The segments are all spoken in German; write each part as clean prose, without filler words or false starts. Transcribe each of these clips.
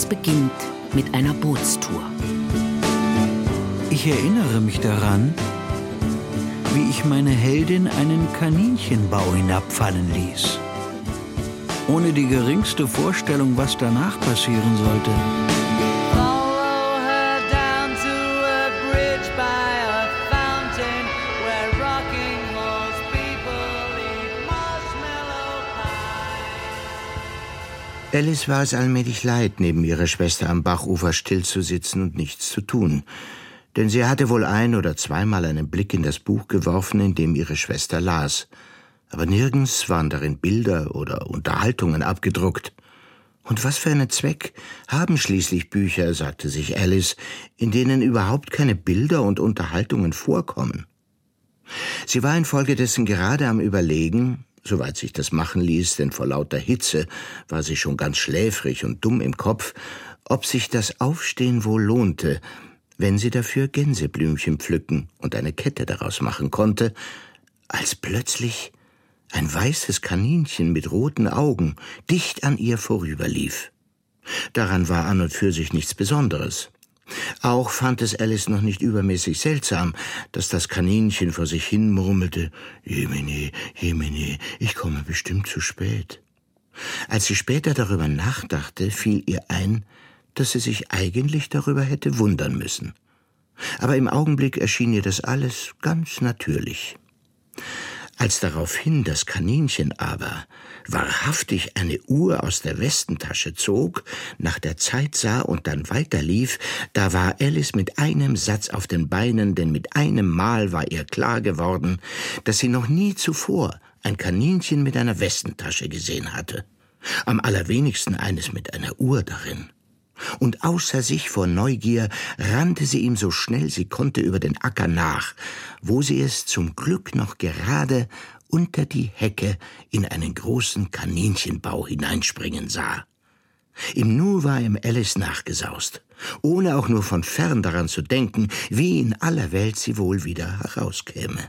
beginnt mit einer Bootstour. Ich erinnere mich daran, wie ich meine Heldin einen Kaninchenbau hinabfallen ließ. Ohne die geringste Vorstellung, was danach passieren sollte. Alice war es allmählich leid, neben ihrer Schwester am Bachufer stillzusitzen und nichts zu tun. Denn sie hatte wohl ein- oder zweimal einen Blick in das Buch geworfen, in dem ihre Schwester las. Aber nirgends waren darin Bilder oder Unterhaltungen abgedruckt. Und was für einen Zweck haben schließlich Bücher, sagte sich Alice, in denen überhaupt keine Bilder und Unterhaltungen vorkommen? Sie war infolgedessen gerade am Überlegen, soweit sich das machen ließ, denn vor lauter Hitze war sie schon ganz schläfrig und dumm im Kopf, ob sich das Aufstehen wohl lohnte, wenn sie dafür Gänseblümchen pflücken und eine Kette daraus machen konnte, als plötzlich ein weißes Kaninchen mit roten Augen dicht an ihr vorüberlief. Daran war an und für sich nichts Besonderes. Auch fand es Alice noch nicht übermäßig seltsam, dass das Kaninchen vor sich hin murmelte, »Jemine, Jemine, ich komme bestimmt zu spät.« Als sie später darüber nachdachte, fiel ihr ein, dass sie sich eigentlich darüber hätte wundern müssen. Aber im Augenblick erschien ihr das alles ganz natürlich. Als daraufhin das Kaninchen aber wahrhaftig eine Uhr aus der Westentasche zog, nach der Zeit sah und dann weiterlief, da war Alice mit einem Satz auf den Beinen, denn mit einem Mal war ihr klar geworden, dass sie noch nie zuvor ein Kaninchen mit einer Westentasche gesehen hatte. Am allerwenigsten eines mit einer Uhr darin. Und außer sich vor Neugier rannte sie ihm so schnell sie konnte über den Acker nach, wo sie es zum Glück noch gerade unter die Hecke in einen großen Kaninchenbau hineinspringen sah. Im Nu war ihm Alice nachgesaust, ohne auch nur von fern daran zu denken, wie in aller Welt sie wohl wieder herauskäme.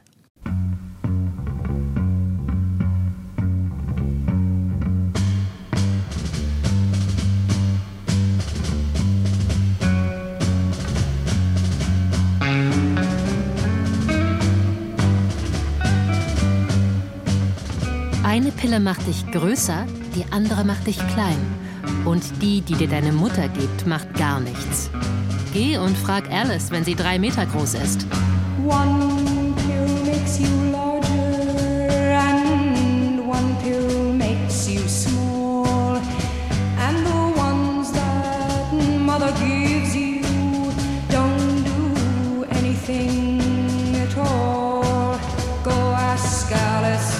Eine Pille macht dich größer, die andere macht dich klein. Und die dir deine Mutter gibt, macht gar nichts. Geh und frag Alice, wenn sie 3 Meter groß ist. One pill makes you larger and one pill makes you small. And the ones that mother gives you don't do anything at all. Go ask Alice.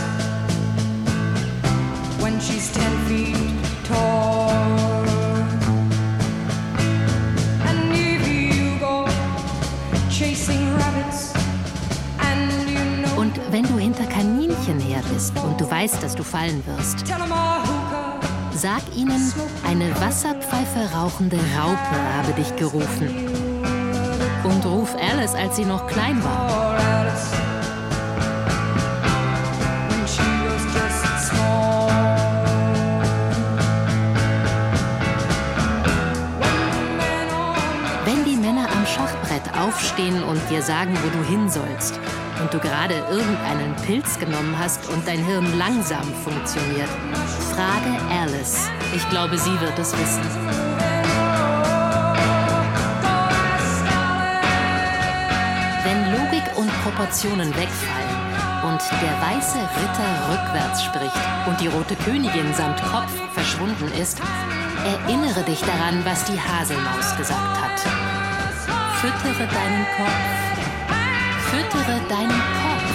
She's 10 feet tall. And if you go chasing rabbits and you know. Und wenn du hinter Kaninchen her bist und du weißt, dass du fallen wirst, sag ihnen, eine Wasserpfeife rauchende Raupe habe dich gerufen. Und ruf Alice, als sie noch klein war. Aufstehen und dir sagen, wo du hin sollst und du gerade irgendeinen Pilz genommen hast und dein Hirn langsam funktioniert. Frage Alice. Ich glaube, sie wird es wissen. Wenn Logik und Proportionen wegfallen und der weiße Ritter rückwärts spricht und die rote Königin samt Kopf verschwunden ist, erinnere dich daran, was die Haselmaus gesagt hat. Füttere deinen Kopf. Füttere deinen Kopf.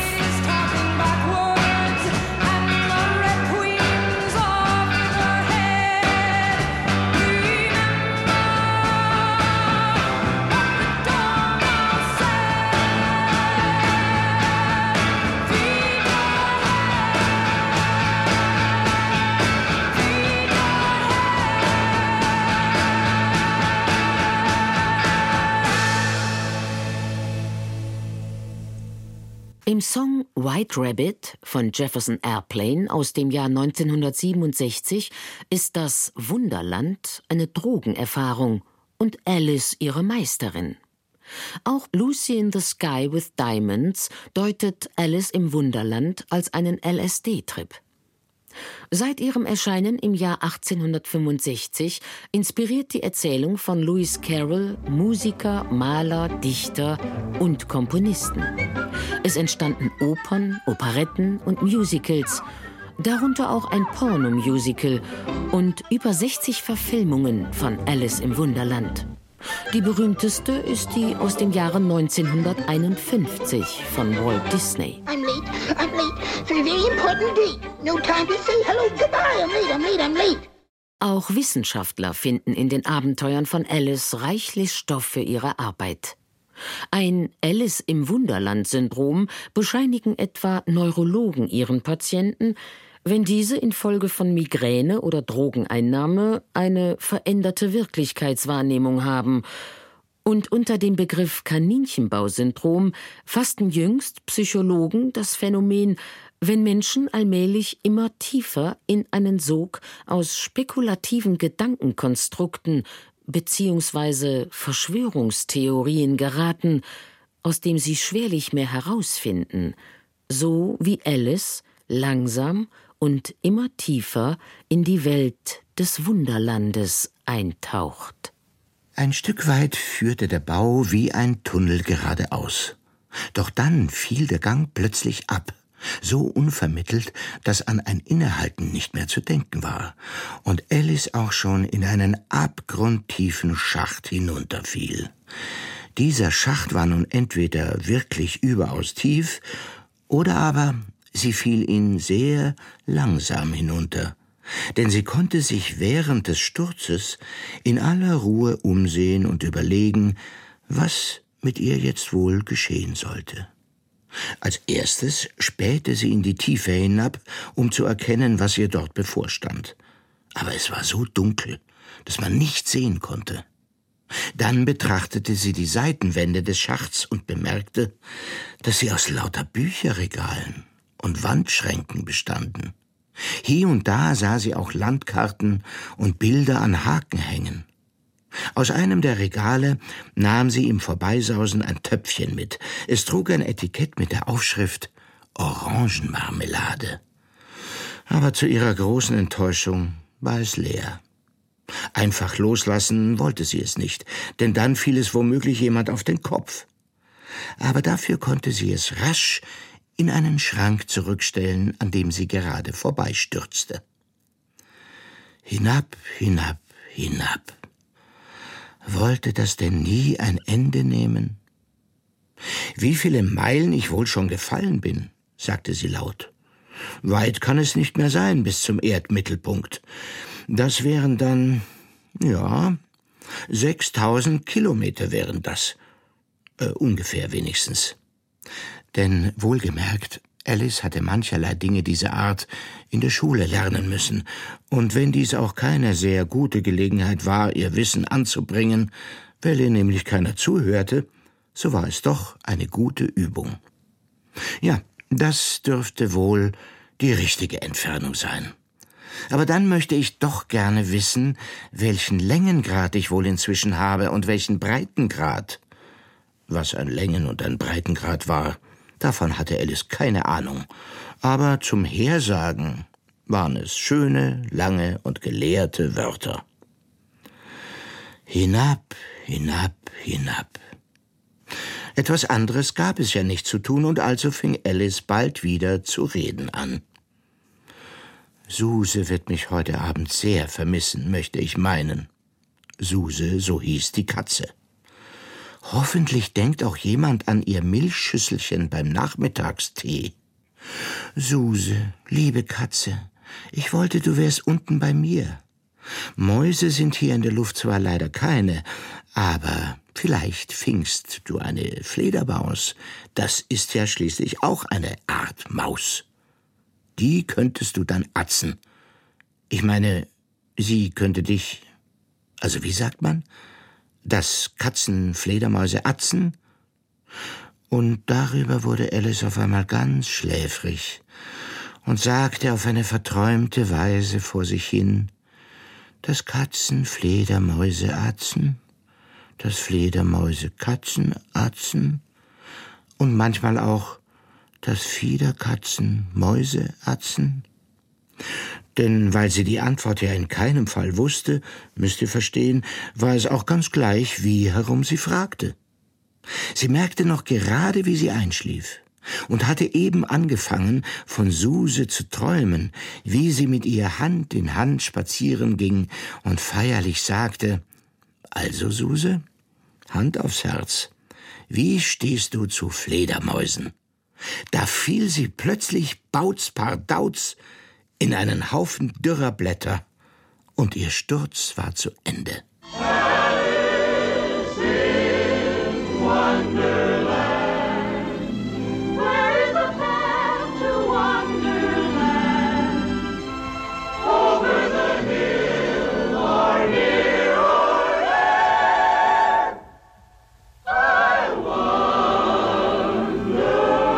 Im Song White Rabbit von Jefferson Airplane aus dem Jahr 1967 ist das Wunderland eine Drogenerfahrung und Alice ihre Meisterin. Auch Lucy in the Sky with Diamonds deutet Alice im Wunderland als einen LSD-Trip. Seit ihrem Erscheinen im Jahr 1865 inspiriert die Erzählung von Lewis Carroll Musiker, Maler, Dichter und Komponisten. Es entstanden Opern, Operetten und Musicals, darunter auch ein Pornomusical und über 60 Verfilmungen von Alice im Wunderland. Die berühmteste ist die aus dem Jahre 1951 von Walt Disney. I'm late for a very important date. No time to say hello, goodbye. I'm late. Auch Wissenschaftler finden in den Abenteuern von Alice reichlich Stoff für ihre Arbeit. Ein Alice im Wunderland-Syndrom bescheinigen etwa Neurologen ihren Patienten, wenn diese infolge von Migräne oder Drogeneinnahme eine veränderte Wirklichkeitswahrnehmung haben. Und unter dem Begriff Kaninchenbau-Syndrom fassten jüngst Psychologen das Phänomen, wenn Menschen allmählich immer tiefer in einen Sog aus spekulativen Gedankenkonstrukten bzw. Verschwörungstheorien geraten, aus dem sie schwerlich mehr herausfinden, so wie Alice langsam und immer tiefer in die Welt des Wunderlandes eintaucht. Ein Stück weit führte der Bau wie ein Tunnel geradeaus. Doch dann fiel der Gang plötzlich ab, so unvermittelt, dass an ein Innehalten nicht mehr zu denken war und Alice auch schon in einen abgrundtiefen Schacht hinunterfiel. Dieser Schacht war nun entweder wirklich überaus tief oder aber sie fiel ihn sehr langsam hinunter, denn sie konnte sich während des Sturzes in aller Ruhe umsehen und überlegen, was mit ihr jetzt wohl geschehen sollte. Als erstes spähte sie in die Tiefe hinab, um zu erkennen, was ihr dort bevorstand. Aber es war so dunkel, dass man nichts sehen konnte. Dann betrachtete sie die Seitenwände des Schachts und bemerkte, dass sie aus lauter Bücherregalen und Wandschränken bestanden. Hier und da sah sie auch Landkarten und Bilder an Haken hängen. Aus einem der Regale nahm sie im Vorbeisausen ein Töpfchen mit. Es trug ein Etikett mit der Aufschrift Orangenmarmelade. Aber zu ihrer großen Enttäuschung war es leer. Einfach loslassen wollte sie es nicht, denn dann fiel es womöglich jemand auf den Kopf. Aber dafür konnte sie es rasch in einen Schrank zurückstellen, an dem sie gerade vorbeistürzte. Hinab, hinab, hinab. Wollte das denn nie ein Ende nehmen? Wie viele Meilen ich wohl schon gefallen bin, sagte sie laut. Weit kann es nicht mehr sein bis zum Erdmittelpunkt. Das wären dann, 6000 Kilometer wären das. Ungefähr wenigstens. Denn wohlgemerkt, Alice hatte mancherlei Dinge dieser Art in der Schule lernen müssen, und wenn dies auch keine sehr gute Gelegenheit war, ihr Wissen anzubringen, weil ihr nämlich keiner zuhörte, so war es doch eine gute Übung. Ja, das dürfte wohl die richtige Entfernung sein. Aber dann möchte ich doch gerne wissen, welchen Längengrad ich wohl inzwischen habe und welchen Breitengrad. Was ein Längen- und ein Breitengrad war, davon hatte Alice keine Ahnung, aber zum Hersagen waren es schöne, lange und gelehrte Wörter. Hinab, hinab, hinab. Etwas anderes gab es ja nicht zu tun, und also fing Alice bald wieder zu reden an. Suse wird mich heute Abend sehr vermissen, möchte ich meinen. Suse, so hieß die Katze. Hoffentlich denkt auch jemand an ihr Milchschüsselchen beim Nachmittagstee. Suse, liebe Katze, ich wollte, du wärst unten bei mir. Mäuse sind hier in der Luft zwar leider keine, aber vielleicht fingst du eine Fledermaus. Das ist ja schließlich auch eine Art Maus. Die könntest du dann atzen. Ich meine, sie könnte dich, also wie sagt man, dass Katzen Fledermäuse atzen? Und darüber wurde Alice auf einmal ganz schläfrig und sagte auf eine verträumte Weise vor sich hin: Das Katzen Fledermäuse atzen, das Fledermäuse Katzen atzen und manchmal auch das Fiederkatzen Mäuse atzen. Denn weil sie die Antwort ja in keinem Fall wusste, müsst ihr verstehen, war es auch ganz gleich, wie herum sie fragte. Sie merkte noch gerade, wie sie einschlief und hatte eben angefangen, von Suse zu träumen, wie sie mit ihr Hand in Hand spazieren ging und feierlich sagte: Also, Suse, Hand aufs Herz, wie stehst du zu Fledermäusen? Da fiel sie plötzlich Bauz pardauz in einen Haufen dürrer Blätter, und ihr Sturz war zu Ende. Alice in Wonderland. Where is the path to Wonderland? Over the hill or near or there? I wonder.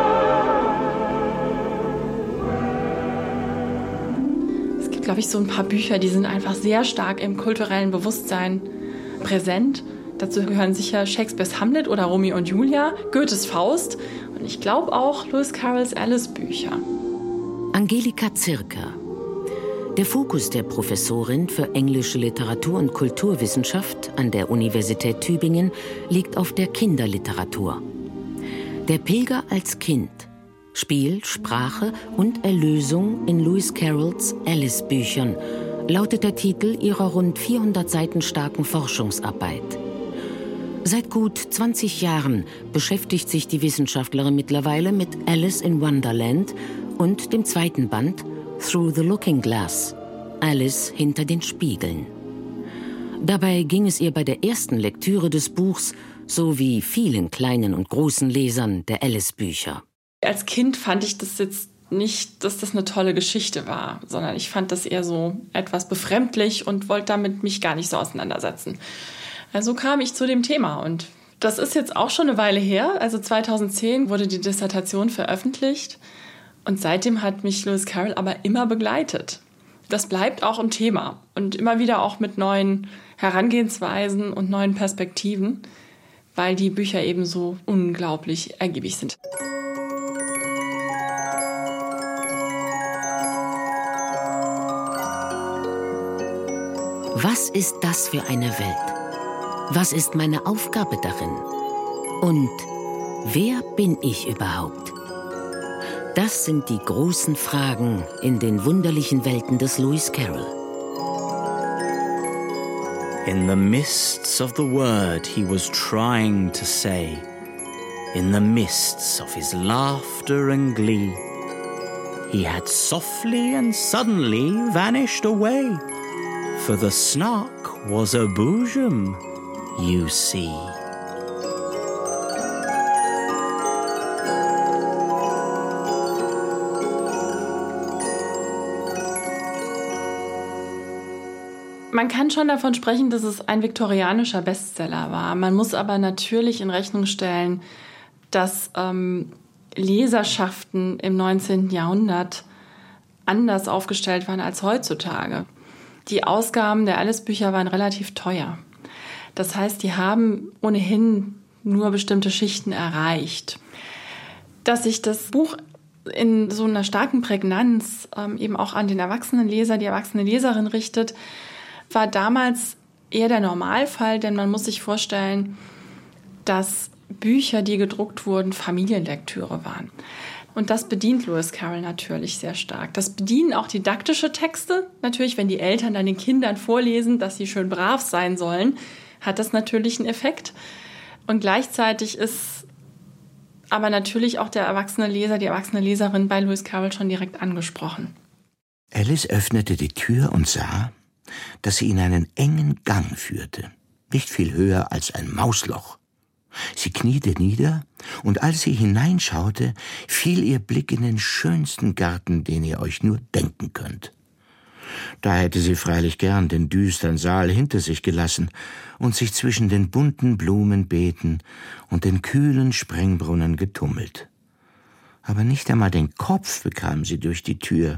Es gibt, glaube ich, so ein paar Bücher, die sind einfach sehr stark im kulturellen Bewusstsein präsent. Dazu gehören sicher Shakespeares Hamlet oder Romeo und Julia, Goethes Faust und ich glaube auch Lewis Carrolls Alice-Bücher. Angelika Zirker. Der Fokus der Professorin für englische Literatur- und Kulturwissenschaft an der Universität Tübingen liegt auf der Kinderliteratur. Der Pilger als Kind. Spiel, Sprache und Erlösung in Lewis Carrolls Alice-Büchern lautet der Titel ihrer rund 400 Seiten starken Forschungsarbeit. Seit gut 20 Jahren beschäftigt sich die Wissenschaftlerin mittlerweile mit Alice in Wonderland und dem zweiten Band Through the Looking Glass, Alice hinter den Spiegeln. Dabei ging es ihr bei der ersten Lektüre des Buchs, so wie vielen kleinen und großen Lesern der Alice-Bücher. Als Kind fand ich das jetzt nicht, dass das eine tolle Geschichte war, sondern ich fand das eher so etwas befremdlich und wollte damit mich gar nicht so auseinandersetzen. Also kam ich zu dem Thema und das ist jetzt auch schon eine Weile her. Also 2010 wurde die Dissertation veröffentlicht und seitdem hat mich Lewis Carroll aber immer begleitet. Das bleibt auch im Thema und immer wieder auch mit neuen Herangehensweisen und neuen Perspektiven, weil die Bücher eben so unglaublich ergiebig sind. Was ist das für eine Welt? Was ist meine Aufgabe darin? Und wer bin ich überhaupt? Das sind die großen Fragen in den wunderlichen Welten des Lewis Carroll. In the mists of the word he was trying to say, in the mists of his laughter and glee, he had softly and suddenly vanished away, for the snark was a bosom, you see. Man kann schon davon sprechen, dass es ein viktorianischer Bestseller war. Man muss aber natürlich in Rechnung stellen, dass Leserschaften im 19. Jahrhundert anders aufgestellt waren als heutzutage. Die Ausgaben der Alice-Bücher waren relativ teuer. Das heißt, die haben ohnehin nur bestimmte Schichten erreicht. Dass sich das Buch in so einer starken Prägnanz eben auch an den erwachsenen Leser, die erwachsene Leserin richtet, war damals eher der Normalfall, denn man muss sich vorstellen, dass Bücher, die gedruckt wurden, Familienlektüre waren. Und das bedient Lewis Carroll natürlich sehr stark. Das bedienen auch didaktische Texte. Natürlich, wenn die Eltern dann den Kindern vorlesen, dass sie schön brav sein sollen, hat das natürlich einen Effekt. Und gleichzeitig ist aber natürlich auch der erwachsene Leser, die erwachsene Leserin bei Lewis Carroll schon direkt angesprochen. Alice öffnete die Tür und sah, dass sie in einen engen Gang führte, nicht viel höher als ein Mausloch. Sie kniete nieder, und als sie hineinschaute, fiel ihr Blick in den schönsten Garten, den ihr euch nur denken könnt. Da hätte sie freilich gern den düstern Saal hinter sich gelassen und sich zwischen den bunten Blumenbeeten und den kühlen Springbrunnen getummelt. Aber nicht einmal den Kopf bekam sie durch die Tür.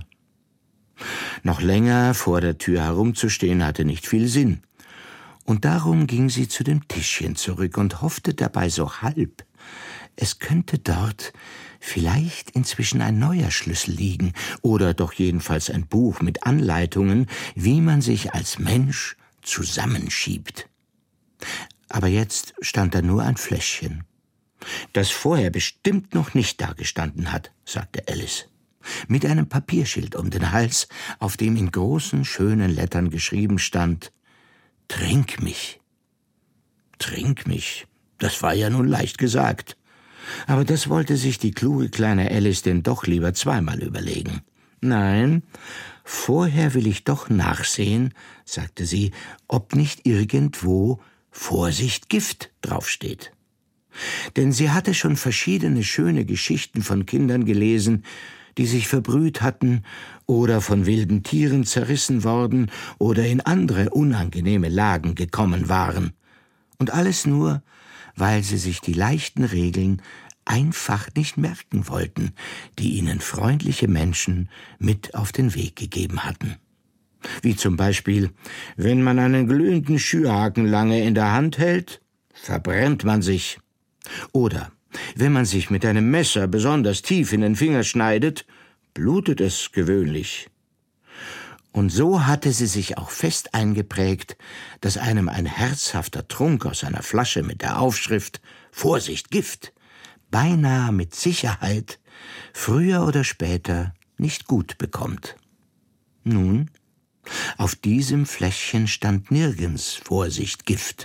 Noch länger vor der Tür herumzustehen hatte nicht viel Sinn. Und darum ging sie zu dem Tischchen zurück und hoffte dabei so halb, es könnte dort vielleicht inzwischen ein neuer Schlüssel liegen oder doch jedenfalls ein Buch mit Anleitungen, wie man sich als Mensch zusammenschiebt. Aber jetzt stand da nur ein Fläschchen, das vorher bestimmt noch nicht dagestanden hat, sagte Alice, mit einem Papierschild um den Hals, auf dem in großen, schönen Lettern geschrieben stand: »Trink mich.« Trink mich, das war ja nun leicht gesagt. Aber das wollte sich die kluge kleine Alice denn doch lieber zweimal überlegen. »Nein, vorher will ich doch nachsehen«, sagte sie, »ob nicht irgendwo »Vorsicht, Gift« draufsteht.« Denn sie hatte schon verschiedene schöne Geschichten von Kindern gelesen, die sich verbrüht hatten oder von wilden Tieren zerrissen worden oder in andere unangenehme Lagen gekommen waren. Und alles nur, weil sie sich die leichten Regeln einfach nicht merken wollten, die ihnen freundliche Menschen mit auf den Weg gegeben hatten. Wie zum Beispiel, wenn man einen glühenden Schürhaken lange in der Hand hält, verbrennt man sich. Oder wenn man sich mit einem Messer besonders tief in den Finger schneidet, blutet es gewöhnlich. Und so hatte sie sich auch fest eingeprägt, dass einem ein herzhafter Trunk aus einer Flasche mit der Aufschrift »Vorsicht, Gift« beinahe mit Sicherheit früher oder später nicht gut bekommt. Nun, auf diesem Fläschchen stand nirgends »Vorsicht, Gift«.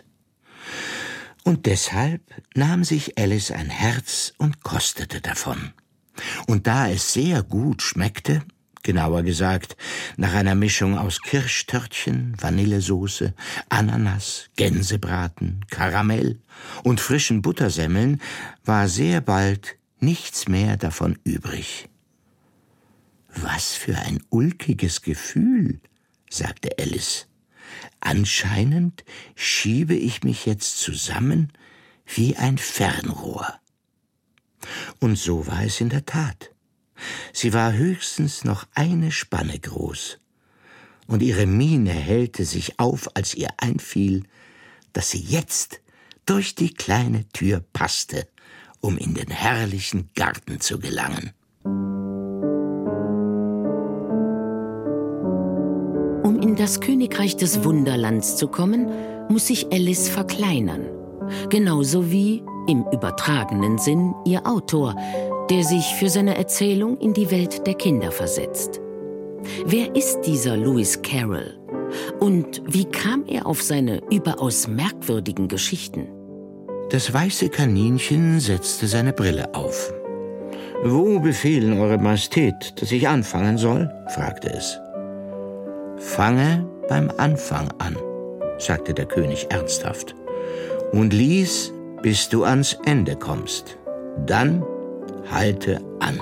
Und deshalb nahm sich Alice ein Herz und kostete davon. Und da es sehr gut schmeckte, genauer gesagt nach einer Mischung aus Kirschtörtchen, Vanillesoße, Ananas, Gänsebraten, Karamell und frischen Buttersemmeln, war sehr bald nichts mehr davon übrig. »Was für ein ulkiges Gefühl«, sagte Alice. »Anscheinend schiebe ich mich jetzt zusammen wie ein Fernrohr.« Und so war es in der Tat. Sie war höchstens noch eine Spanne groß, und ihre Miene hellte sich auf, als ihr einfiel, dass sie jetzt durch die kleine Tür passte, um in den herrlichen Garten zu gelangen. Um in das Königreich des Wunderlands zu kommen, muss sich Alice verkleinern. Genauso wie, im übertragenen Sinn, ihr Autor, der sich für seine Erzählung in die Welt der Kinder versetzt. Wer ist dieser Lewis Carroll? Und wie kam er auf seine überaus merkwürdigen Geschichten? Das weiße Kaninchen setzte seine Brille auf. »Wo befehlen Eure Majestät, dass ich anfangen soll?« fragte es. »Fange beim Anfang an«, sagte der König ernsthaft, »und lies, bis du ans Ende kommst. Dann halte an.«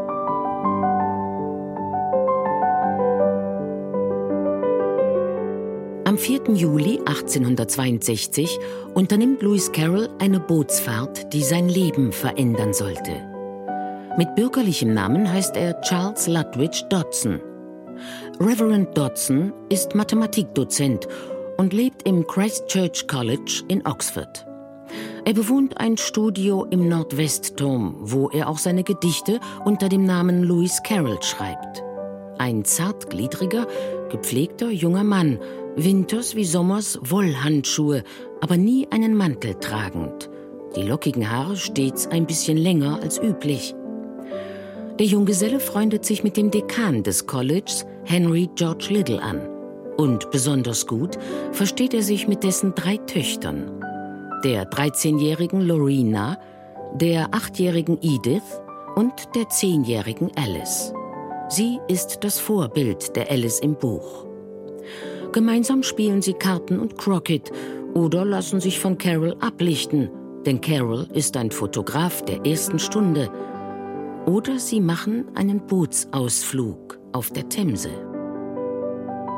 Am 4. Juli 1862 unternimmt Lewis Carroll eine Bootsfahrt, die sein Leben verändern sollte. Mit bürgerlichem Namen heißt er Charles Lutwidge Dodson. Reverend Dodson ist Mathematikdozent und lebt im Christ Church College in Oxford. Er bewohnt ein Studio im Nordwestturm, wo er auch seine Gedichte unter dem Namen Lewis Carroll schreibt. Ein zartgliedriger, gepflegter junger Mann, winters wie sommers Wollhandschuhe, aber nie einen Mantel tragend. Die lockigen Haare stets ein bisschen länger als üblich. Der Junggeselle freundet sich mit dem Dekan des Colleges, Henry George Liddell, an. Und besonders gut versteht er sich mit dessen 3 Töchtern. Der 13-jährigen Lorena, der 8-jährigen Edith und der 10-jährigen Alice. Sie ist das Vorbild der Alice im Buch. Gemeinsam spielen sie Karten und Croquet oder lassen sich von Carroll ablichten, denn Carroll ist ein Fotograf der ersten Stunde. Oder sie machen einen Bootsausflug auf der Themse.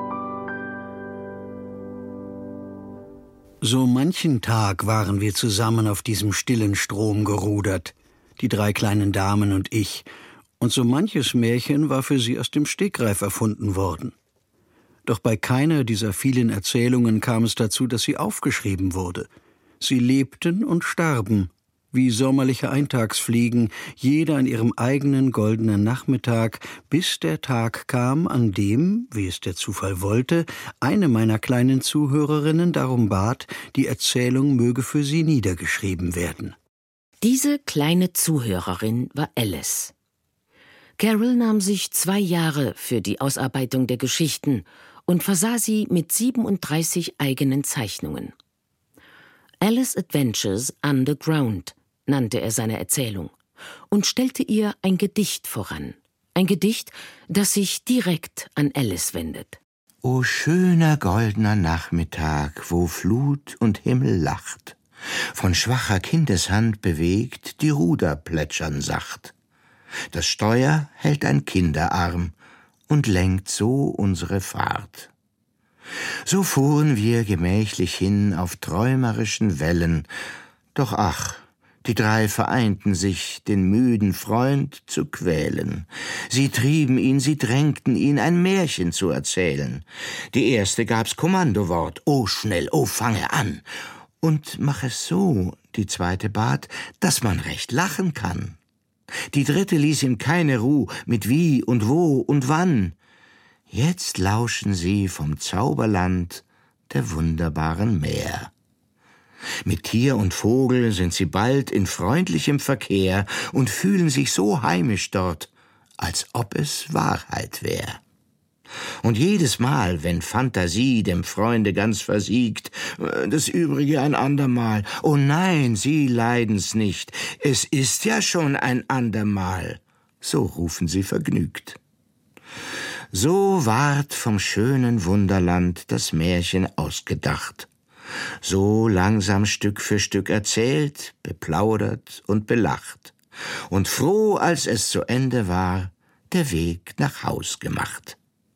So manchen Tag waren wir zusammen auf diesem stillen Strom gerudert, die 3 kleinen Damen und ich, und so manches Märchen war für sie aus dem Stegreif erfunden worden. Doch bei keiner dieser vielen Erzählungen kam es dazu, dass sie aufgeschrieben wurde. Sie lebten und starben, wie sommerliche Eintagsfliegen, jeder an ihrem eigenen goldenen Nachmittag, bis der Tag kam, an dem, wie es der Zufall wollte, eine meiner kleinen Zuhörerinnen darum bat, die Erzählung möge für sie niedergeschrieben werden. Diese kleine Zuhörerin war Alice. Carol nahm sich 2 Jahre für die Ausarbeitung der Geschichten und versah sie mit 37 eigenen Zeichnungen. Alice Adventures Underground nannte er seine Erzählung und stellte ihr ein Gedicht voran. Ein Gedicht, das sich direkt an Alice wendet. O schöner goldener Nachmittag, wo Flut und Himmel lacht, von schwacher Kindeshand bewegt, die Ruder plätschern sacht. Das Steuer hält ein Kinderarm und lenkt so unsere Fahrt. So fuhren wir gemächlich hin auf träumerischen Wellen, doch ach, die 3 vereinten sich, den müden Freund zu quälen. Sie trieben ihn, sie drängten ihn, ein Märchen zu erzählen. Die erste gab's Kommandowort, oh schnell, oh fange an. Und mach es so, die zweite bat, dass man recht lachen kann. Die dritte ließ ihm keine Ruh mit wie und wo und wann. Jetzt lauschen sie vom Zauberland der wunderbaren Meer. Mit Tier und Vogel sind sie bald in freundlichem Verkehr und fühlen sich so heimisch dort, als ob es Wahrheit wär. Und jedes Mal, wenn Fantasie dem Freunde ganz versiegt, das Übrige ein andermal, oh nein, sie leiden's nicht, es ist ja schon ein andermal, so rufen sie vergnügt. So ward vom schönen Wunderland das Märchen ausgedacht, so langsam Stück für Stück erzählt, beplaudert und belacht, und froh, als es zu Ende war, der Weg nach Haus gemacht.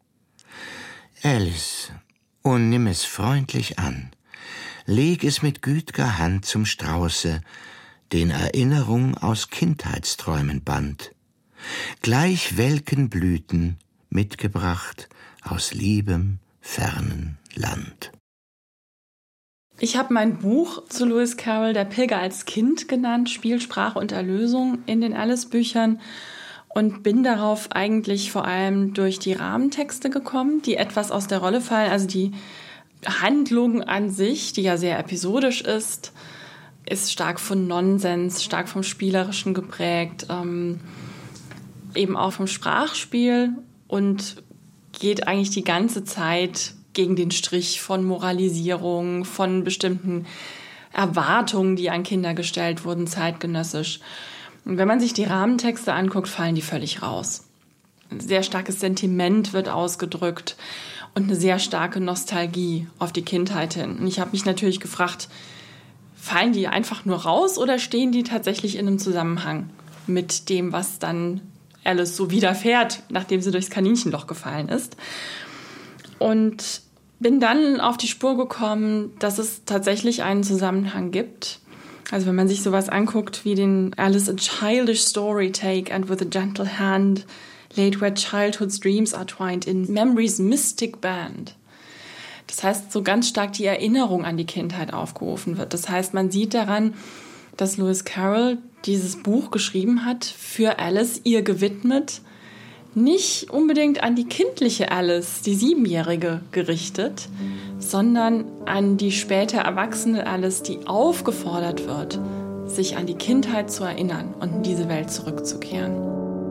Alice, o nimm es freundlich an, leg es mit güt'ger Hand zum Strauße, den Erinnerung aus Kindheitsträumen band, gleich welken Blüten mitgebracht aus liebem, fernen Land. Ich habe mein Buch zu Lewis Carroll Der Pilger als Kind genannt, Spiel, Sprache und Erlösung in den Alice-Büchern und bin darauf eigentlich vor allem durch die Rahmentexte gekommen, die etwas aus der Rolle fallen. Also die Handlung an sich, die ja sehr episodisch ist stark von Nonsens, stark vom Spielerischen geprägt, eben auch vom Sprachspiel und geht eigentlich die ganze Zeit gegen den Strich von Moralisierung, von bestimmten Erwartungen, die an Kinder gestellt wurden, zeitgenössisch. Und wenn man sich die Rahmentexte anguckt, fallen die völlig raus. Ein sehr starkes Sentiment wird ausgedrückt und eine sehr starke Nostalgie auf die Kindheit hin. Und ich habe mich natürlich gefragt, fallen die einfach nur raus oder stehen die tatsächlich in einem Zusammenhang mit dem, was dann Alice so widerfährt, nachdem sie durchs Kaninchenloch gefallen ist? Und bin dann auf die Spur gekommen, dass es tatsächlich einen Zusammenhang gibt. Also wenn man sich sowas anguckt wie den Alice a childish story take and with a gentle hand laid where childhood's dreams are twined in memory's mystic band. Das heißt, so ganz stark die Erinnerung an die Kindheit aufgerufen wird. Das heißt, man sieht daran, dass Lewis Carroll dieses Buch geschrieben hat, für Alice, ihr gewidmet, nicht unbedingt an die kindliche Alice, die 7-Jährige, gerichtet, sondern an die später erwachsene Alice, die aufgefordert wird, sich an die Kindheit zu erinnern und in diese Welt zurückzukehren.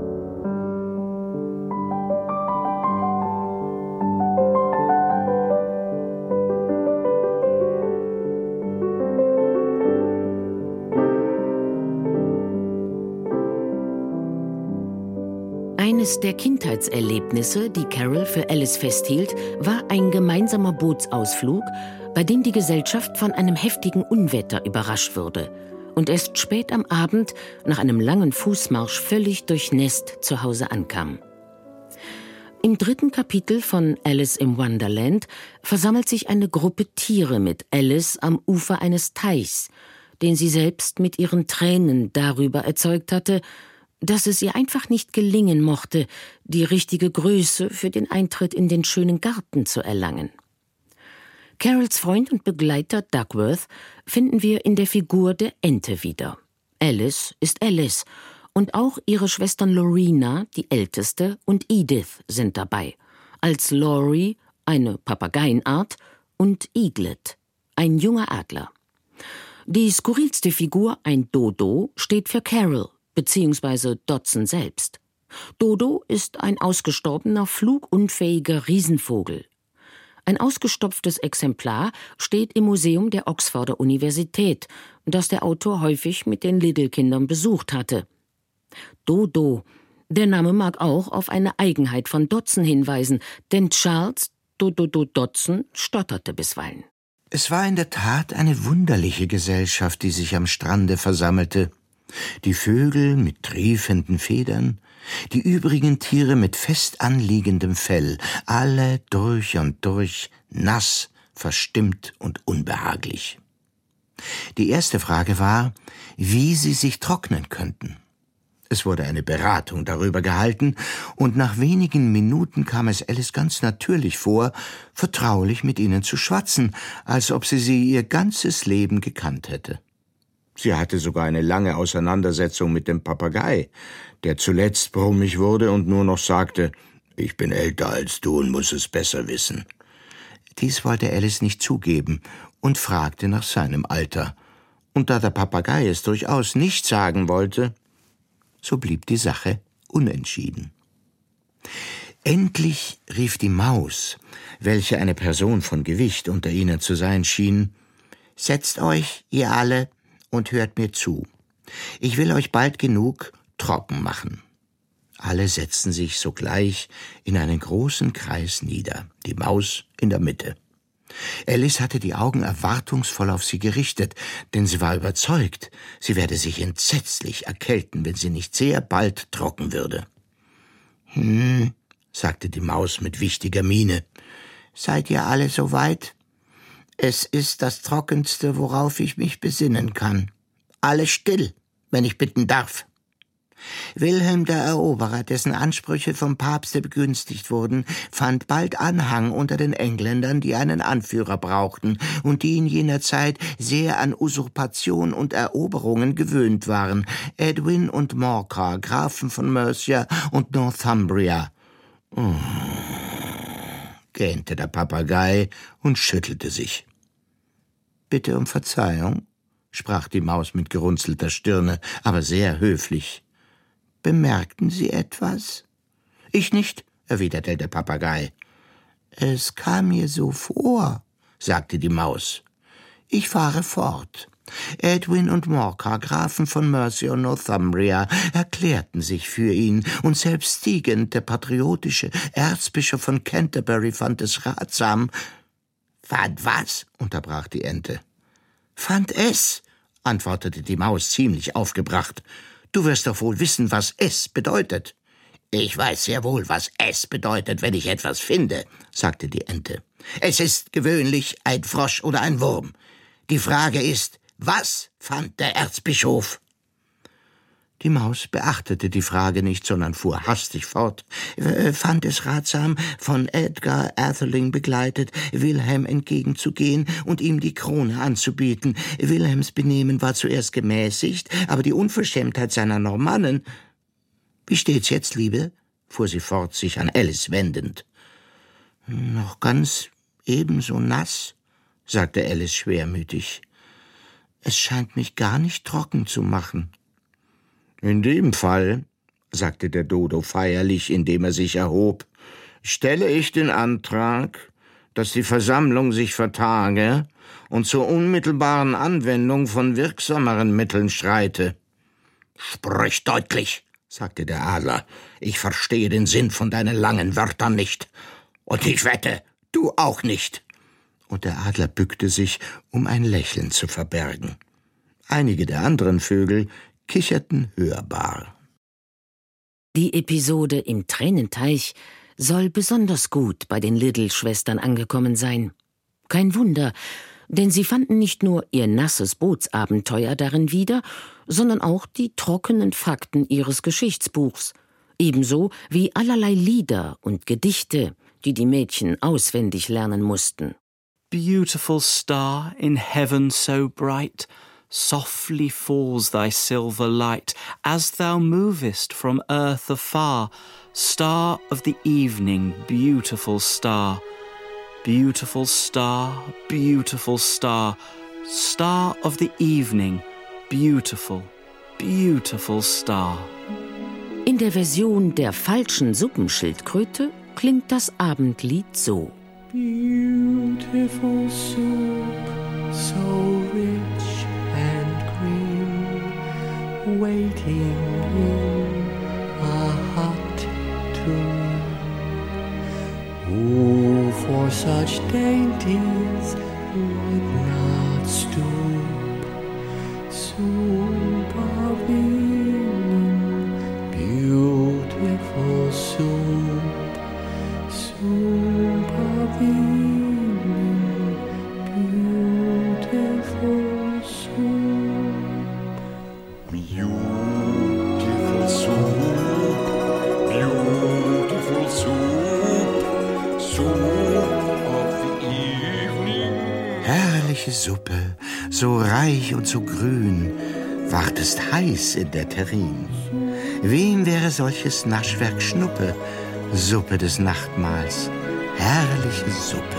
Eines der Kindheitserlebnisse, die Carroll für Alice festhielt, war ein gemeinsamer Bootsausflug, bei dem die Gesellschaft von einem heftigen Unwetter überrascht wurde und erst spät am Abend nach einem langen Fußmarsch völlig durchnässt zu Hause ankam. Im 3. Kapitel von Alice im Wonderland versammelt sich eine Gruppe Tiere mit Alice am Ufer eines Teichs, den sie selbst mit ihren Tränen darüber erzeugt hatte, dass es ihr einfach nicht gelingen mochte, die richtige Größe für den Eintritt in den schönen Garten zu erlangen. Carols Freund und Begleiter Duckworth finden wir in der Figur der Ente wieder. Alice ist Alice und auch ihre Schwestern Lorena, die älteste, und Edith sind dabei, als Laurie, eine Papageienart, und Eaglet, ein junger Adler. Die skurrilste Figur, ein Dodo, steht für Carol bzw. Dodson selbst. Dodo ist ein ausgestorbener, flugunfähiger Riesenvogel. Ein ausgestopftes Exemplar steht im Museum der Oxforder Universität, das der Autor häufig mit den Little-Kindern besucht hatte. Dodo, der Name mag auch auf eine Eigenheit von Dodson hinweisen, denn Charles Dodo Dodson stotterte bisweilen. Es war in der Tat eine wunderliche Gesellschaft, die sich am Strande versammelte. Die Vögel mit triefenden Federn, die übrigen Tiere mit fest anliegendem Fell, alle durch und durch nass, verstimmt und unbehaglich. Die erste Frage war, wie sie sich trocknen könnten. Es wurde eine Beratung darüber gehalten, und nach wenigen Minuten kam es Alice ganz natürlich vor, vertraulich mit ihnen zu schwatzen, als ob sie ihr ganzes Leben gekannt hätte. Sie hatte sogar eine lange Auseinandersetzung mit dem Papagei, der zuletzt brummig wurde und nur noch sagte, »Ich bin älter als du und muss es besser wissen.« Dies wollte Alice nicht zugeben und fragte nach seinem Alter. Und da der Papagei es durchaus nicht sagen wollte, so blieb die Sache unentschieden. Endlich rief die Maus, welche eine Person von Gewicht unter ihnen zu sein schien, »Setzt euch, ihr alle, und hört mir zu. Ich will euch bald genug trocken machen.« Alle setzten sich sogleich in einen großen Kreis nieder, die Maus in der Mitte. Alice hatte die Augen erwartungsvoll auf sie gerichtet, denn sie war überzeugt, sie werde sich entsetzlich erkälten, wenn sie nicht sehr bald trocken würde. Sagte die Maus mit wichtiger Miene. »Seid ihr alle soweit? Es ist das Trockenste, worauf ich mich besinnen kann. Alle still, wenn ich bitten darf. Wilhelm der Eroberer, dessen Ansprüche vom Papste begünstigt wurden, fand bald Anhang unter den Engländern, die einen Anführer brauchten und die in jener Zeit sehr an Usurpation und Eroberungen gewöhnt waren. Edwin und Morcar, Grafen von Mercia und Northumbria. Gähnte der Papagei und schüttelte sich. »Bitte um Verzeihung«, sprach die Maus mit gerunzelter Stirne, aber sehr höflich. »Bemerkten Sie etwas?« »Ich nicht«, erwiderte der Papagei. »Es kam mir so vor«, sagte die Maus. »Ich fahre fort. Edwin und Morcar, Grafen von Mercia und Northumbria, erklärten sich für ihn, und selbst Stigand, der patriotische Erzbischof von Canterbury, fand es ratsam.« »Fand was?« unterbrach die Ente. »Fand es«, antwortete die Maus ziemlich aufgebracht. »Du wirst doch wohl wissen, was es bedeutet.« »Ich weiß sehr wohl, was es bedeutet, wenn ich etwas finde«, sagte die Ente. »Es ist gewöhnlich ein Frosch oder ein Wurm. Die Frage ist, was fand der Erzbischof?« Die Maus beachtete die Frage nicht, sondern fuhr hastig fort. »Fand es ratsam, von Edgar Atheling begleitet, Wilhelm entgegenzugehen und ihm die Krone anzubieten. Wilhelms Benehmen war zuerst gemäßigt, aber die Unverschämtheit seiner Normannen...« »Wie steht's jetzt, Liebe?« fuhr sie fort, sich an Alice wendend. »Noch ganz ebenso nass«, sagte Alice schwermütig. »Es scheint mich gar nicht trocken zu machen.« »In dem Fall«, sagte der Dodo feierlich, indem er sich erhob, »stelle ich den Antrag, dass die Versammlung sich vertage und zur unmittelbaren Anwendung von wirksameren Mitteln schreite.« »Sprich deutlich«, sagte der Adler. »Ich verstehe den Sinn von deinen langen Wörtern nicht. Und ich wette, du auch nicht.« Und der Adler bückte sich, um ein Lächeln zu verbergen. Einige der anderen Vögel kicherten hörbar. Die Episode im Tränenteich soll besonders gut bei den Little-Schwestern angekommen sein. Kein Wunder, denn sie fanden nicht nur ihr nasses Bootsabenteuer darin wieder, sondern auch die trockenen Fakten ihres Geschichtsbuchs, ebenso wie allerlei Lieder und Gedichte, die die Mädchen auswendig lernen mussten. Beautiful star in heaven so bright, softly falls thy silver light, as thou movest from earth afar. Star of the evening, beautiful star. Beautiful star, beautiful star. Star of the evening, beautiful, beautiful star. In der Version der falschen Suppenschildkröte klingt das Abendlied so. Beautiful soup, so rich and green, waiting in a hot tureen. Who for such dainties would not stoop? Soup of evening, beautiful soup. Soup of evening, beautiful soup. Beautiful soup, beautiful soup, soup of the evening. Herrliche Suppe, so reich und so grün, wartest heiß in der Terrin. Wem wäre solches Naschwerk Schnuppe? Suppe des Nachtmahls, herrliche Suppe.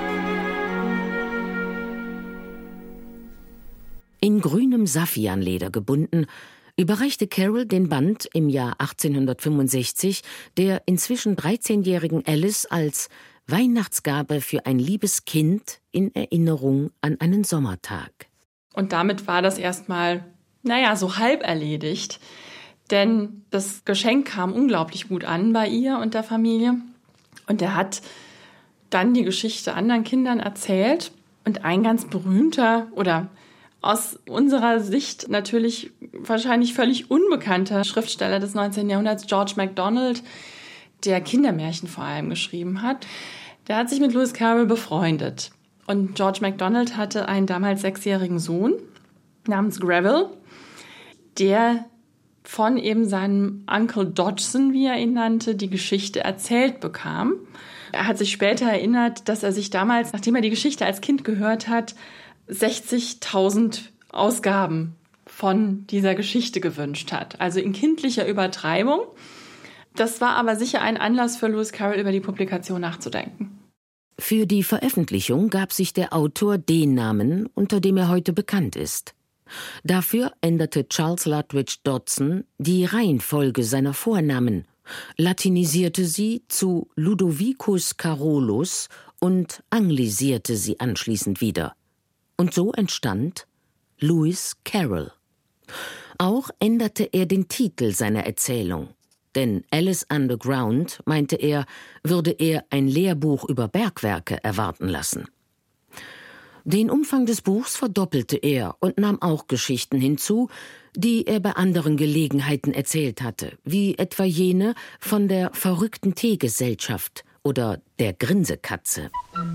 In grünem Saffianleder gebunden, überreichte Carol den Band im Jahr 1865 der inzwischen 13-jährigen Alice als Weihnachtsgabe für ein liebes Kind in Erinnerung an einen Sommertag. Und damit war das erstmal, so halb erledigt. Denn das Geschenk kam unglaublich gut an bei ihr und der Familie. Und er hat dann die Geschichte anderen Kindern erzählt. Und ein ganz berühmter oder aus unserer Sicht natürlich wahrscheinlich völlig unbekannter Schriftsteller des 19. Jahrhunderts, George MacDonald, der Kindermärchen vor allem geschrieben hat, der hat sich mit Lewis Carroll befreundet. Und George MacDonald hatte einen damals 6-jährigen Sohn namens Greville, der von eben seinem Uncle Dodgson, wie er ihn nannte, die Geschichte erzählt bekam. Er hat sich später erinnert, dass er sich damals, nachdem er die Geschichte als Kind gehört hat, 60.000 Ausgaben von dieser Geschichte gewünscht hat. Also in kindlicher Übertreibung. Das war aber sicher ein Anlass für Lewis Carroll, über die Publikation nachzudenken. Für die Veröffentlichung gab sich der Autor den Namen, unter dem er heute bekannt ist. Dafür änderte Charles Lutwidge Dodson die Reihenfolge seiner Vornamen, latinisierte sie zu Ludovicus Carolus und anglisierte sie anschließend wieder. Und so entstand Lewis Carroll. Auch änderte er den Titel seiner Erzählung, denn Alice Underground, meinte er, würde er ein Lehrbuch über Bergwerke erwarten lassen. Den Umfang des Buchs verdoppelte er und nahm auch Geschichten hinzu, die er bei anderen Gelegenheiten erzählt hatte, wie etwa jene von der verrückten Teegesellschaft oder der Grinsekatze.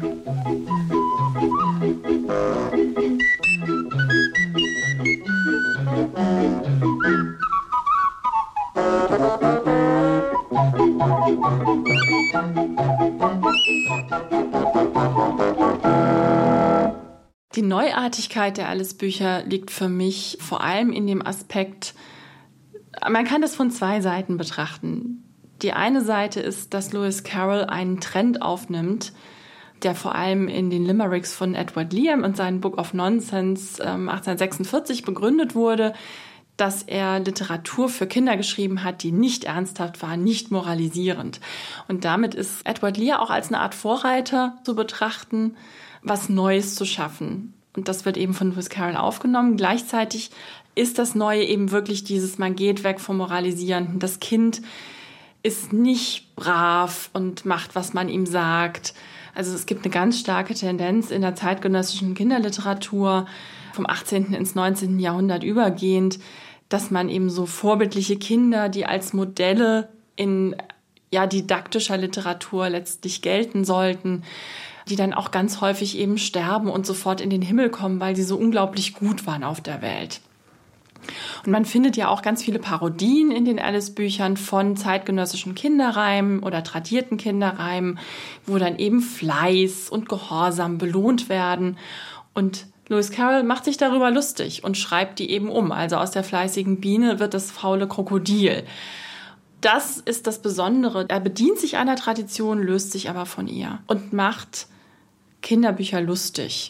Die Neuartigkeit der Alice-Bücher liegt für mich vor allem in dem Aspekt, man kann das von zwei Seiten betrachten. Die eine Seite ist, dass Lewis Carroll einen Trend aufnimmt, der vor allem in den Limericks von Edward Lear und seinem Book of Nonsense 1846 begründet wurde, dass er Literatur für Kinder geschrieben hat, die nicht ernsthaft war, nicht moralisierend. Und damit ist Edward Lear auch als eine Art Vorreiter zu betrachten, was Neues zu schaffen. Und das wird eben von Lewis Carroll aufgenommen. Gleichzeitig ist das Neue eben wirklich dieses, man geht weg vom Moralisierenden. Das Kind ist nicht brav und macht, was man ihm sagt. Also es gibt eine ganz starke Tendenz in der zeitgenössischen Kinderliteratur vom 18. ins 19. Jahrhundert übergehend, dass man eben so vorbildliche Kinder, die als Modelle in didaktischer Literatur letztlich gelten sollten, die dann auch ganz häufig eben sterben und sofort in den Himmel kommen, weil sie so unglaublich gut waren auf der Welt. Und man findet ja auch ganz viele Parodien in den Alice-Büchern von zeitgenössischen Kinderreimen oder tradierten Kinderreimen, wo dann eben Fleiß und Gehorsam belohnt werden. Und Lewis Carroll macht sich darüber lustig und schreibt die eben um. Also aus der fleißigen Biene wird das faule Krokodil. Das ist das Besondere. Er bedient sich einer Tradition, löst sich aber von ihr und macht Kinderbücher lustig.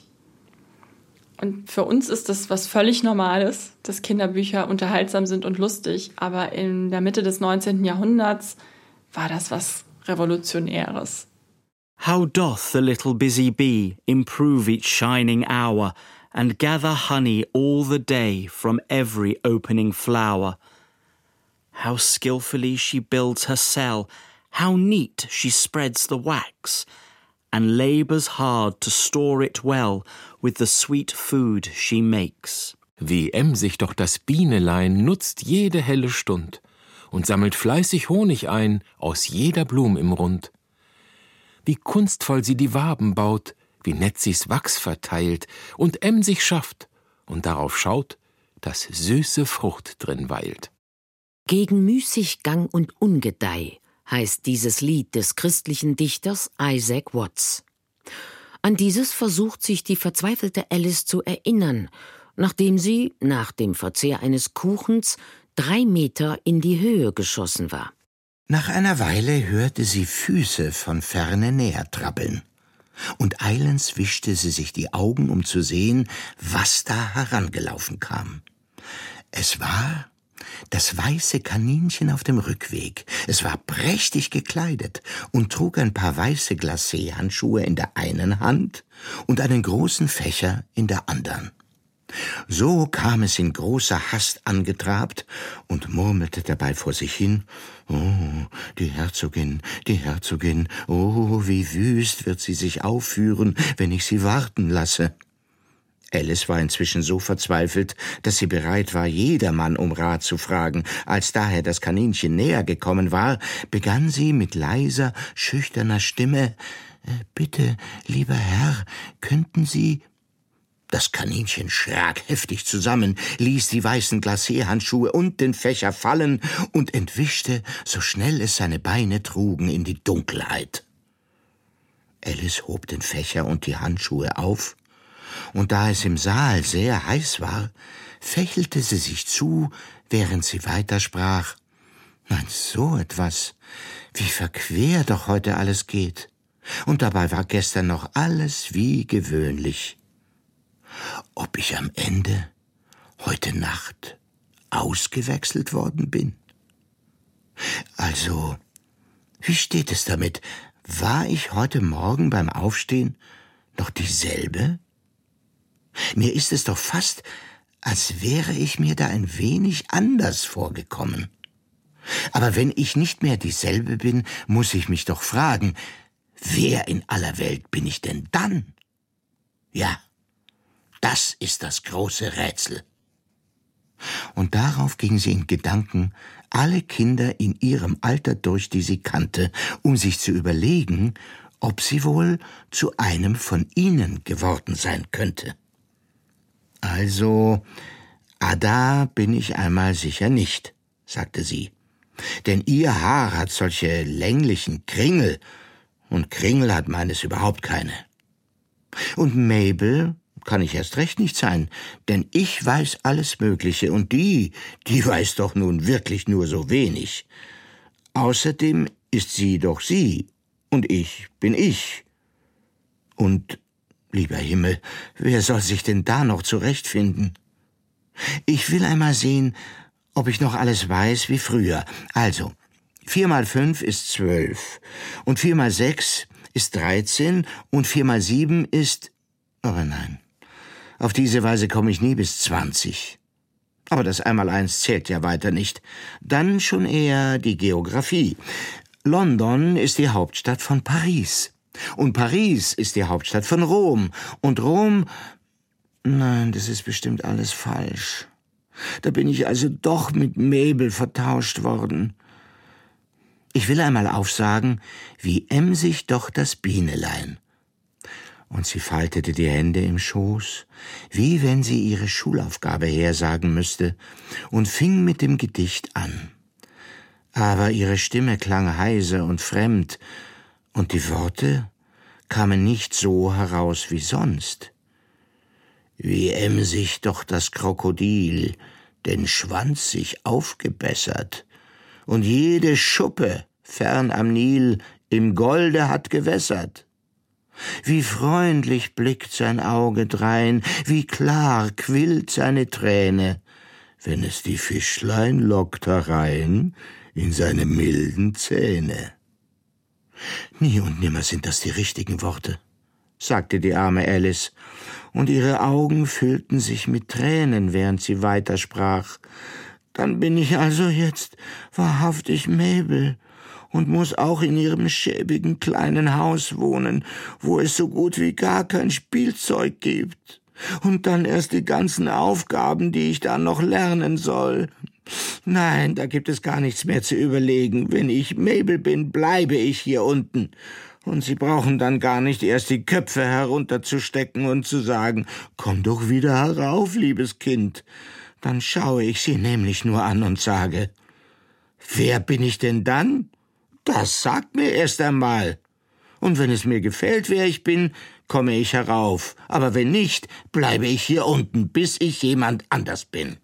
Und für uns ist das was völlig Normales, dass Kinderbücher unterhaltsam sind und lustig. Aber in der Mitte des 19. Jahrhunderts war das was Revolutionäres. How doth the little busy bee improve each shining hour and gather honey all the day from every opening flower? How skillfully she builds her cell, how neat she spreads the wax, and labours hard to store it well with the sweet food she makes. Wie emsig doch das Bienelein nutzt jede helle Stund und sammelt fleißig Honig ein aus jeder Blum im Rund. Wie kunstvoll sie die Waben baut, wie nett sie's Wachs verteilt und emsig schafft und darauf schaut, dass süße Frucht drin weilt. Gegen Müßiggang und Ungedeih heißt dieses Lied des christlichen Dichters Isaac Watts. An dieses versucht sich die verzweifelte Alice zu erinnern, nachdem sie, nach dem Verzehr eines Kuchens, 3 Meter in die Höhe geschossen war. Nach einer Weile hörte sie Füße von ferne näher trappeln. Und eilends wischte sie sich die Augen, um zu sehen, was da herangelaufen kam. Es war das weiße Kaninchen auf dem Rückweg. Es war prächtig gekleidet und trug ein paar weiße Glacé-Handschuhe in der einen Hand und einen großen Fächer in der anderen. So kam es in großer Hast angetrabt und murmelte dabei vor sich hin: »Oh, die Herzogin, oh, wie wüst wird sie sich aufführen, wenn ich sie warten lasse.« Alice war inzwischen so verzweifelt, dass sie bereit war, jedermann um Rat zu fragen. Als daher das Kaninchen näher gekommen war, begann sie mit leiser, schüchterner Stimme: »Bitte, lieber Herr, könnten Sie...« Das Kaninchen schrak heftig zusammen, ließ die weißen Glacé-Handschuhe und den Fächer fallen und entwischte, so schnell es seine Beine trugen, in die Dunkelheit. Alice hob den Fächer und die Handschuhe auf, und da es im Saal sehr heiß war, fächelte sie sich zu, während sie weitersprach: »Nein, so etwas, wie verquer doch heute alles geht. Und dabei war gestern noch alles wie gewöhnlich. Ob ich am Ende heute Nacht ausgewechselt worden bin? Also, wie steht es damit? War ich heute Morgen beim Aufstehen noch dieselbe? Mir ist es doch fast, als wäre ich mir da ein wenig anders vorgekommen. Aber wenn ich nicht mehr dieselbe bin, muss ich mich doch fragen, wer in aller Welt bin ich denn dann? Ja, das ist das große Rätsel.« Und darauf ging sie in Gedanken alle Kinder in ihrem Alter durch, die sie kannte, um sich zu überlegen, ob sie wohl zu einem von ihnen geworden sein könnte. »Also, da bin ich einmal sicher nicht«, sagte sie, »denn ihr Haar hat solche länglichen Kringel, und Kringel hat meines überhaupt keine. Und Mabel kann ich erst recht nicht sein, denn ich weiß alles Mögliche, und die weiß doch nun wirklich nur so wenig. Außerdem ist sie doch sie, und ich bin ich. Und, lieber Himmel, wer soll sich denn da noch zurechtfinden? Ich will einmal sehen, ob ich noch alles weiß wie früher. Also, 4 mal 5 ist 12, und 4 mal 6 ist 13, und 4 mal 7 ist... Aber nein, auf diese Weise komme ich nie bis 20. Aber das 1x1 zählt ja weiter nicht. Dann schon eher die Geographie. London ist die Hauptstadt von Paris. Und Paris ist die Hauptstadt von Rom. Und Rom... Nein, das ist bestimmt alles falsch. Da bin ich also doch mit Mabel vertauscht worden. Ich will einmal aufsagen, wie emsig doch das Bienelein. Und sie faltete die Hände im Schoß, wie wenn sie ihre Schulaufgabe hersagen müsste, und fing mit dem Gedicht an. Aber ihre Stimme klang heiser und fremd, und die Worte kamen nicht so heraus wie sonst. Wie emsig doch das Krokodil den Schwanz sich aufgebessert, und jede Schuppe fern am Nil im Golde hat gewässert. Wie freundlich blickt sein Auge drein, wie klar quillt seine Träne, wenn es die Fischlein lockt herein in seine milden Zähne. Nie und nimmer sind das die richtigen Worte, sagte die arme Alice, und ihre Augen füllten sich mit Tränen, während sie weitersprach. Dann bin ich also jetzt wahrhaftig Mabel und muss auch in ihrem schäbigen kleinen Haus wohnen, wo es so gut wie gar kein Spielzeug gibt. Und dann erst die ganzen Aufgaben, die ich dann noch lernen soll. Nein, da gibt es gar nichts mehr zu überlegen. Wenn ich Mabel bin, bleibe ich hier unten. Und Sie brauchen dann gar nicht erst die Köpfe herunterzustecken und zu sagen, komm doch wieder herauf, liebes Kind. Dann schaue ich Sie nämlich nur an und sage, wer bin ich denn dann? Das sagt mir erst einmal. Und wenn es mir gefällt, wer ich bin, komme ich herauf. Aber wenn nicht, bleibe ich hier unten, bis ich jemand anders bin.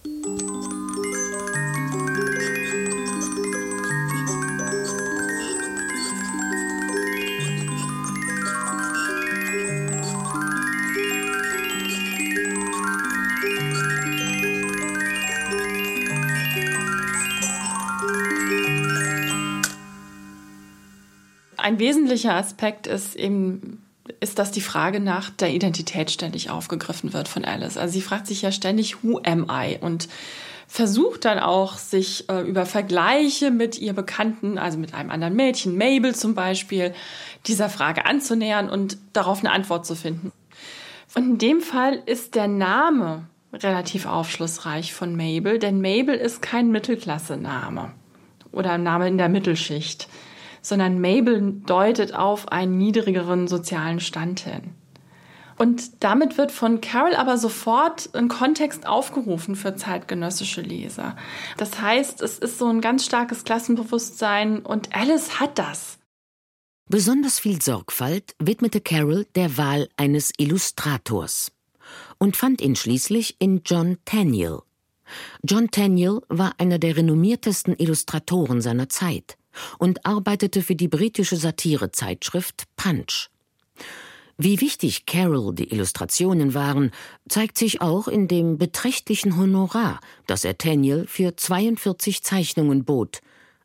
Ein wesentlicher Aspekt ist, dass die Frage nach der Identität ständig aufgegriffen wird von Alice. Also sie fragt sich ja ständig, who am I? Und versucht dann auch, sich über Vergleiche mit ihr Bekannten, also mit einem anderen Mädchen, Mabel zum Beispiel, dieser Frage anzunähern und darauf eine Antwort zu finden. Und in dem Fall ist der Name relativ aufschlussreich von Mabel, denn Mabel ist kein Mittelklasse-Name oder ein Name in der Mittelschicht, sondern Mabel deutet auf einen niedrigeren sozialen Stand hin. Und damit wird von Carol aber sofort ein Kontext aufgerufen für zeitgenössische Leser. Das heißt, es ist so ein ganz starkes Klassenbewusstsein und Alice hat das. Besonders viel Sorgfalt widmete Carol der Wahl eines Illustrators und fand ihn schließlich in John Tenniel. John Tenniel war einer der renommiertesten Illustratoren seiner Zeit und arbeitete für die britische Satirezeitschrift Punch. Wie wichtig Carol die Illustrationen waren, zeigt sich auch in dem beträchtlichen Honorar, das er Tenniel für 42 Zeichnungen bot,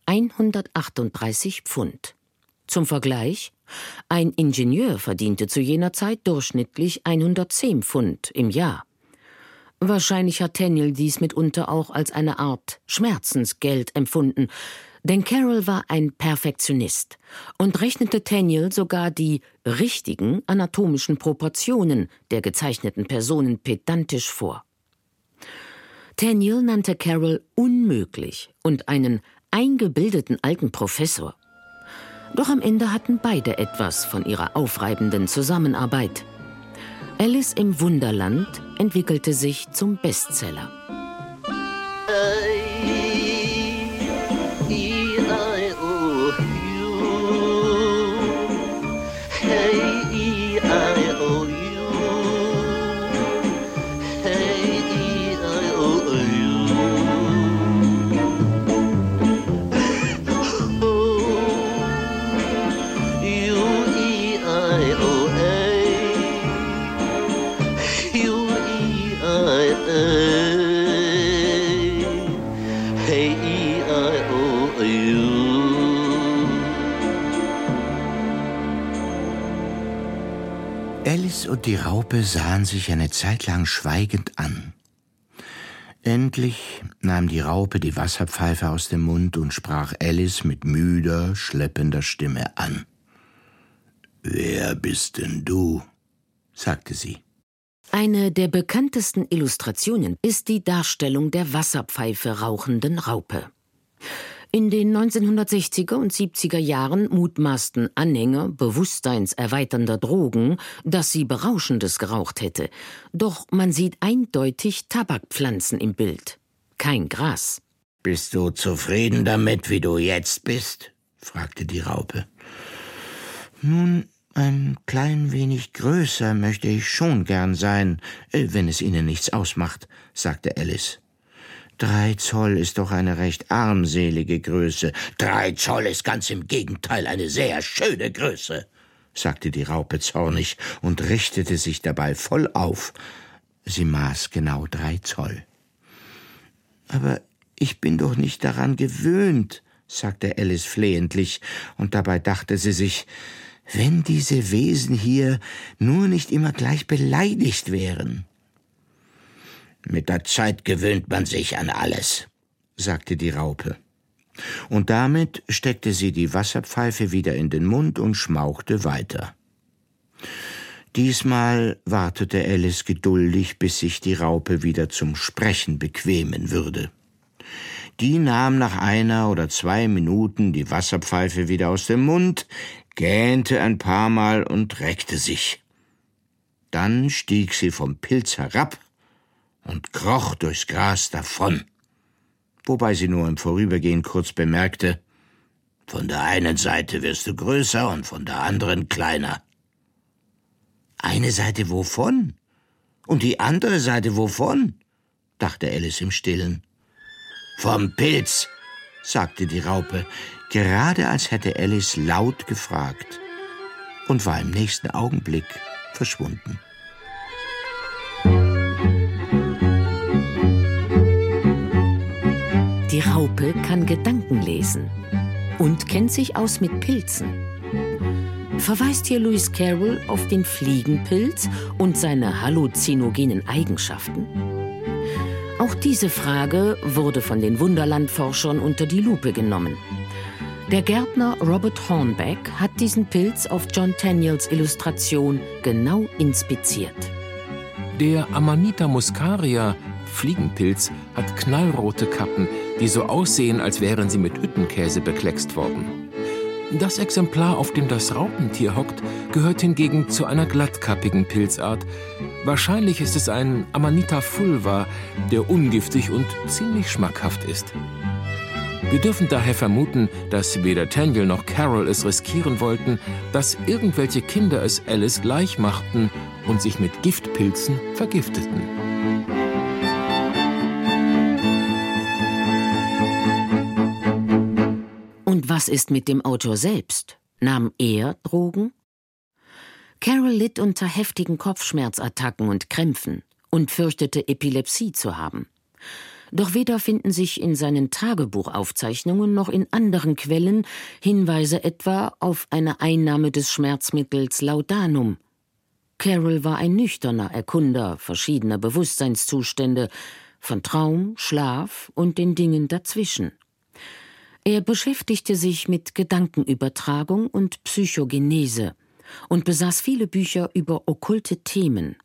138 Pfund. Zum Vergleich, ein Ingenieur verdiente zu jener Zeit durchschnittlich 110 Pfund im Jahr. Wahrscheinlich hat Tenniel dies mitunter auch als eine Art Schmerzensgeld empfunden, denn Carol war ein Perfektionist und rechnete Tenniel sogar die richtigen anatomischen Proportionen der gezeichneten Personen pedantisch vor. Tenniel nannte Carol unmöglich und einen eingebildeten alten Professor. Doch am Ende hatten beide etwas von ihrer aufreibenden Zusammenarbeit. Alice im Wunderland entwickelte sich zum Bestseller. Alice und die Raupe sahen sich eine Zeit lang schweigend an. Endlich nahm die Raupe die Wasserpfeife aus dem Mund und sprach Alice mit müder, schleppender Stimme an. »Wer bist denn du?« sagte sie. Eine der bekanntesten Illustrationen ist die Darstellung der Wasserpfeife rauchenden Raupe. In den 1960er und 70er Jahren mutmaßten Anhänger bewusstseinserweiternder Drogen, dass sie Berauschendes geraucht hätte. Doch man sieht eindeutig Tabakpflanzen im Bild. Kein Gras. »Bist du zufrieden damit, wie du jetzt bist?« fragte die Raupe. »Nun, ein klein wenig größer möchte ich schon gern sein, wenn es Ihnen nichts ausmacht«, sagte Alice. 3 Zoll ist doch eine recht armselige Größe. 3 Zoll ist ganz im Gegenteil eine sehr schöne Größe, sagte die Raupe zornig und richtete sich dabei voll auf. Sie maß genau 3 Zoll. »Aber ich bin doch nicht daran gewöhnt«, sagte Alice flehentlich, und dabei dachte sie sich, wenn diese Wesen hier nur nicht immer gleich beleidigt wären. »Mit der Zeit gewöhnt man sich an alles«, sagte die Raupe. Und damit steckte sie die Wasserpfeife wieder in den Mund und schmauchte weiter. Diesmal wartete Alice geduldig, bis sich die Raupe wieder zum Sprechen bequemen würde. Die nahm nach 1 oder 2 Minuten die Wasserpfeife wieder aus dem Mund, gähnte ein paar Mal und reckte sich. Dann stieg sie vom Pilz herab und kroch durchs Gras davon, wobei sie nur im Vorübergehen kurz bemerkte, »Von der einen Seite wirst du größer und von der anderen kleiner.« »Eine Seite wovon? Und die andere Seite wovon?« dachte Alice im Stillen. »Vom Pilz«, sagte die Raupe, gerade als hätte Alice laut gefragt, und war im nächsten Augenblick verschwunden. Die Raupe kann Gedanken lesen und kennt sich aus mit Pilzen. Verweist hier Lewis Carroll auf den Fliegenpilz und seine halluzinogenen Eigenschaften? Auch diese Frage wurde von den Wunderland-Forschern unter die Lupe genommen. Der Gärtner Robert Hornbeck hat diesen Pilz auf John Tenniels Illustration genau inspiziert. Der Amanita muscaria, Fliegenpilz, hat knallrote Kappen, die so aussehen, als wären sie mit Hüttenkäse bekleckst worden. Das Exemplar, auf dem das Raupentier hockt, gehört hingegen zu einer glattkappigen Pilzart. Wahrscheinlich ist es ein Amanita fulva, der ungiftig und ziemlich schmackhaft ist. Wir dürfen daher vermuten, dass weder Tenniel noch Carroll es riskieren wollten, dass irgendwelche Kinder es Alice gleich machten und sich mit Giftpilzen vergifteten. Und was ist mit dem Autor selbst? Nahm er Drogen? Carroll litt unter heftigen Kopfschmerzattacken und Krämpfen und fürchtete, Epilepsie zu haben. Doch weder finden sich in seinen Tagebuchaufzeichnungen noch in anderen Quellen Hinweise etwa auf eine Einnahme des Schmerzmittels Laudanum. Carroll war ein nüchterner Erkunder verschiedener Bewusstseinszustände, von Traum, Schlaf und den Dingen dazwischen. Er beschäftigte sich mit Gedankenübertragung und Psychogenese und besaß viele Bücher über okkulte Themen.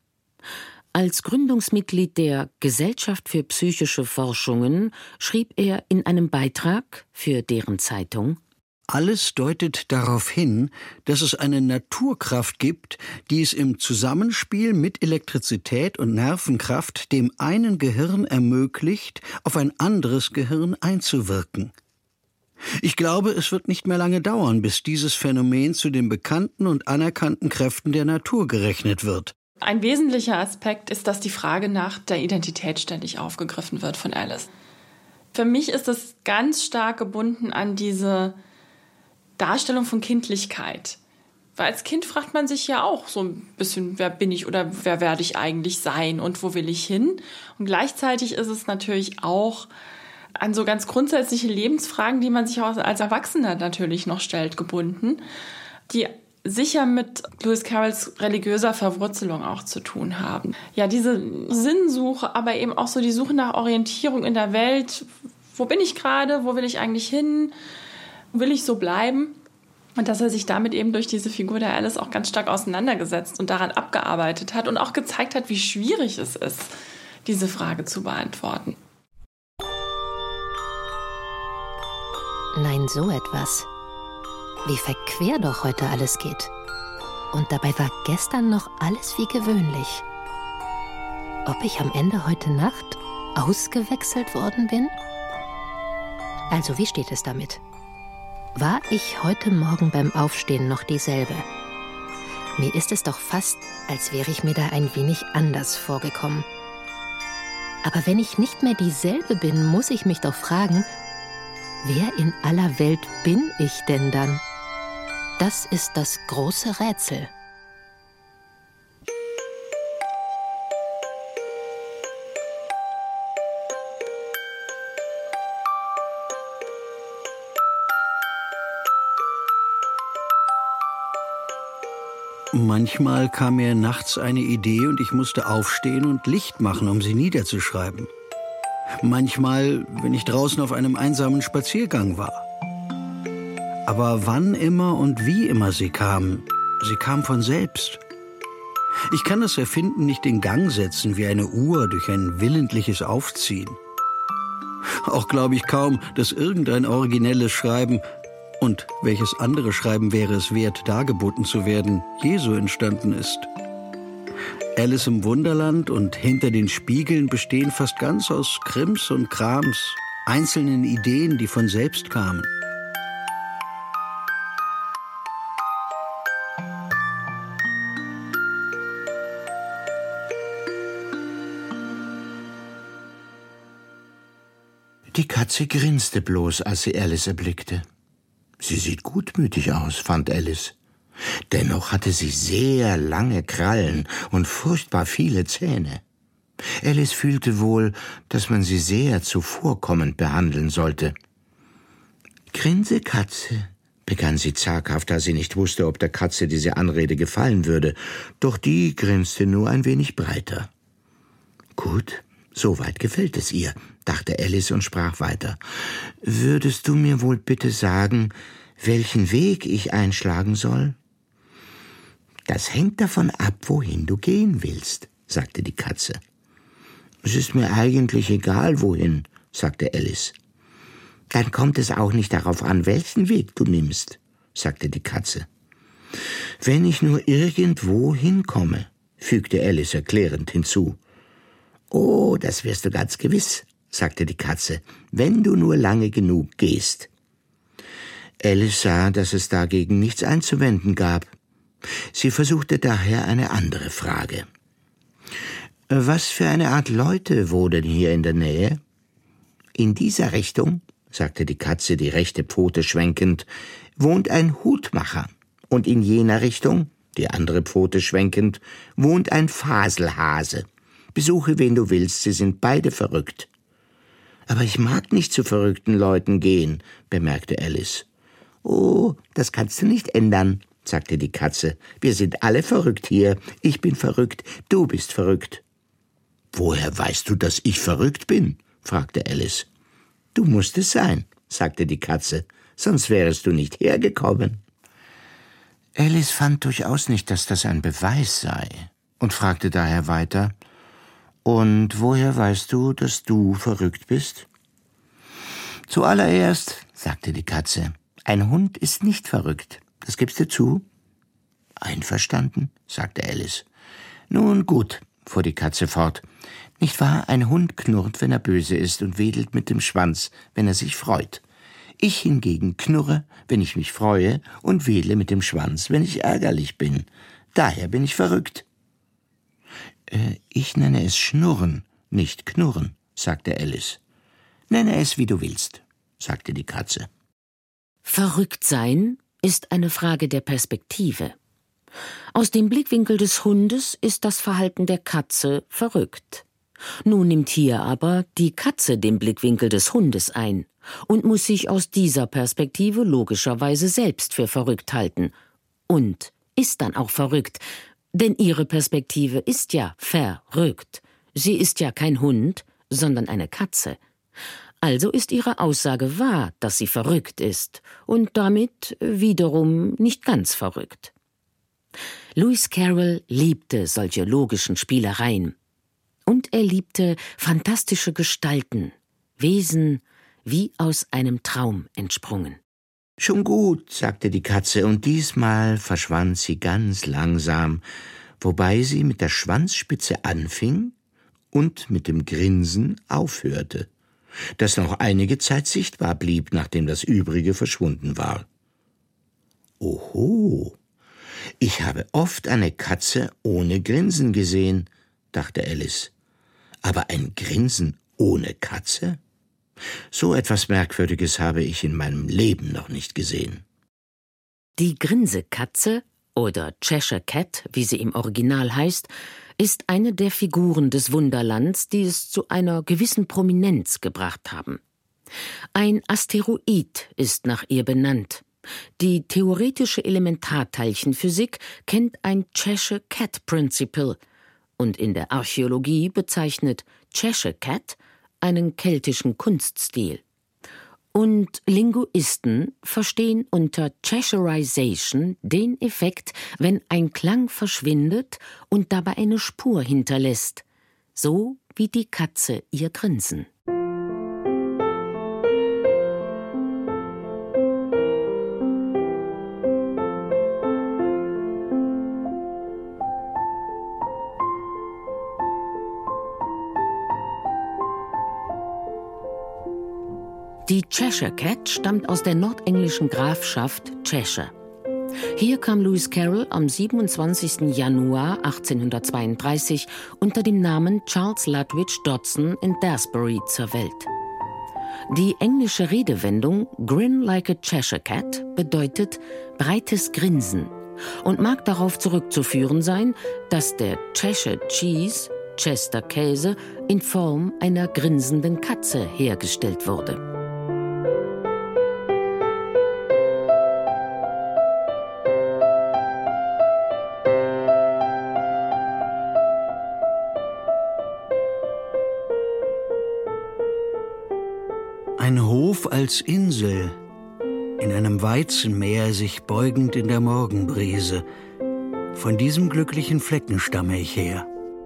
Als Gründungsmitglied der Gesellschaft für psychische Forschungen schrieb er in einem Beitrag für deren Zeitung: Alles deutet darauf hin, dass es eine Naturkraft gibt, die es im Zusammenspiel mit Elektrizität und Nervenkraft dem einen Gehirn ermöglicht, auf ein anderes Gehirn einzuwirken. Ich glaube, es wird nicht mehr lange dauern, bis dieses Phänomen zu den bekannten und anerkannten Kräften der Natur gerechnet wird. Ein wesentlicher Aspekt ist, dass die Frage nach der Identität ständig aufgegriffen wird von Alice. Für mich ist es ganz stark gebunden an diese Darstellung von Kindlichkeit. Weil als Kind fragt man sich ja auch so ein bisschen, wer bin ich oder wer werde ich eigentlich sein und wo will ich hin? Und gleichzeitig ist es natürlich auch an so ganz grundsätzliche Lebensfragen, die man sich auch als Erwachsener natürlich noch stellt, gebunden, die sicher mit Lewis Carrolls religiöser Verwurzelung auch zu tun haben. Ja, diese Sinnsuche, aber eben auch so die Suche nach Orientierung in der Welt. Wo bin ich gerade? Wo will ich eigentlich hin? Will ich so bleiben? Und dass er sich damit eben durch diese Figur der Alice auch ganz stark auseinandergesetzt und daran abgearbeitet hat und auch gezeigt hat, wie schwierig es ist, diese Frage zu beantworten. Nein, so etwas. Wie verquer doch heute alles geht. Und dabei war gestern noch alles wie gewöhnlich. Ob ich am Ende heute Nacht ausgewechselt worden bin? Also, wie steht es damit? War ich heute Morgen beim Aufstehen noch dieselbe? Mir ist es doch fast, als wäre ich mir da ein wenig anders vorgekommen. Aber wenn ich nicht mehr dieselbe bin, muss ich mich doch fragen, wer in aller Welt bin ich denn dann? Das ist das große Rätsel. Manchmal kam mir nachts eine Idee und ich musste aufstehen und Licht machen, um sie niederzuschreiben. Manchmal, wenn ich draußen auf einem einsamen Spaziergang war. Aber wann immer und wie immer sie kam von selbst. Ich kann das Erfinden nicht in Gang setzen wie eine Uhr durch ein willentliches Aufziehen. Auch glaube ich kaum, dass irgendein originelles Schreiben, und welches andere Schreiben wäre es wert, dargeboten zu werden, je so entstanden ist. Alice im Wunderland und Hinter den Spiegeln bestehen fast ganz aus Krims und Krams, einzelnen Ideen, die von selbst kamen. Die Katze grinste bloß, als sie Alice erblickte. Sie sieht gutmütig aus, fand Alice. Dennoch hatte sie sehr lange Krallen und furchtbar viele Zähne. Alice fühlte wohl, dass man sie sehr zuvorkommend behandeln sollte. »Grinse, Katze«, begann sie zaghaft, da sie nicht wusste, ob der Katze diese Anrede gefallen würde. Doch die grinste nur ein wenig breiter. »Gut, soweit gefällt es ihr«, dachte Alice und sprach weiter. »Würdest du mir wohl bitte sagen, welchen Weg ich einschlagen soll?« »Das hängt davon ab, wohin du gehen willst«, sagte die Katze. »Es ist mir eigentlich egal, wohin«, sagte Alice. »Dann kommt es auch nicht darauf an, welchen Weg du nimmst«, sagte die Katze. »Wenn ich nur irgendwo hinkomme«, fügte Alice erklärend hinzu. »Oh, das wirst du ganz gewiss«, sagte die Katze, »wenn du nur lange genug gehst.« Alice sah, dass es dagegen nichts einzuwenden gab. Sie versuchte daher eine andere Frage. »Was für eine Art Leute wohnen hier in der Nähe?« »In dieser Richtung«, sagte die Katze, die rechte Pfote schwenkend, »wohnt ein Hutmacher. Und in jener Richtung«, die andere Pfote schwenkend, »wohnt ein Faselhase. Besuche, wen du willst, sie sind beide verrückt.« »Aber ich mag nicht zu verrückten Leuten gehen«, bemerkte Alice. »Oh, das kannst du nicht ändern«, sagte die Katze. »Wir sind alle verrückt hier. Ich bin verrückt, du bist verrückt.« »Woher weißt du, dass ich verrückt bin?«, fragte Alice. »Du musst es sein«, sagte die Katze, »sonst wärest du nicht hergekommen.« Alice fand durchaus nicht, dass das ein Beweis sei, und fragte daher weiter, »Und woher weißt du, dass du verrückt bist?« »Zuallererst«, sagte die Katze, »ein Hund ist nicht verrückt. Das gibst du zu?« »Einverstanden«, sagte Alice. »Nun gut«, fuhr die Katze fort, »nicht wahr, ein Hund knurrt, wenn er böse ist und wedelt mit dem Schwanz, wenn er sich freut. Ich hingegen knurre, wenn ich mich freue und wedle mit dem Schwanz, wenn ich ärgerlich bin. Daher bin ich verrückt.« »Ich nenne es Schnurren, nicht Knurren«, sagte Alice. »Nenne es, wie du willst«, sagte die Katze. Verrückt sein ist eine Frage der Perspektive. Aus dem Blickwinkel des Hundes ist das Verhalten der Katze verrückt. Nun nimmt hier aber die Katze den Blickwinkel des Hundes ein und muss sich aus dieser Perspektive logischerweise selbst für verrückt halten und ist dann auch verrückt, denn ihre Perspektive ist ja verrückt. Sie ist ja kein Hund, sondern eine Katze. Also ist ihre Aussage wahr, dass sie verrückt ist und damit wiederum nicht ganz verrückt. Lewis Carroll liebte solche logischen Spielereien. Und er liebte fantastische Gestalten, Wesen, wie aus einem Traum entsprungen. »Schon gut«, sagte die Katze, und diesmal verschwand sie ganz langsam, wobei sie mit der Schwanzspitze anfing und mit dem Grinsen aufhörte, das noch einige Zeit sichtbar blieb, nachdem das Übrige verschwunden war. »Oho, ich habe oft eine Katze ohne Grinsen gesehen«, dachte Alice. »Aber ein Grinsen ohne Katze? So etwas Merkwürdiges habe ich in meinem Leben noch nicht gesehen.« Die Grinsekatze oder Cheshire Cat, wie sie im Original heißt, ist eine der Figuren des Wunderlands, die es zu einer gewissen Prominenz gebracht haben. Ein Asteroid ist nach ihr benannt. Die theoretische Elementarteilchenphysik kennt ein Cheshire Cat Principle und in der Archäologie bezeichnet Cheshire Cat einen keltischen Kunststil. Und Linguisten verstehen unter Cheshireization den Effekt, wenn ein Klang verschwindet und dabei eine Spur hinterlässt, so wie die Katze ihr Grinsen. Die Cheshire Cat stammt aus der nordenglischen Grafschaft Cheshire. Hier kam Lewis Carroll am 27. Januar 1832 unter dem Namen Charles Lutwidge Dodson in Daresbury zur Welt. Die englische Redewendung Grin like a Cheshire Cat bedeutet breites Grinsen und mag darauf zurückzuführen sein, dass der Cheshire Cheese, Chester Käse, in Form einer grinsenden Katze hergestellt wurde. Ein Hof als Insel, in einem Weizenmeer sich beugend in der Morgenbrise. Von diesem glücklichen Flecken stamme ich her.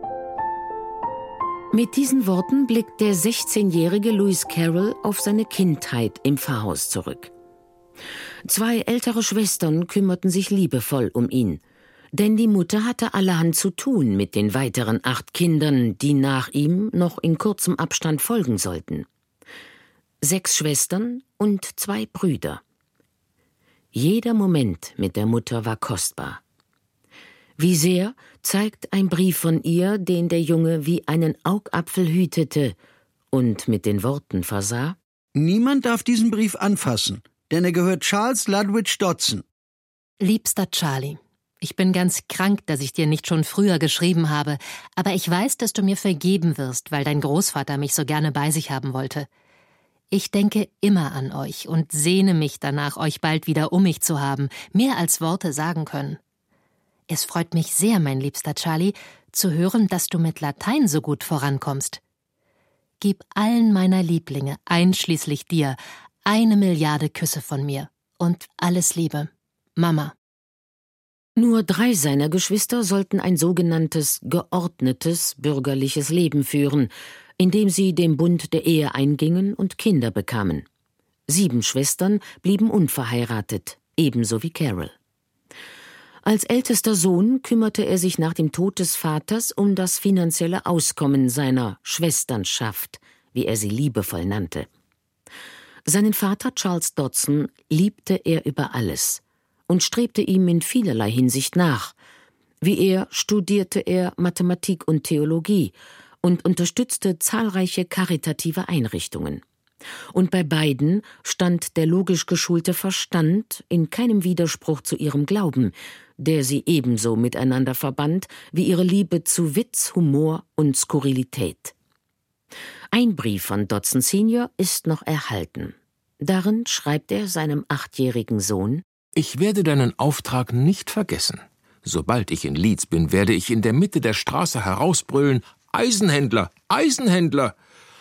Mit diesen Worten blickt der 16-jährige Lewis Carroll auf seine Kindheit im Pfarrhaus zurück. 2 ältere Schwestern kümmerten sich liebevoll um ihn, denn die Mutter hatte allerhand zu tun mit den weiteren 8 Kindern, die nach ihm noch in kurzem Abstand folgen sollten. 6 Schwestern und 2 Brüder. Jeder Moment mit der Mutter war kostbar. Wie sehr zeigt ein Brief von ihr, den der Junge wie einen Augapfel hütete und mit den Worten versah: Niemand darf diesen Brief anfassen, denn er gehört Charles Lutwidge Dodson. Liebster Charlie, ich bin ganz krank, dass ich dir nicht schon früher geschrieben habe, aber ich weiß, dass du mir vergeben wirst, weil dein Großvater mich so gerne bei sich haben wollte. Ich denke immer an euch und sehne mich danach, euch bald wieder um mich zu haben, mehr als Worte sagen können. Es freut mich sehr, mein liebster Charlie, zu hören, dass du mit Latein so gut vorankommst. Gib allen meiner Lieblinge, einschließlich dir, 1 Milliarde Küsse von mir und alles Liebe. Mama. Nur 3 seiner Geschwister sollten ein sogenanntes geordnetes bürgerliches Leben führen, indem sie dem Bund der Ehe eingingen und Kinder bekamen. 7 Schwestern blieben unverheiratet, ebenso wie Carroll. Als ältester Sohn kümmerte er sich nach dem Tod des Vaters um das finanzielle Auskommen seiner Schwesternschaft, wie er sie liebevoll nannte. Seinen Vater Charles Dodson liebte er über alles und strebte ihm in vielerlei Hinsicht nach. Wie er studierte er Mathematik und Theologie und unterstützte zahlreiche karitative Einrichtungen. Und bei beiden stand der logisch geschulte Verstand in keinem Widerspruch zu ihrem Glauben, der sie ebenso miteinander verband wie ihre Liebe zu Witz, Humor und Skurrilität. Ein Brief von Dodson Senior ist noch erhalten. Darin schreibt er seinem 8-jährigen Sohn: Ich werde deinen Auftrag nicht vergessen. Sobald ich in Leeds bin, werde ich in der Mitte der Straße herausbrüllen: Eisenhändler, Eisenhändler!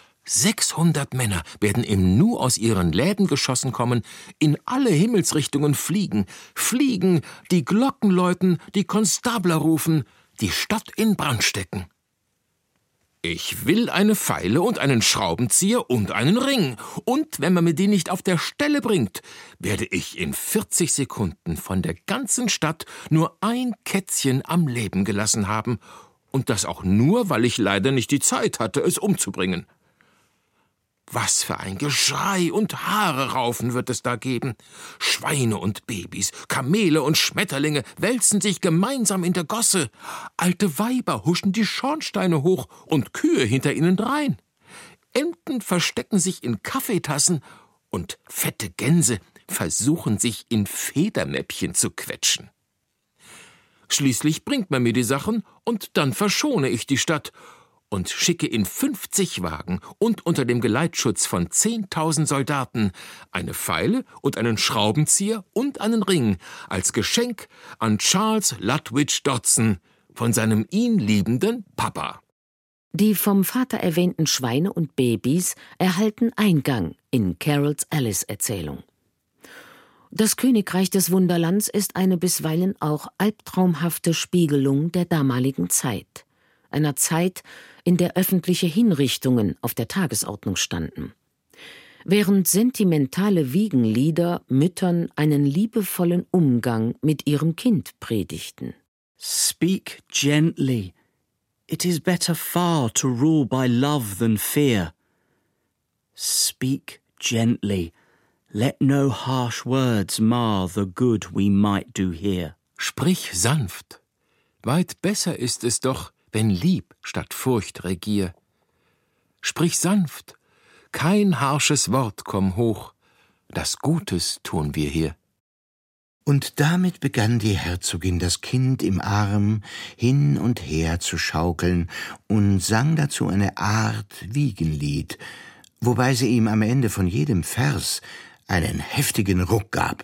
600 Männer werden im Nu aus ihren Läden geschossen kommen, in alle Himmelsrichtungen fliegen, die Glocken läuten, die Konstabler rufen, die Stadt in Brand stecken. Ich will eine Feile und einen Schraubenzieher und einen Ring. Und wenn man mir die nicht auf der Stelle bringt, werde ich in 40 Sekunden von der ganzen Stadt nur ein Kätzchen am Leben gelassen haben. Und das auch nur, weil ich leider nicht die Zeit hatte, es umzubringen. Was für ein Geschrei und Haareraufen wird es da geben. Schweine und Babys, Kamele und Schmetterlinge wälzen sich gemeinsam in der Gosse. Alte Weiber huschen die Schornsteine hoch und Kühe hinter ihnen drein. Enten verstecken sich in Kaffeetassen und fette Gänse versuchen sich in Federmäppchen zu quetschen. Schließlich bringt man mir die Sachen und dann verschone ich die Stadt und schicke in 50 Wagen und unter dem Geleitschutz von 10.000 Soldaten eine Feile und einen Schraubenzieher und einen Ring als Geschenk an Charles Lutwidge Dodson von seinem ihn liebenden Papa. Die vom Vater erwähnten Schweine und Babys erhalten Eingang in Carols Alice-Erzählung. Das Königreich des Wunderlands ist eine bisweilen auch albtraumhafte Spiegelung der damaligen Zeit. Einer Zeit, in der öffentliche Hinrichtungen auf der Tagesordnung standen. Während sentimentale Wiegenlieder Müttern einen liebevollen Umgang mit ihrem Kind predigten. Speak gently. It is better far to rule by love than fear. Speak gently. Let no harsh words mar the good we might do here. Sprich sanft. Weit besser ist es doch, wenn Lieb statt Furcht regier. Sprich sanft, kein harsches Wort komm hoch, das Gutes tun wir hier. Und damit begann die Herzogin, das Kind im Arm hin und her zu schaukeln und sang dazu eine Art Wiegenlied, wobei sie ihm am Ende von jedem Vers einen heftigen Ruck gab.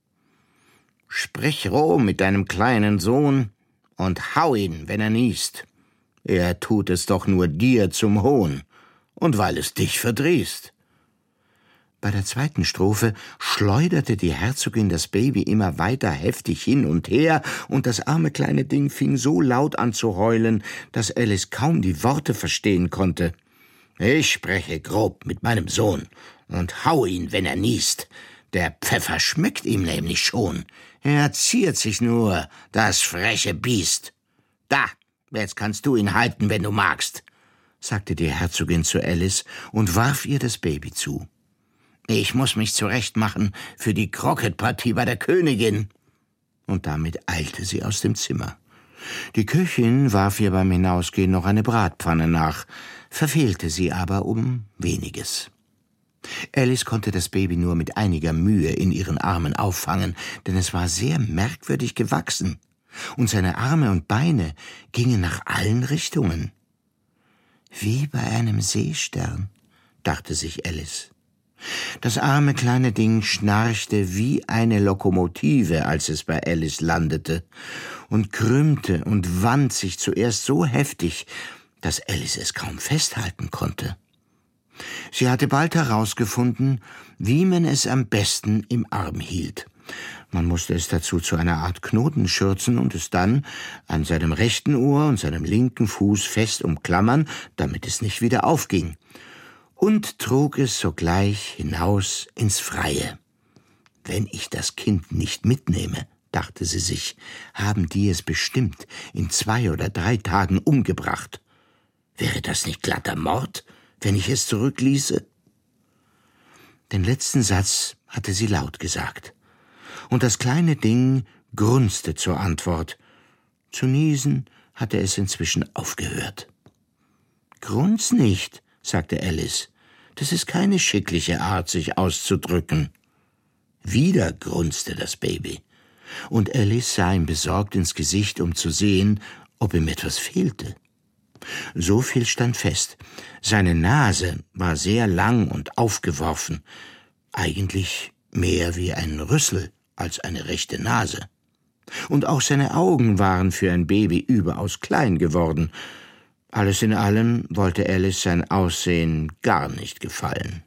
Sprich roh mit deinem kleinen Sohn und hau ihn, wenn er niest. Er tut es doch nur dir zum Hohn, und weil es dich verdrießt. Bei der zweiten Strophe schleuderte die Herzogin das Baby immer weiter heftig hin und her, und das arme kleine Ding fing so laut an zu heulen, dass Alice kaum die Worte verstehen konnte. Ich spreche grob mit meinem Sohn und hau ihn, wenn er niest. Der Pfeffer schmeckt ihm nämlich schon. Er ziert sich nur, das freche Biest. Da! Jetzt kannst du ihn halten, wenn du magst, sagte die Herzogin zu Alice und warf ihr das Baby zu. Ich muss mich zurechtmachen für die Croquet-Partie bei der Königin. Und damit eilte sie aus dem Zimmer. Die Köchin warf ihr beim Hinausgehen noch eine Bratpfanne nach, verfehlte sie aber um weniges. Alice konnte das Baby nur mit einiger Mühe in ihren Armen auffangen, denn es war sehr merkwürdig gewachsen. Und seine Arme und Beine gingen nach allen Richtungen. Wie bei einem Seestern, dachte sich Alice. Das arme kleine Ding schnarchte wie eine Lokomotive, als es bei Alice landete, und krümmte und wand sich zuerst so heftig, dass Alice es kaum festhalten konnte. Sie hatte bald herausgefunden, wie man es am besten im Arm hielt. Man musste es dazu zu einer Art Knoten schürzen und es dann an seinem rechten Ohr und seinem linken Fuß fest umklammern, damit es nicht wieder aufging, und trug es sogleich hinaus ins Freie. Wenn ich das Kind nicht mitnehme, dachte sie sich, haben die es bestimmt in 2 oder 3 Tagen umgebracht. Wäre das nicht glatter Mord, wenn ich es zurückließe? Den letzten Satz hatte sie laut gesagt. Und das kleine Ding grunzte zur Antwort. Zu niesen hatte es inzwischen aufgehört. »Grunz nicht«, sagte Alice. »Das ist keine schickliche Art, sich auszudrücken.« Wieder grunzte das Baby. Und Alice sah ihm besorgt ins Gesicht, um zu sehen, ob ihm etwas fehlte. So viel stand fest. Seine Nase war sehr lang und aufgeworfen. Eigentlich mehr wie ein Rüssel als eine rechte Nase. Und auch seine Augen waren für ein Baby überaus klein geworden. Alles in allem wollte Alice sein Aussehen gar nicht gefallen.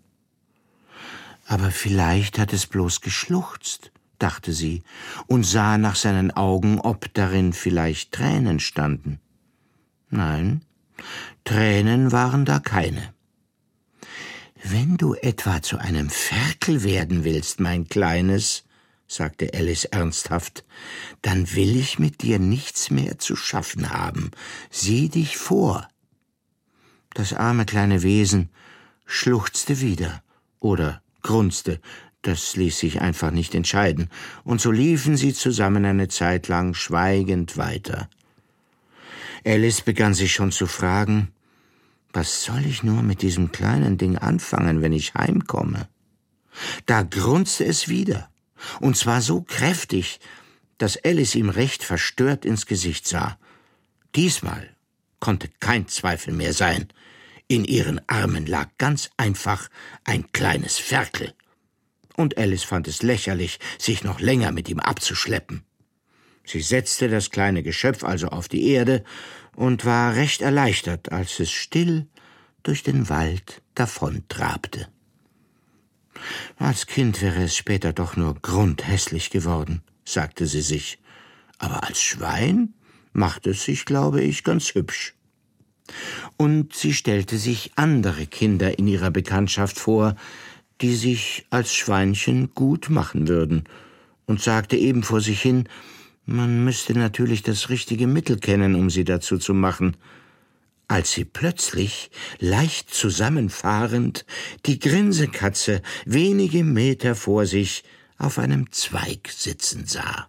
Aber vielleicht hat es bloß geschluchzt, dachte sie, und sah nach seinen Augen, ob darin vielleicht Tränen standen. Nein, Tränen waren da keine. »Wenn du etwa zu einem Ferkel werden willst, mein Kleines«, sagte Alice ernsthaft, »dann will ich mit dir nichts mehr zu schaffen haben. Sieh dich vor.« Das arme kleine Wesen schluchzte wieder oder grunzte, das ließ sich einfach nicht entscheiden, und so liefen sie zusammen eine Zeit lang schweigend weiter. Alice begann sich schon zu fragen, was soll ich nur mit diesem kleinen Ding anfangen, wenn ich heimkomme? Da grunzte es wieder, und zwar so kräftig, dass Alice ihm recht verstört ins Gesicht sah. Diesmal konnte kein Zweifel mehr sein. In ihren Armen lag ganz einfach ein kleines Ferkel. Und Alice fand es lächerlich, sich noch länger mit ihm abzuschleppen. Sie setzte das kleine Geschöpf also auf die Erde und war recht erleichtert, als es still durch den Wald davontrabte. Als Kind wäre es später doch nur grundhässlich geworden, sagte sie sich. Aber als Schwein macht es sich, glaube ich, ganz hübsch. Und sie stellte sich andere Kinder in ihrer Bekanntschaft vor, die sich als Schweinchen gut machen würden, und sagte eben vor sich hin, man müsste natürlich das richtige Mittel kennen, um sie dazu zu machen, als sie plötzlich, leicht zusammenfahrend, die Grinsekatze wenige Meter vor sich auf einem Zweig sitzen sah.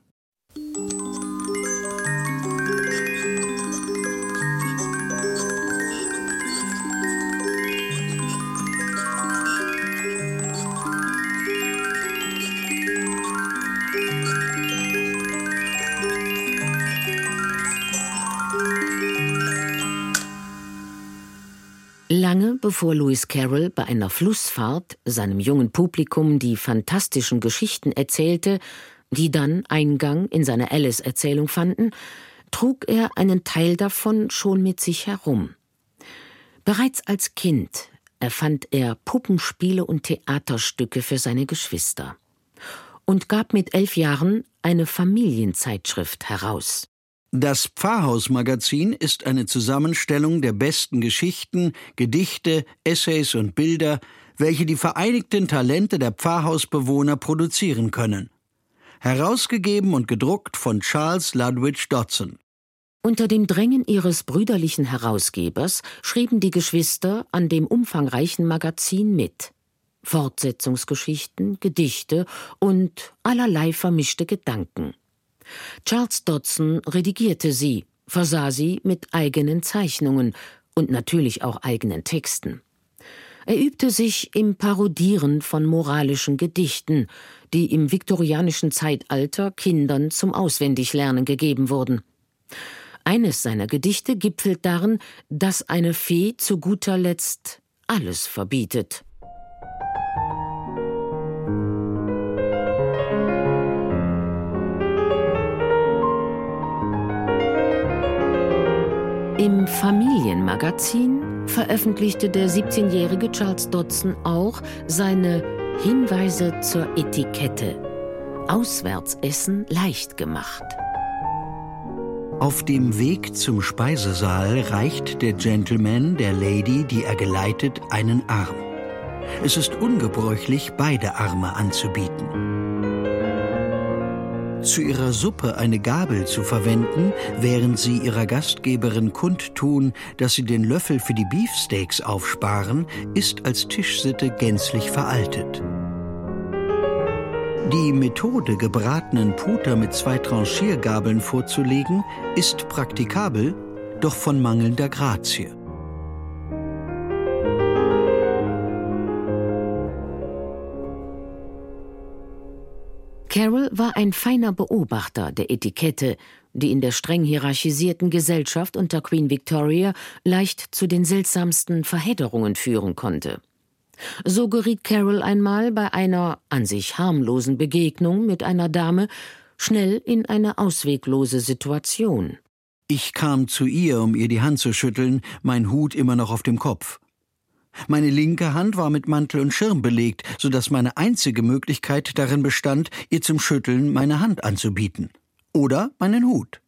Lange bevor Lewis Carroll bei einer Flussfahrt seinem jungen Publikum die fantastischen Geschichten erzählte, die dann Eingang in seine Alice-Erzählung fanden, trug er einen Teil davon schon mit sich herum. Bereits als Kind erfand er Puppenspiele und Theaterstücke für seine Geschwister und gab mit 11 Jahren eine Familienzeitschrift heraus. Das Pfarrhaus-Magazin ist eine Zusammenstellung der besten Geschichten, Gedichte, Essays und Bilder, welche die vereinigten Talente der Pfarrhausbewohner produzieren können. Herausgegeben und gedruckt von Charles Ludwig Dodson. Unter dem Drängen ihres brüderlichen Herausgebers schrieben die Geschwister an dem umfangreichen Magazin mit. Fortsetzungsgeschichten, Gedichte und allerlei vermischte Gedanken. Charles Dodson redigierte sie, versah sie mit eigenen Zeichnungen und natürlich auch eigenen Texten. Er übte sich im Parodieren von moralischen Gedichten, die im viktorianischen Zeitalter Kindern zum Auswendiglernen gegeben wurden. Eines seiner Gedichte gipfelt darin, dass eine Fee zu guter Letzt alles verbietet. Im Familienmagazin veröffentlichte der 17-jährige Charles Dodson auch seine Hinweise zur Etikette. Auswärtsessen leicht gemacht. Auf dem Weg zum Speisesaal reicht der Gentleman der Lady, die er geleitet, einen Arm. Es ist ungebräuchlich, beide Arme anzubieten. Zu ihrer Suppe eine Gabel zu verwenden, während sie ihrer Gastgeberin kundtun, dass sie den Löffel für die Beefsteaks aufsparen, ist als Tischsitte gänzlich veraltet. Die Methode, gebratenen Puter mit 2 Tranchiergabeln vorzulegen, ist praktikabel, doch von mangelnder Grazie. Carroll war ein feiner Beobachter der Etikette, die in der streng hierarchisierten Gesellschaft unter Queen Victoria leicht zu den seltsamsten Verhedderungen führen konnte. So geriet Carroll einmal bei einer an sich harmlosen Begegnung mit einer Dame schnell in eine ausweglose Situation. Ich kam zu ihr, um ihr die Hand zu schütteln, mein Hut immer noch auf dem Kopf. Meine linke Hand war mit Mantel und Schirm belegt, sodass meine einzige Möglichkeit darin bestand, ihr zum Schütteln meine Hand anzubieten. Oder meinen Hut.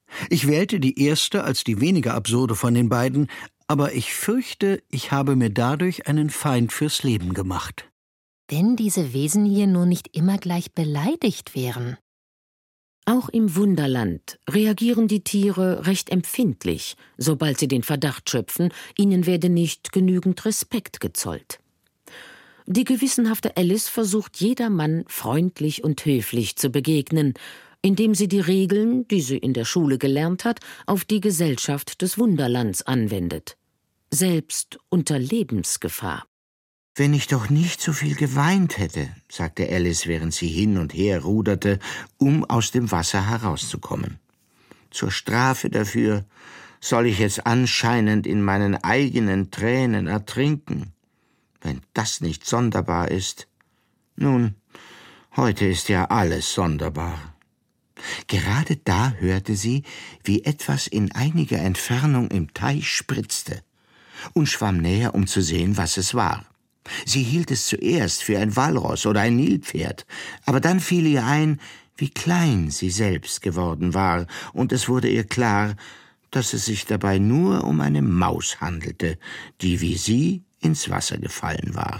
Ich wählte die erste als die weniger absurde von den beiden, aber ich fürchte, ich habe mir dadurch einen Feind fürs Leben gemacht. Wenn diese Wesen hier nur nicht immer gleich beleidigt wären. Auch im Wunderland reagieren die Tiere recht empfindlich, sobald sie den Verdacht schöpfen, ihnen werde nicht genügend Respekt gezollt. Die gewissenhafte Alice versucht jedermann freundlich und höflich zu begegnen, indem sie die Regeln, die sie in der Schule gelernt hat, auf die Gesellschaft des Wunderlands anwendet. Selbst unter Lebensgefahr. »Wenn ich doch nicht so viel geweint hätte«, sagte Alice, während sie hin und her ruderte, um aus dem Wasser herauszukommen. »Zur Strafe dafür soll ich jetzt anscheinend in meinen eigenen Tränen ertrinken. Wenn das nicht sonderbar ist. Nun, heute ist ja alles sonderbar.« Gerade da hörte sie, wie etwas in einiger Entfernung im Teich spritzte und schwamm näher, um zu sehen, was es war. Sie hielt es zuerst für ein Walross oder ein Nilpferd, aber dann fiel ihr ein, wie klein sie selbst geworden war, und es wurde ihr klar, dass es sich dabei nur um eine Maus handelte, die wie sie ins Wasser gefallen war.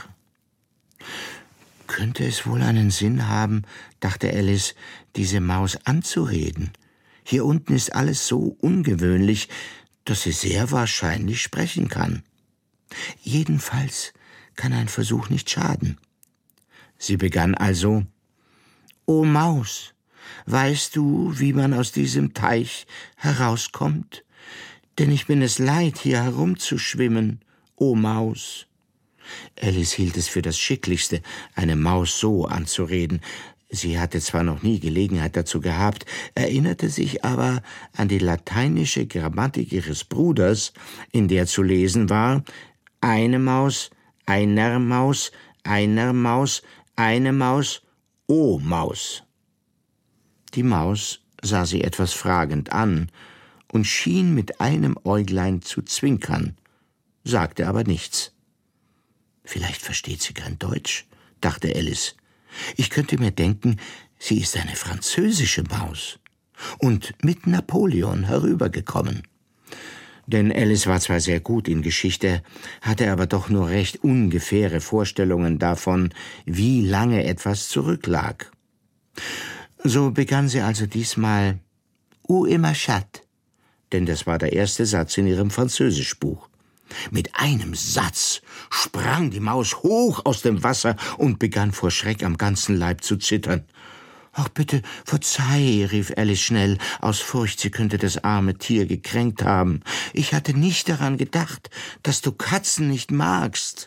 Könnte es wohl einen Sinn haben, dachte Alice, diese Maus anzureden? Hier unten ist alles so ungewöhnlich, dass sie sehr wahrscheinlich sprechen kann. Jedenfalls kann ein Versuch nicht schaden. Sie begann also: »O Maus, weißt du, wie man aus diesem Teich herauskommt? Denn ich bin es leid, hier herumzuschwimmen, o Maus.« Alice hielt es für das Schicklichste, eine Maus so anzureden. Sie hatte zwar noch nie Gelegenheit dazu gehabt, erinnerte sich aber an die lateinische Grammatik ihres Bruders, in der zu lesen war: eine Maus, einer Maus, einer Maus, eine Maus, o Maus. Die Maus sah sie etwas fragend an und schien mit einem Äuglein zu zwinkern, sagte aber nichts. »Vielleicht versteht sie kein Deutsch«, dachte Alice. »Ich könnte mir denken, sie ist eine französische Maus und mit Napoleon herübergekommen.« Denn Alice war zwar sehr gut in Geschichte, hatte aber doch nur recht ungefähre Vorstellungen davon, wie lange etwas zurücklag. So begann sie also diesmal »Où est ma chatte?«, denn das war der erste Satz in ihrem Französischbuch. Mit einem Satz sprang die Maus hoch aus dem Wasser und begann vor Schreck am ganzen Leib zu zittern. »Ach, bitte, verzeih«, rief Alice schnell, aus Furcht, sie könnte das arme Tier gekränkt haben. »Ich hatte nicht daran gedacht, dass du Katzen nicht magst.«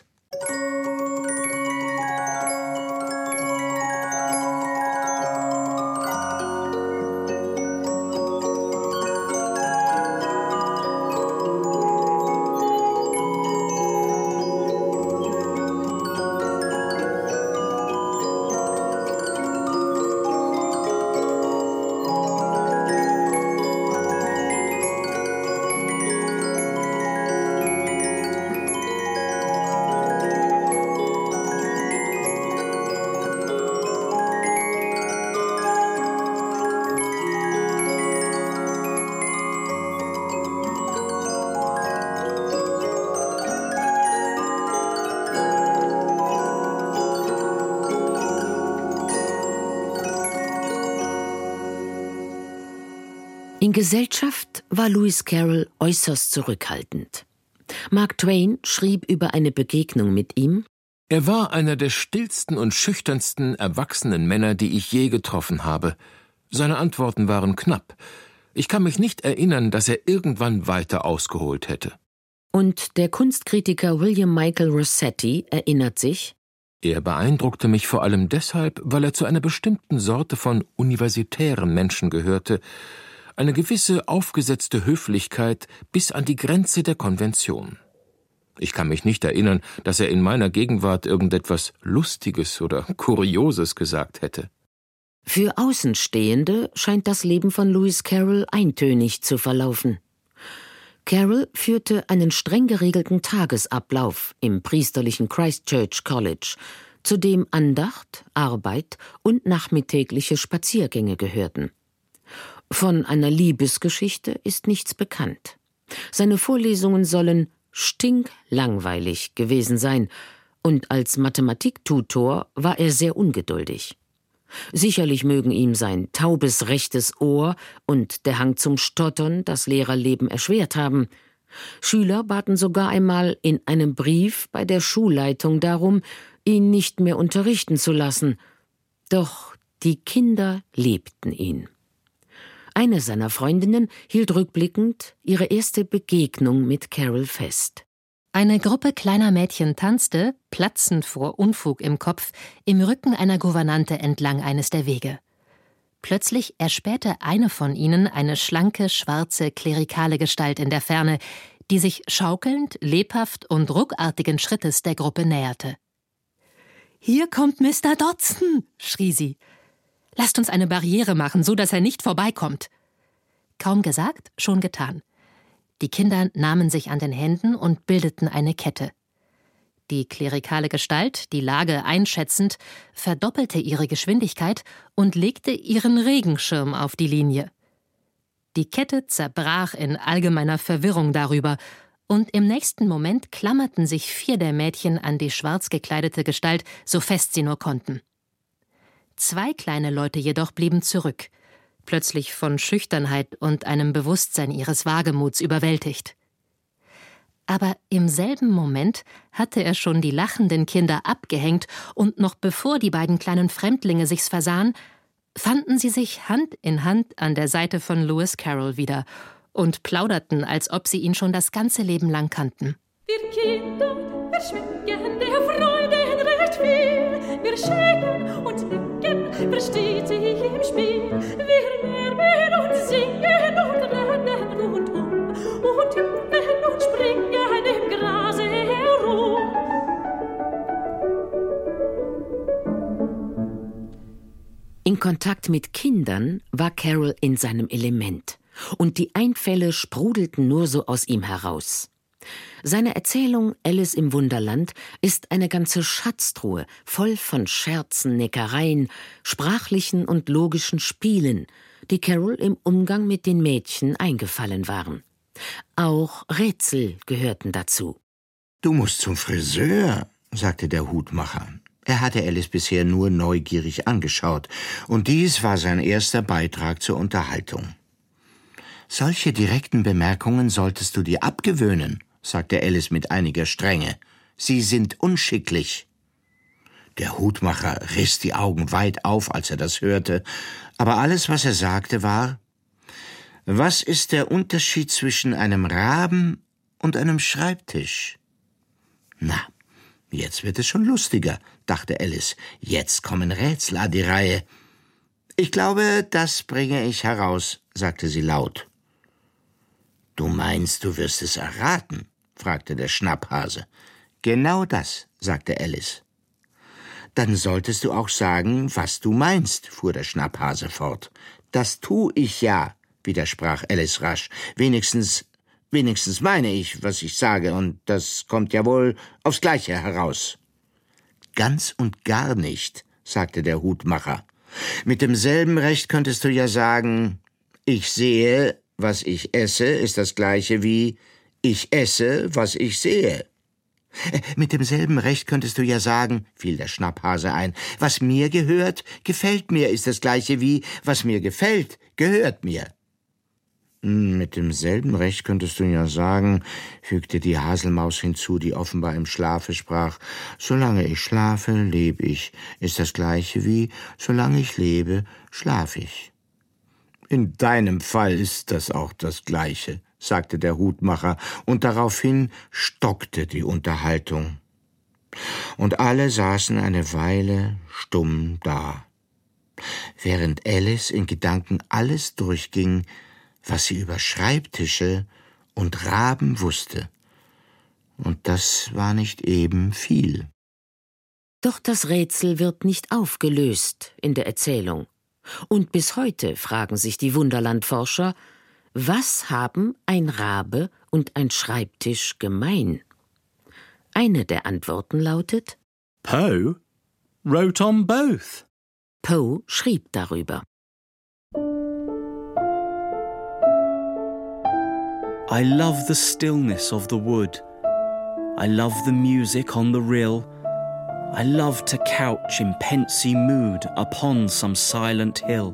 In Gesellschaft war Lewis Carroll äußerst zurückhaltend. Mark Twain schrieb über eine Begegnung mit ihm: Er war einer der stillsten und schüchternsten erwachsenen Männer, die ich je getroffen habe. Seine Antworten waren knapp. Ich kann mich nicht erinnern, dass er irgendwann weiter ausgeholt hätte. Und der Kunstkritiker William Michael Rossetti erinnert sich: Er beeindruckte mich vor allem deshalb, weil er zu einer bestimmten Sorte von universitären Menschen gehörte, eine gewisse aufgesetzte Höflichkeit bis an die Grenze der Konvention. Ich kann mich nicht erinnern, dass er in meiner Gegenwart irgendetwas Lustiges oder Kurioses gesagt hätte. Für Außenstehende scheint das Leben von Lewis Carroll eintönig zu verlaufen. Carroll führte einen streng geregelten Tagesablauf im priesterlichen Christ Church College, zu dem Andacht, Arbeit und nachmittägliche Spaziergänge gehörten. Von einer Liebesgeschichte ist nichts bekannt. Seine Vorlesungen sollen stinklangweilig gewesen sein, und als Mathematiktutor war er sehr ungeduldig. Sicherlich mögen ihm sein taubes rechtes Ohr und der Hang zum Stottern das Lehrerleben erschwert haben. Schüler baten sogar einmal in einem Brief bei der Schulleitung darum, ihn nicht mehr unterrichten zu lassen. Doch die Kinder liebten ihn. Eine seiner Freundinnen hielt rückblickend ihre erste Begegnung mit Carroll fest. Eine Gruppe kleiner Mädchen tanzte, platzend vor Unfug im Kopf, im Rücken einer Gouvernante entlang eines der Wege. Plötzlich erspähte eine von ihnen eine schlanke, schwarze, klerikale Gestalt in der Ferne, die sich schaukelnd, lebhaft und ruckartigen Schrittes der Gruppe näherte. »Hier kommt Mr. Dodson«, schrie sie. »Lasst uns eine Barriere machen, so dass er nicht vorbeikommt.« Kaum gesagt, schon getan. Die Kinder nahmen sich an den Händen und bildeten eine Kette. Die klerikale Gestalt, die Lage einschätzend, verdoppelte ihre Geschwindigkeit und legte ihren Regenschirm auf die Linie. Die Kette zerbrach in allgemeiner Verwirrung darüber, und im nächsten Moment klammerten sich 4 der Mädchen an die schwarz gekleidete Gestalt, so fest sie nur konnten. 2 kleine Leute jedoch blieben zurück, plötzlich von Schüchternheit und einem Bewusstsein ihres Wagemuts überwältigt. Aber im selben Moment hatte er schon die lachenden Kinder abgehängt, und noch bevor die beiden kleinen Fremdlinge sich's versahen, fanden sie sich Hand in Hand an der Seite von Lewis Carroll wieder und plauderten, als ob sie ihn schon das ganze Leben lang kannten. Wir Kinder, wir schmecken der Freude recht viel. Wir schäken und nicken, versteht sie im Spiel. Wir lärmen und singen und rennen rundum und hüpfen und springen im Grase herum. In Kontakt mit Kindern war Carroll in seinem Element, und die Einfälle sprudelten nur so aus ihm heraus. Seine Erzählung »Alice im Wunderland« ist eine ganze Schatztruhe, voll von Scherzen, Neckereien, sprachlichen und logischen Spielen, die Carroll im Umgang mit den Mädchen eingefallen waren. Auch Rätsel gehörten dazu. »Du musst zum Friseur«, sagte der Hutmacher. Er hatte Alice bisher nur neugierig angeschaut, und dies war sein erster Beitrag zur Unterhaltung. »Solche direkten Bemerkungen solltest du dir abgewöhnen«, sagte Alice mit einiger Strenge. »Sie sind unschicklich.« Der Hutmacher riss die Augen weit auf, als er das hörte, aber alles, was er sagte, war: »Was ist der Unterschied zwischen einem Raben und einem Schreibtisch?« »Na, jetzt wird es schon lustiger«, dachte Alice. »Jetzt kommen Rätsel an die Reihe.« »Ich glaube, das bringe ich heraus«, sagte sie laut. »Du meinst, du wirst es erraten?«, fragte der Schnapphase. »Genau das«, sagte Alice. »Dann solltest du auch sagen, was du meinst«, fuhr der Schnapphase fort. »Das tu ich ja«, widersprach Alice rasch. Wenigstens meine ich, was ich sage, und das kommt ja wohl aufs Gleiche heraus.« »Ganz und gar nicht«, sagte der Hutmacher. »Mit demselben Recht könntest du ja sagen, ich sehe, was ich esse, ist das Gleiche wie ich esse, was ich sehe.« »Mit demselben Recht könntest du ja sagen«, fiel der Schnapphase ein, »was mir gehört, gefällt mir, ist das Gleiche wie was mir gefällt, gehört mir.« »Mit demselben Recht könntest du ja sagen«, fügte die Haselmaus hinzu, die offenbar im Schlafe sprach, »solange ich schlafe, lebe ich, ist das Gleiche wie solange ich lebe, schlaf ich.« »In deinem Fall ist das auch das Gleiche«, sagte der Hutmacher, und daraufhin stockte die Unterhaltung. Und alle saßen eine Weile stumm da, während Alice in Gedanken alles durchging, was sie über Schreibtische und Raben wusste. Und das war nicht eben viel. Doch das Rätsel wird nicht aufgelöst in der Erzählung. Und bis heute fragen sich die Wunderlandforscher, was haben ein Rabe und ein Schreibtisch gemein? Eine der Antworten lautet: Poe wrote on both. Poe schrieb darüber. I love the stillness of the wood. I love the music on the rill. I love to couch in pensy mood upon some silent hill.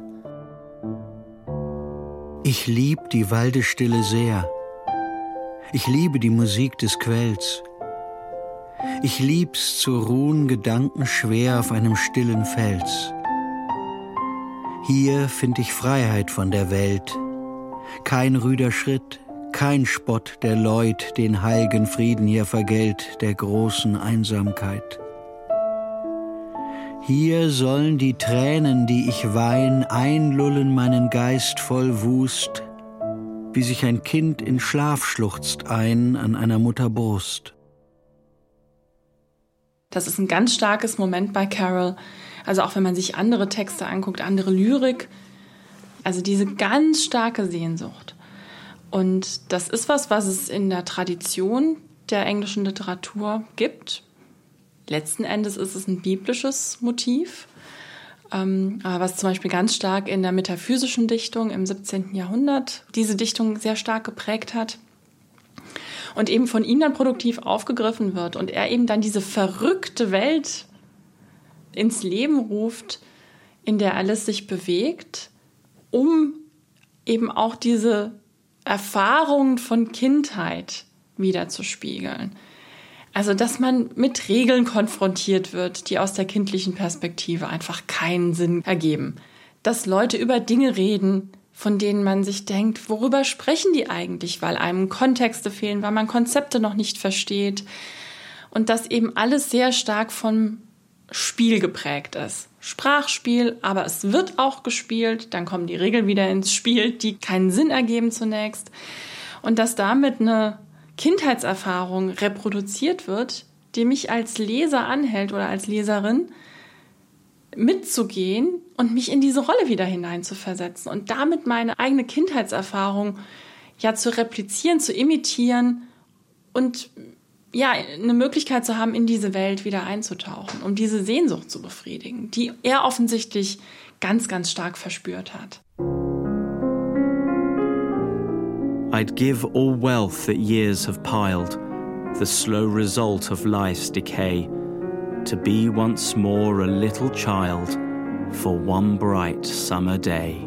Ich lieb die Waldesstille sehr. Ich liebe die Musik des Quells. Ich lieb's zu ruhen gedankenschwer auf einem stillen Fels. Hier find ich Freiheit von der Welt. Kein rüder Schritt, kein Spott der Leut den heilgen Frieden hier vergällt der großen Einsamkeit. Hier sollen die Tränen, die ich wein, einlullen meinen Geist voll Wust, wie sich ein Kind in Schlaf schluchzt ein an einer Mutter Brust. Das ist ein ganz starkes Moment bei Carol. Also auch wenn man sich andere Texte anguckt, andere Lyrik. Also diese ganz starke Sehnsucht. Und das ist was es in der Tradition der englischen Literatur gibt. Letzten Endes ist es ein biblisches Motiv, aber was zum Beispiel ganz stark in der metaphysischen Dichtung im 17. Jahrhundert diese Dichtung sehr stark geprägt hat und eben von ihm dann produktiv aufgegriffen wird und er eben dann diese verrückte Welt ins Leben ruft, in der Alice sich bewegt, um eben auch diese Erfahrungen von Kindheit wiederzuspiegeln. Also, dass man mit Regeln konfrontiert wird, die aus der kindlichen Perspektive einfach keinen Sinn ergeben. Dass Leute über Dinge reden, von denen man sich denkt, worüber sprechen die eigentlich, weil einem Kontexte fehlen, weil man Konzepte noch nicht versteht. Und dass eben alles sehr stark vom Spiel geprägt ist. Sprachspiel, aber es wird auch gespielt, dann kommen die Regeln wieder ins Spiel, die keinen Sinn ergeben zunächst. Und dass damit eine Kindheitserfahrung reproduziert wird, die mich als Leser anhält oder als Leserin mitzugehen und mich in diese Rolle wieder hineinzuversetzen und damit meine eigene Kindheitserfahrung ja zu replizieren, zu imitieren und ja, eine Möglichkeit zu haben, in diese Welt wieder einzutauchen, um diese Sehnsucht zu befriedigen, die er offensichtlich ganz, ganz stark verspürt hat. I'd give all wealth that years have piled, the slow result of life's decay, to be once more a little child for one bright summer day.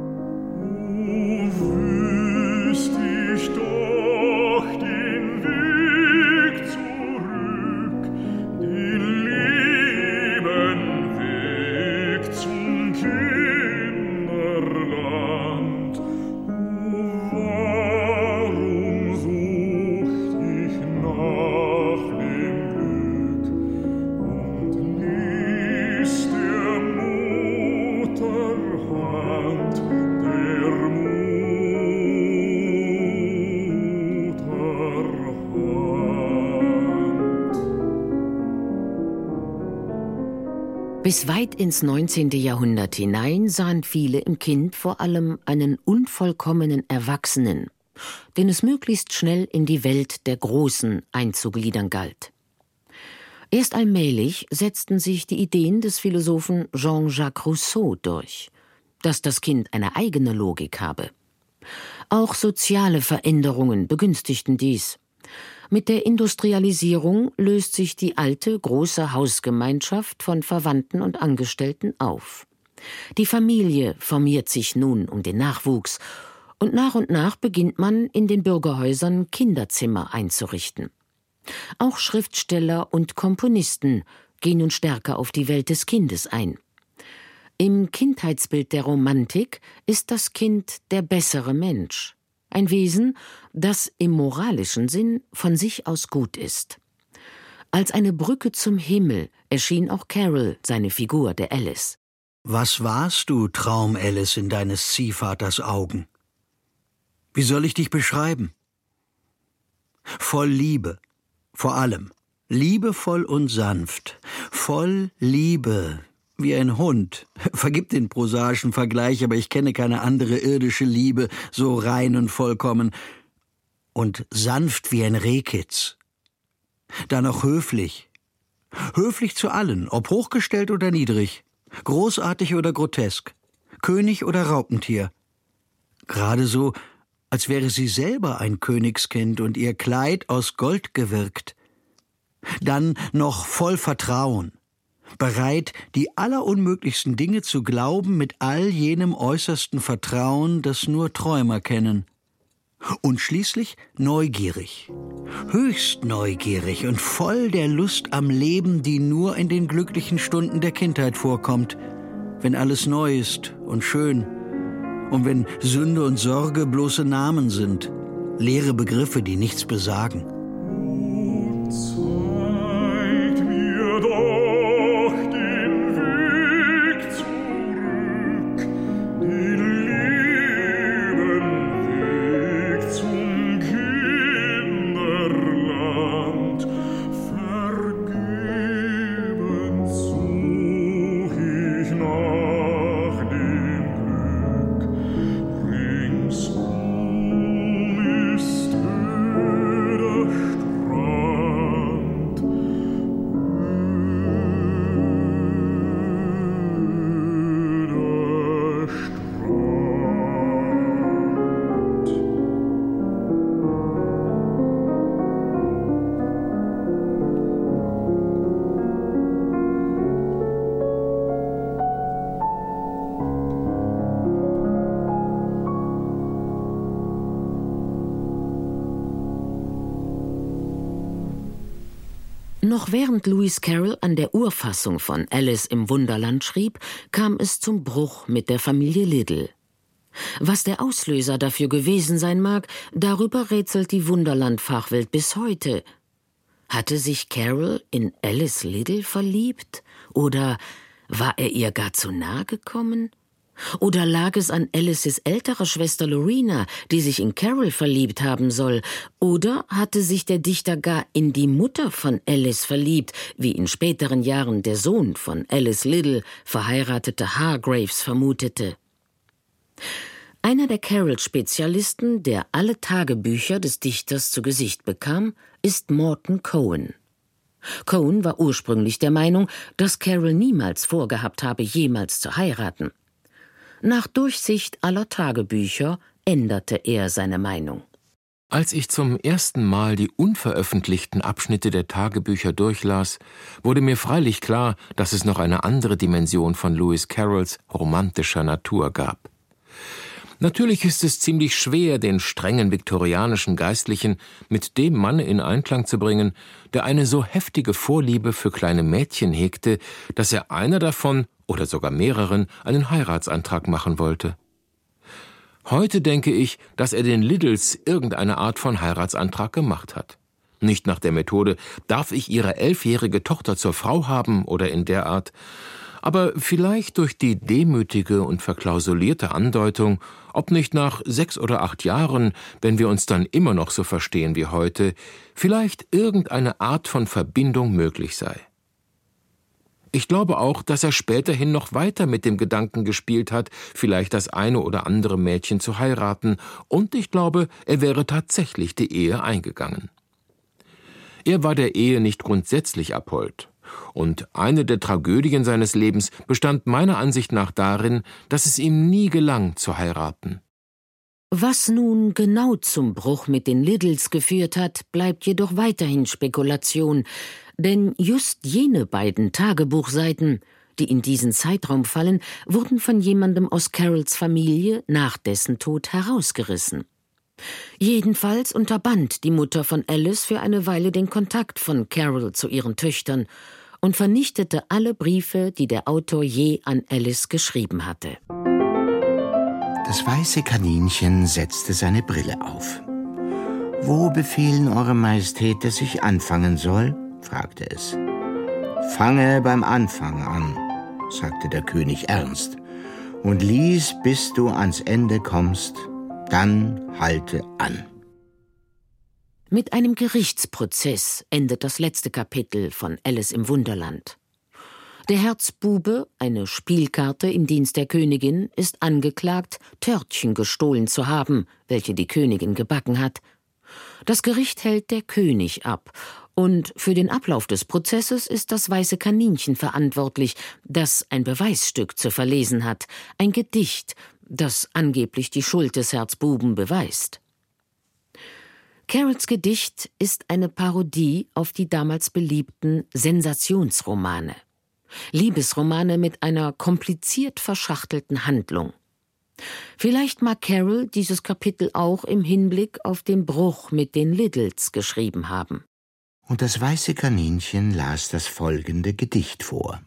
Bis weit ins 19. Jahrhundert hinein sahen viele im Kind vor allem einen unvollkommenen Erwachsenen, den es möglichst schnell in die Welt der Großen einzugliedern galt. Erst allmählich setzten sich die Ideen des Philosophen Jean-Jacques Rousseau durch, dass das Kind eine eigene Logik habe. Auch soziale Veränderungen begünstigten dies. Mit der Industrialisierung löst sich die alte, große Hausgemeinschaft von Verwandten und Angestellten auf. Die Familie formiert sich nun um den Nachwuchs und nach beginnt man in den Bürgerhäusern Kinderzimmer einzurichten. Auch Schriftsteller und Komponisten gehen nun stärker auf die Welt des Kindes ein. Im Kindheitsbild der Romantik ist das Kind der bessere Mensch. Ein Wesen, das im moralischen Sinn von sich aus gut ist. Als eine Brücke zum Himmel erschien auch Carol, seine Figur der Alice. Was warst du, Traum Alice, in deines Ziehvaters Augen? Wie soll ich dich beschreiben? Voll Liebe, vor allem, liebevoll und sanft, voll Liebe, wie ein Hund. Vergib den prosaischen Vergleich, aber ich kenne keine andere irdische Liebe, so rein und vollkommen. Und sanft wie ein Rehkitz. Dann auch höflich. Höflich zu allen, ob hochgestellt oder niedrig, großartig oder grotesk, König oder Raupentier. Gerade so, als wäre sie selber ein Königskind und ihr Kleid aus Gold gewirkt. Dann noch voll Vertrauen, bereit, die allerunmöglichsten Dinge zu glauben mit all jenem äußersten Vertrauen, das nur Träumer kennen. Und schließlich neugierig, höchst neugierig und voll der Lust am Leben, die nur in den glücklichen Stunden der Kindheit vorkommt, wenn alles neu ist und schön und wenn Sünde und Sorge bloße Namen sind, leere Begriffe, die nichts besagen. Zeigt mir doch den Weg zurück, den Lebenweg zum Kinderland. Vergebens such ich nach dem Glück, ringsum ist öder Strand. Öder Strand. Noch während Lewis Carroll an der Urfassung von Alice im Wunderland schrieb, kam es zum Bruch mit der Familie Liddell. Was der Auslöser dafür gewesen sein mag, darüber rätselt die Wunderland-Fachwelt bis heute. Hatte sich Carroll in Alice Liddell verliebt? Oder war er ihr gar zu nahe gekommen? Oder lag es an Alices älterer Schwester Lorena, die sich in Carroll verliebt haben soll? Oder hatte sich der Dichter gar in die Mutter von Alice verliebt, wie in späteren Jahren der Sohn von Alice Liddell, verheiratete Hargraves, vermutete? Einer der Carroll-Spezialisten, der alle Tagebücher des Dichters zu Gesicht bekam, ist Morton Cohen. Cohen war ursprünglich der Meinung, dass Carroll niemals vorgehabt habe, jemals zu heiraten. Nach Durchsicht aller Tagebücher änderte er seine Meinung. Als ich zum ersten Mal die unveröffentlichten Abschnitte der Tagebücher durchlas, wurde mir freilich klar, dass es noch eine andere Dimension von Lewis Carrolls romantischer Natur gab. Natürlich ist es ziemlich schwer, den strengen viktorianischen Geistlichen mit dem Mann in Einklang zu bringen, der eine so heftige Vorliebe für kleine Mädchen hegte, dass er einer davon oder sogar mehreren einen Heiratsantrag machen wollte. Heute denke ich, dass er den Liddells irgendeine Art von Heiratsantrag gemacht hat. Nicht nach der Methode, darf ich Ihre 11-jährige Tochter zur Frau haben oder in der Art, aber vielleicht durch die demütige und verklausulierte Andeutung, ob nicht nach 6 oder 8 Jahren, wenn wir uns dann immer noch so verstehen wie heute, vielleicht irgendeine Art von Verbindung möglich sei. Ich glaube auch, dass er späterhin noch weiter mit dem Gedanken gespielt hat, vielleicht das eine oder andere Mädchen zu heiraten, und ich glaube, er wäre tatsächlich die Ehe eingegangen. Er war der Ehe nicht grundsätzlich abhold. Und eine der Tragödien seines Lebens bestand meiner Ansicht nach darin, dass es ihm nie gelang, zu heiraten. Was nun genau zum Bruch mit den Liddells geführt hat, bleibt jedoch weiterhin Spekulation, denn just jene beiden Tagebuchseiten, die in diesen Zeitraum fallen, wurden von jemandem aus Carrolls Familie nach dessen Tod herausgerissen. Jedenfalls unterband die Mutter von Alice für eine Weile den Kontakt von Carroll zu ihren Töchtern und vernichtete alle Briefe, die der Autor je an Alice geschrieben hatte. Das weiße Kaninchen setzte seine Brille auf. »Wo befehlen Eure Majestät, dass ich anfangen soll?« fragte es. »Fange beim Anfang an«, sagte der König ernst, »und lies, bis du ans Ende kommst, dann halte an.« Mit einem Gerichtsprozess endet das letzte Kapitel von Alice im Wunderland. Der Herzbube, eine Spielkarte im Dienst der Königin, ist angeklagt, Törtchen gestohlen zu haben, welche die Königin gebacken hat. Das Gericht hält der König ab, und für den Ablauf des Prozesses ist das weiße Kaninchen verantwortlich, das ein Beweisstück zu verlesen hat, ein Gedicht, das angeblich die Schuld des Herzbuben beweist. Carols Gedicht ist eine Parodie auf die damals beliebten Sensationsromane. Liebesromane mit einer kompliziert verschachtelten Handlung. Vielleicht mag Carol dieses Kapitel auch im Hinblick auf den Bruch mit den Liddles geschrieben haben. Und das weiße Kaninchen las das folgende Gedicht vor.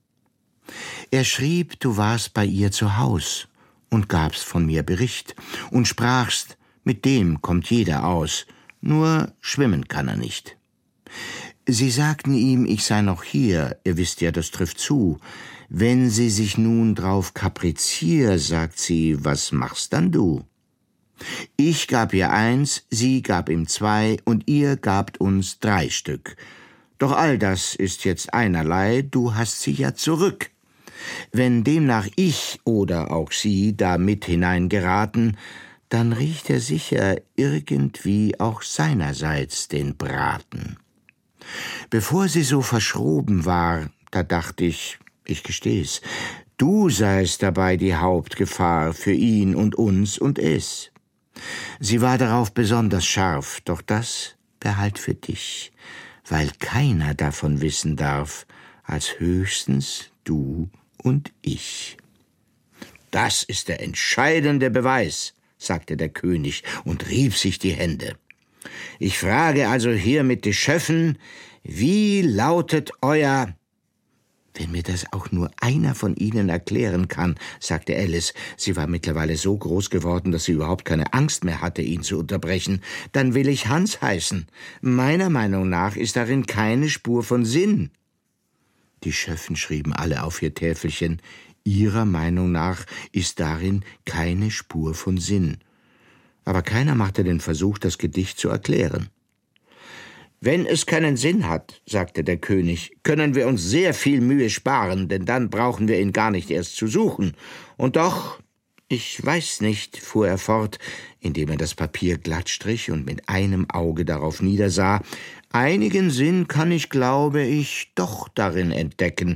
Er schrieb, du warst bei ihr zu Haus und gabst von mir Bericht und sprachst, mit dem kommt jeder aus, nur schwimmen kann er nicht. Sie sagten ihm, ich sei noch hier, ihr wisst ja, das trifft zu. Wenn sie sich nun drauf kaprizier, sagt sie, was machst dann du? Ich gab ihr 1, sie gab ihm 2 und ihr gabt uns 3 Stück. Doch all das ist jetzt einerlei, du hast sie ja zurück. Wenn demnach ich oder auch sie da mit hineingeraten, dann riecht er sicher irgendwie auch seinerseits den Braten. Bevor sie so verschroben war, da dacht ich gesteh's, du seist dabei die Hauptgefahr für ihn und uns und es. Sie war darauf besonders scharf, doch das behalt für dich, weil keiner davon wissen darf, als höchstens du und ich. Das ist der entscheidende Beweis, sagte der König und rieb sich die Hände. Ich frage also hiermit die Schöffen, wie lautet euer... Wenn mir das auch nur einer von Ihnen erklären kann, sagte Alice, sie war mittlerweile so groß geworden, dass sie überhaupt keine Angst mehr hatte, ihn zu unterbrechen, dann will ich Hans heißen. Meiner Meinung nach ist darin keine Spur von Sinn. Die Schöffen schrieben alle auf ihr Täfelchen, ihrer Meinung nach ist darin keine Spur von Sinn. Aber keiner machte den Versuch, das Gedicht zu erklären. Wenn es keinen Sinn hat, sagte der König, können wir uns sehr viel Mühe sparen, denn dann brauchen wir ihn gar nicht erst zu suchen. Und doch, ich weiß nicht, fuhr er fort, indem er das Papier glatt strich und mit einem Auge darauf niedersah, einigen Sinn kann ich, glaube ich, doch darin entdecken.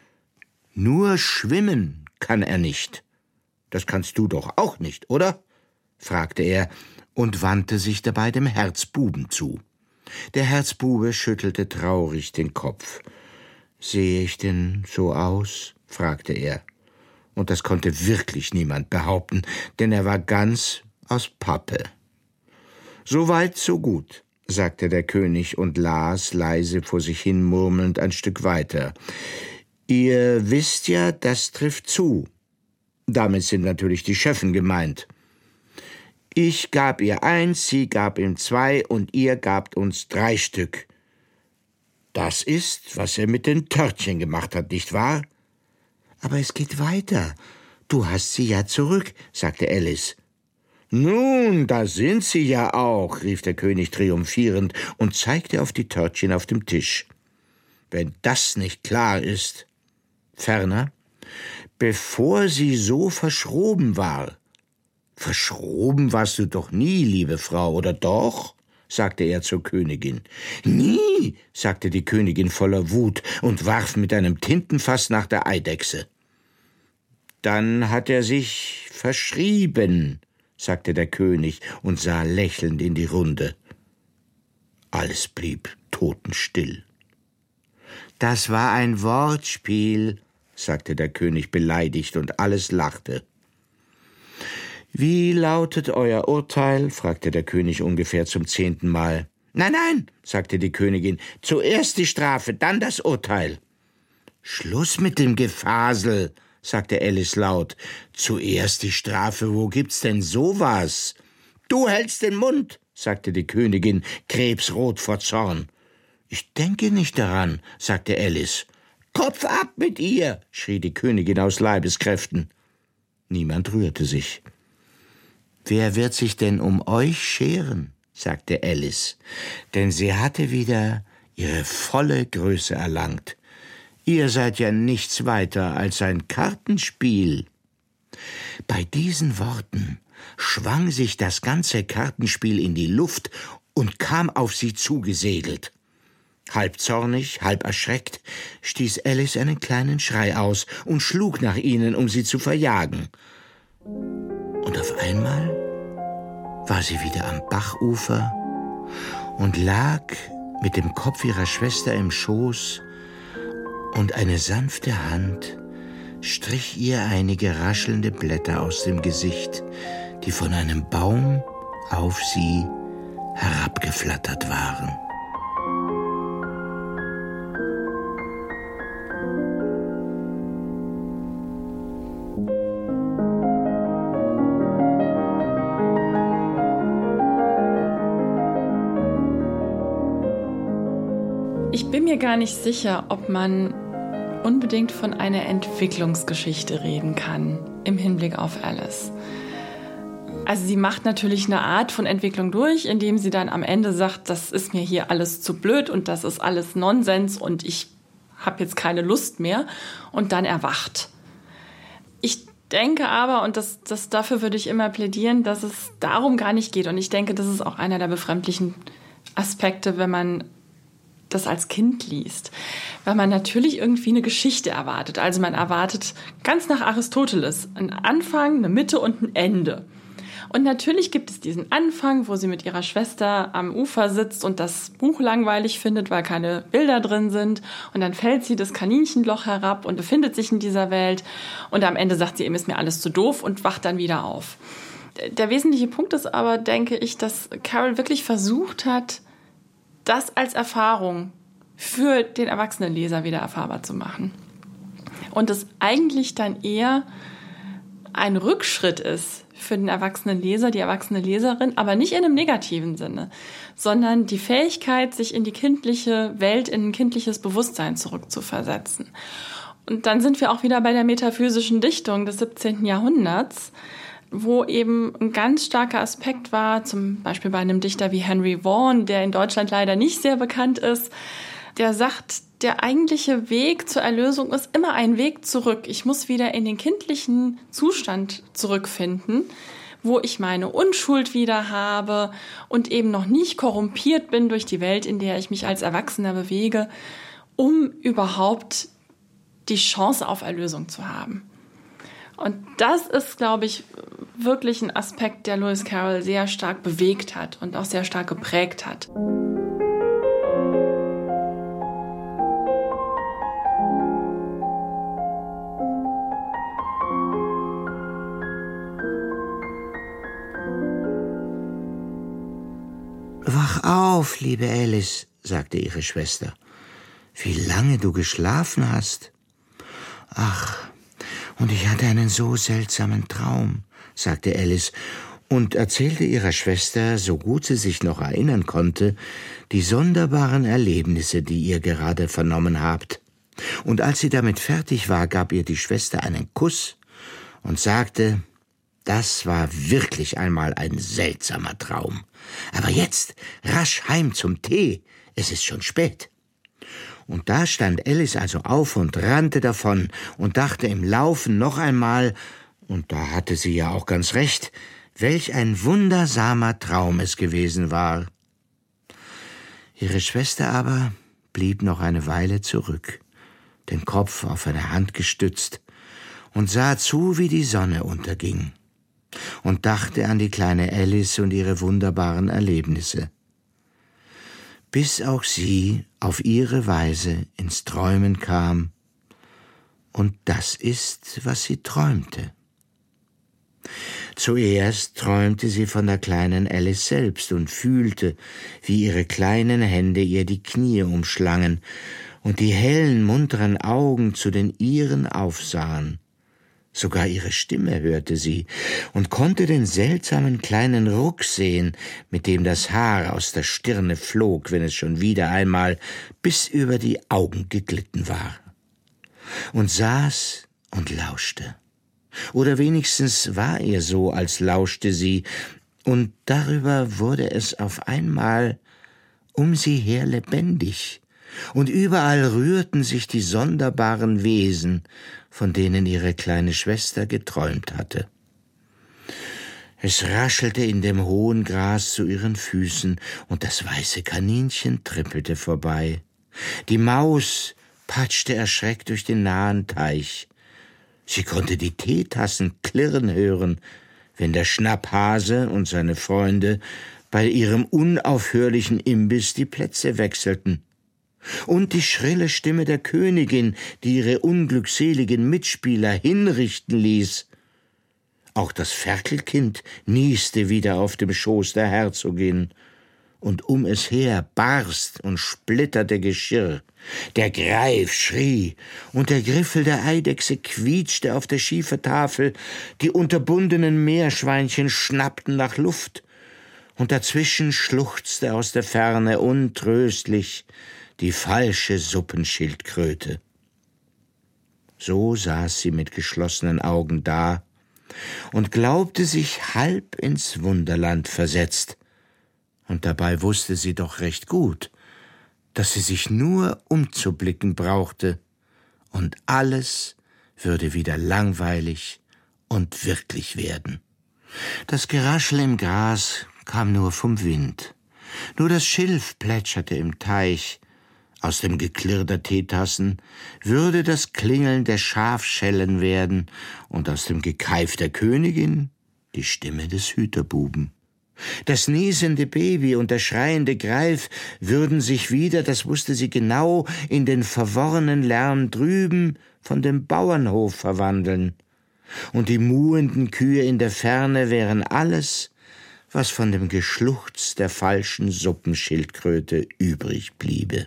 Nur schwimmen kann er nicht. Das kannst du doch auch nicht, oder? Fragte er und wandte sich dabei dem Herzbuben zu. Der Herzbube schüttelte traurig den Kopf. »Sehe ich denn so aus?« fragte er. Und das konnte wirklich niemand behaupten, denn er war ganz aus Pappe. »So weit, so gut«, sagte der König und las, leise vor sich hin murmelnd, ein Stück weiter. »Ihr wisst ja, das trifft zu. Damit sind natürlich die Schöffen gemeint. Ich gab ihr 1, sie gab ihm 2 und ihr gabt uns 3 Stück. Das ist, was er mit den Törtchen gemacht hat, nicht wahr? Aber es geht weiter. Du hast sie ja zurück, sagte Alice. Nun, da sind sie ja auch, rief der König triumphierend und zeigte auf die Törtchen auf dem Tisch. Wenn das nicht klar ist. Ferner, bevor sie so verschroben war. »Verschroben warst du doch nie, liebe Frau, oder doch?« sagte er zur Königin. »Nie«, sagte die Königin voller Wut und warf mit einem Tintenfass nach der Eidechse. »Dann hat er sich verschrieben«, sagte der König und sah lächelnd in die Runde. Alles blieb totenstill. »Das war ein Wortspiel«, sagte der König beleidigt und alles lachte. »Wie lautet euer Urteil?« fragte der König ungefähr zum 10. Mal. »Nein, nein«, sagte die Königin, »zuerst die Strafe, dann das Urteil.« »Schluss mit dem Gefasel«, sagte Alice laut. »Zuerst die Strafe, wo gibt's denn sowas?« »Du hältst den Mund«, sagte die Königin, krebsrot vor Zorn. »Ich denke nicht daran«, sagte Alice. »Kopf ab mit ihr«, schrie die Königin aus Leibeskräften. Niemand rührte sich. »Wer wird sich denn um euch scheren?« sagte Alice, denn sie hatte wieder ihre volle Größe erlangt. »Ihr seid ja nichts weiter als ein Kartenspiel.« Bei diesen Worten schwang sich das ganze Kartenspiel in die Luft und kam auf sie zugesegelt. Halb zornig, halb erschreckt, stieß Alice einen kleinen Schrei aus und schlug nach ihnen, um sie zu verjagen. Und auf einmal war sie wieder am Bachufer und lag mit dem Kopf ihrer Schwester im Schoß, und eine sanfte Hand strich ihr einige raschelnde Blätter aus dem Gesicht, die von einem Baum auf sie herabgeflattert waren. Ich bin mir gar nicht sicher, ob man unbedingt von einer Entwicklungsgeschichte reden kann im Hinblick auf Alice. Also sie macht natürlich eine Art von Entwicklung durch, indem sie dann am Ende sagt, das ist mir hier alles zu blöd und das ist alles Nonsens und ich habe jetzt keine Lust mehr, und dann erwacht. Ich denke aber, und dafür würde ich immer plädieren, dass es darum gar nicht geht, und ich denke, das ist auch einer der befremdlichen Aspekte, wenn man das als Kind liest, weil man natürlich irgendwie eine Geschichte erwartet. Also man erwartet ganz nach Aristoteles einen Anfang, eine Mitte und ein Ende. Und natürlich gibt es diesen Anfang, wo sie mit ihrer Schwester am Ufer sitzt und das Buch langweilig findet, weil keine Bilder drin sind. Und dann fällt sie das Kaninchenloch herab und befindet sich in dieser Welt. Und am Ende sagt sie, ihm ist mir alles zu doof, und wacht dann wieder auf. Der wesentliche Punkt ist aber, denke ich, dass Carol wirklich versucht hat, das als Erfahrung für den erwachsenen Leser wieder erfahrbar zu machen. Und es eigentlich dann eher ein Rückschritt ist für den erwachsenen Leser, die erwachsene Leserin, aber nicht in einem negativen Sinne, sondern die Fähigkeit, sich in die kindliche Welt, in ein kindliches Bewusstsein zurückzuversetzen. Und dann sind wir auch wieder bei der metaphysischen Dichtung des 17. Jahrhunderts, wo eben ein ganz starker Aspekt war, zum Beispiel bei einem Dichter wie Henry Vaughan, der in Deutschland leider nicht sehr bekannt ist, der sagt, der eigentliche Weg zur Erlösung ist immer ein Weg zurück. Ich muss wieder in den kindlichen Zustand zurückfinden, wo ich meine Unschuld wieder habe und eben noch nicht korrumpiert bin durch die Welt, in der ich mich als Erwachsener bewege, um überhaupt die Chance auf Erlösung zu haben. Und das ist, glaube ich, wirklich ein Aspekt, der Lewis Carroll sehr stark bewegt hat und auch sehr stark geprägt hat. »Wach auf, liebe Alice«, sagte ihre Schwester. »Wie lange du geschlafen hast.« »Ach, und ich hatte einen so seltsamen Traum«, sagte Alice und erzählte ihrer Schwester, so gut sie sich noch erinnern konnte, die sonderbaren Erlebnisse, die ihr gerade vernommen habt. Und als sie damit fertig war, gab ihr die Schwester einen Kuss und sagte, das war wirklich einmal ein seltsamer Traum. Aber jetzt rasch heim zum Tee, es ist schon spät. Und da stand Alice also auf und rannte davon und dachte im Laufen noch einmal, und da hatte sie ja auch ganz recht, welch ein wundersamer Traum es gewesen war. Ihre Schwester aber blieb noch eine Weile zurück, den Kopf auf eine Hand gestützt, und sah zu, wie die Sonne unterging, und dachte an die kleine Alice und ihre wunderbaren Erlebnisse, bis auch sie auf ihre Weise ins Träumen kam, und das ist, was sie träumte. Zuerst träumte sie von der kleinen Alice selbst und fühlte, wie ihre kleinen Hände ihr die Knie umschlangen und die hellen, munteren Augen zu den ihren aufsahen. Sogar ihre Stimme hörte sie und konnte den seltsamen kleinen Ruck sehen, mit dem das Haar aus der Stirne flog, wenn es schon wieder einmal bis über die Augen geglitten war. Und saß und lauschte. Oder wenigstens war ihr so, als lauschte sie, und darüber wurde es auf einmal um sie her lebendig, und überall rührten sich die sonderbaren Wesen, von denen ihre kleine Schwester geträumt hatte. Es raschelte in dem hohen Gras zu ihren Füßen, und das weiße Kaninchen trippelte vorbei. Die Maus patschte erschreckt durch den nahen Teich. Sie konnte die Teetassen klirren hören, wenn der Schnapphase und seine Freunde bei ihrem unaufhörlichen Imbiss die Plätze wechselten. Und die schrille Stimme der Königin, die ihre unglückseligen Mitspieler hinrichten ließ. Auch das Ferkelkind nieste wieder auf dem Schoß der Herzogin, und um es her barst und splitterte Geschirr. Der Greif schrie, und der Griffel der Eidechse quietschte auf der Schiefertafel, die unterbundenen Meerschweinchen schnappten nach Luft, und dazwischen schluchzte aus der Ferne untröstlich die falsche Suppenschildkröte. So saß sie mit geschlossenen Augen da und glaubte sich halb ins Wunderland versetzt. Und dabei wusste sie doch recht gut, dass sie sich nur umzublicken brauchte, und alles würde wieder langweilig und wirklich werden. Das Geraschel im Gras kam nur vom Wind. Nur das Schilf plätscherte im Teich. Aus dem Geklirr der Teetassen würde das Klingeln der Schafschellen werden und aus dem Gekeif der Königin die Stimme des Hüterbuben. Das niesende Baby und der schreiende Greif würden sich wieder, das wusste sie genau, in den verworrenen Lärm drüben von dem Bauernhof verwandeln. Und die muhenden Kühe in der Ferne wären alles, was von dem Geschluchz der falschen Suppenschildkröte übrig bliebe.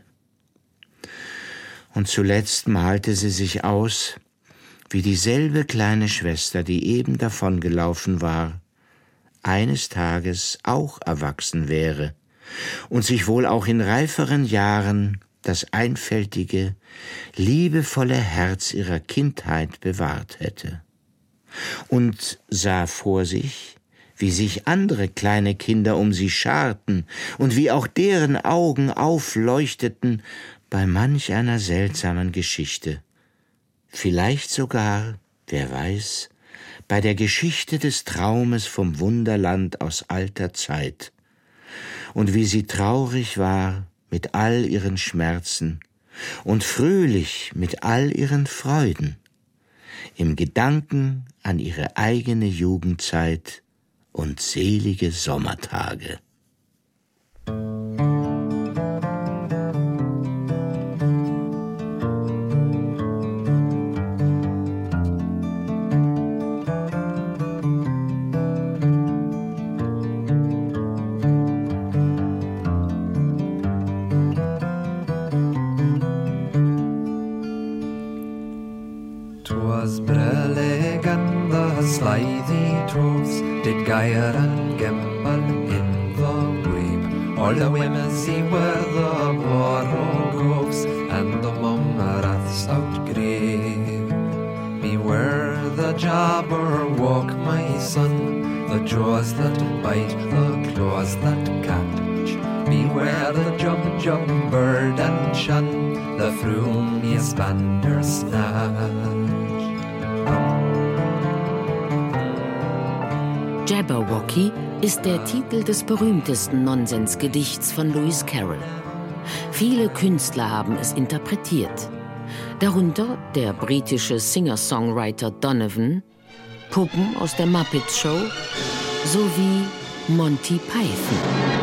Und zuletzt malte sie sich aus, wie dieselbe kleine Schwester, die eben davongelaufen war, eines Tages auch erwachsen wäre und sich wohl auch in reiferen Jahren das einfältige, liebevolle Herz ihrer Kindheit bewahrt hätte. Und sah vor sich, wie sich andere kleine Kinder um sie scharten und wie auch deren Augen aufleuchteten bei manch einer seltsamen Geschichte. Vielleicht sogar, wer weiß, bei der Geschichte des Traumes vom Wunderland aus alter Zeit. Und wie sie traurig war mit all ihren Schmerzen und fröhlich mit all ihren Freuden, im Gedanken an ihre eigene Jugendzeit und selige Sommertage. Did gyre and gimble in the wabe. All the women see where the borogoves and the mumraths outgrave. Beware the jabberwock, my son, the jaws that bite, the claws that catch. Beware the jump bird and shun the frumious bandersnatch. Jabberwocky ist der Titel des berühmtesten Nonsensgedichts von Lewis Carroll. Viele Künstler haben es interpretiert. Darunter der britische Singer-Songwriter Donovan, Puppen aus der Muppets Show sowie Monty Python.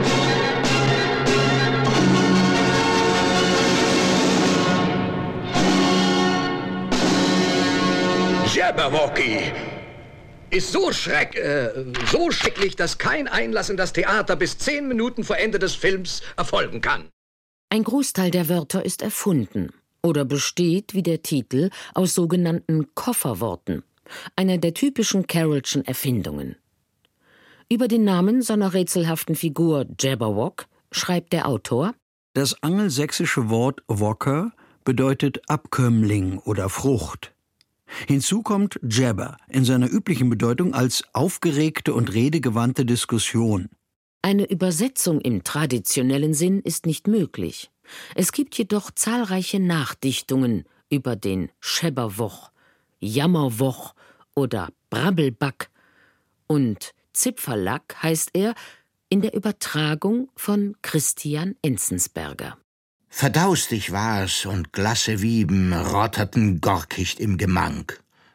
Jabberwocky ist so schrecklich, dass kein Einlass in das Theater bis 10 Minuten vor Ende des Films erfolgen kann. Ein Großteil der Wörter ist erfunden oder besteht, wie der Titel, aus sogenannten Kofferworten, einer der typischen Carrollschen Erfindungen. Über den Namen seiner rätselhaften Figur Jabberwock schreibt der Autor: Das angelsächsische Wort Wocker bedeutet Abkömmling oder Frucht. Hinzu kommt Jabber in seiner üblichen Bedeutung als aufgeregte und redegewandte Diskussion. Eine Übersetzung im traditionellen Sinn ist nicht möglich. Es gibt jedoch zahlreiche Nachdichtungen über den Schäberwoch, Jammerwoch oder Brabbelback. Und Zipferlack heißt er in der Übertragung von Christian Enzensberger. Verdaustig war's und glasse Wieben rotterten gorkicht im Gemank.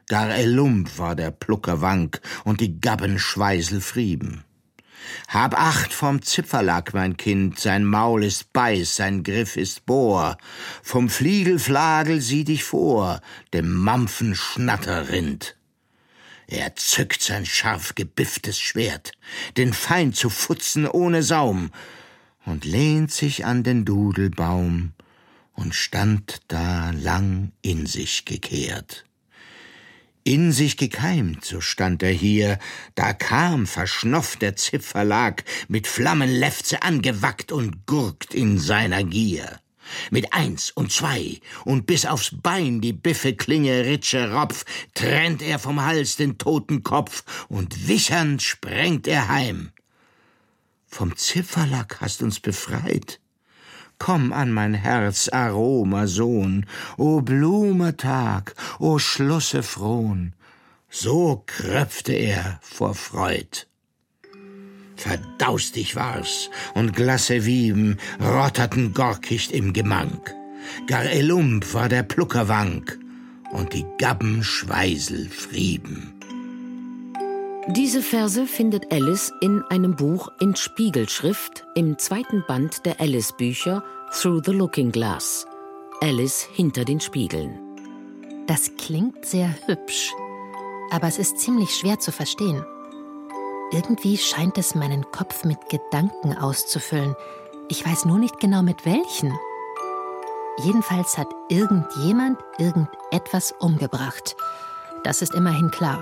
gar Elump war der Plucker Wank und die Gabben Schweisel frieben. Hab Acht vom Zipferlack, mein Kind, sein Maul ist Beiß, sein Griff ist Bohr. Vom Fliegelflagel sieh dich vor, dem Mampfen Schnatterrind. Er zückt sein scharf gebifftes Schwert, den Feind zu futzen ohne Saum, und lehnt sich an den Dudelbaum und stand da lang in sich gekehrt. In sich gekeimt, so stand er hier, da kam verschnofft der Zipferlag, mit Flammenlefze angewackt und gurkt in seiner Gier. Mit 1 und 2 und bis aufs Bein die Biffeklinge Ritsche Ropf, trennt er vom Hals den toten Kopf und wichernd sprengt er heim. Vom Zipferlack hast uns befreit. Komm an mein Herz, Aroma Sohn, o Blume Tag, o Schlusse frohn. So kröpfte er vor Freud. Verdaustig war's, und glasse Wieben rotterten gorkicht im Gemank. Gar Elump war der Pluckerwank, und die Gabben Schweisel frieben. Diese Verse findet Alice in einem Buch in Spiegelschrift im 2. Band der Alice-Bücher Through the Looking Glass. Alice hinter den Spiegeln. Das klingt sehr hübsch, aber es ist ziemlich schwer zu verstehen. Irgendwie scheint es meinen Kopf mit Gedanken auszufüllen. Ich weiß nur nicht genau mit welchen. Jedenfalls hat irgendjemand irgendetwas umgebracht. Das ist immerhin klar.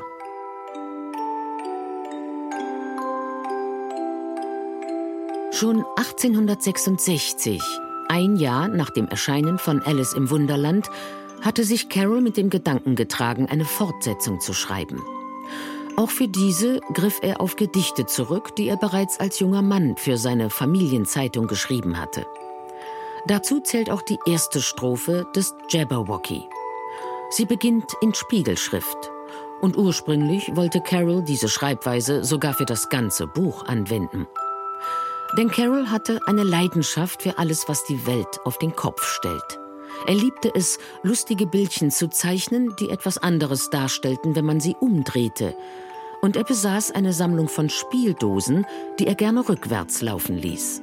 Schon 1866, ein Jahr nach dem Erscheinen von Alice im Wunderland, hatte sich Carroll mit dem Gedanken getragen, eine Fortsetzung zu schreiben. Auch für diese griff er auf Gedichte zurück, die er bereits als junger Mann für seine Familienzeitung geschrieben hatte. Dazu zählt auch die erste Strophe des Jabberwocky. Sie beginnt in Spiegelschrift. Und ursprünglich wollte Carroll diese Schreibweise sogar für das ganze Buch anwenden. Denn Carroll hatte eine Leidenschaft für alles, was die Welt auf den Kopf stellt. Er liebte es, lustige Bildchen zu zeichnen, die etwas anderes darstellten, wenn man sie umdrehte. Und er besaß eine Sammlung von Spieldosen, die er gerne rückwärts laufen ließ.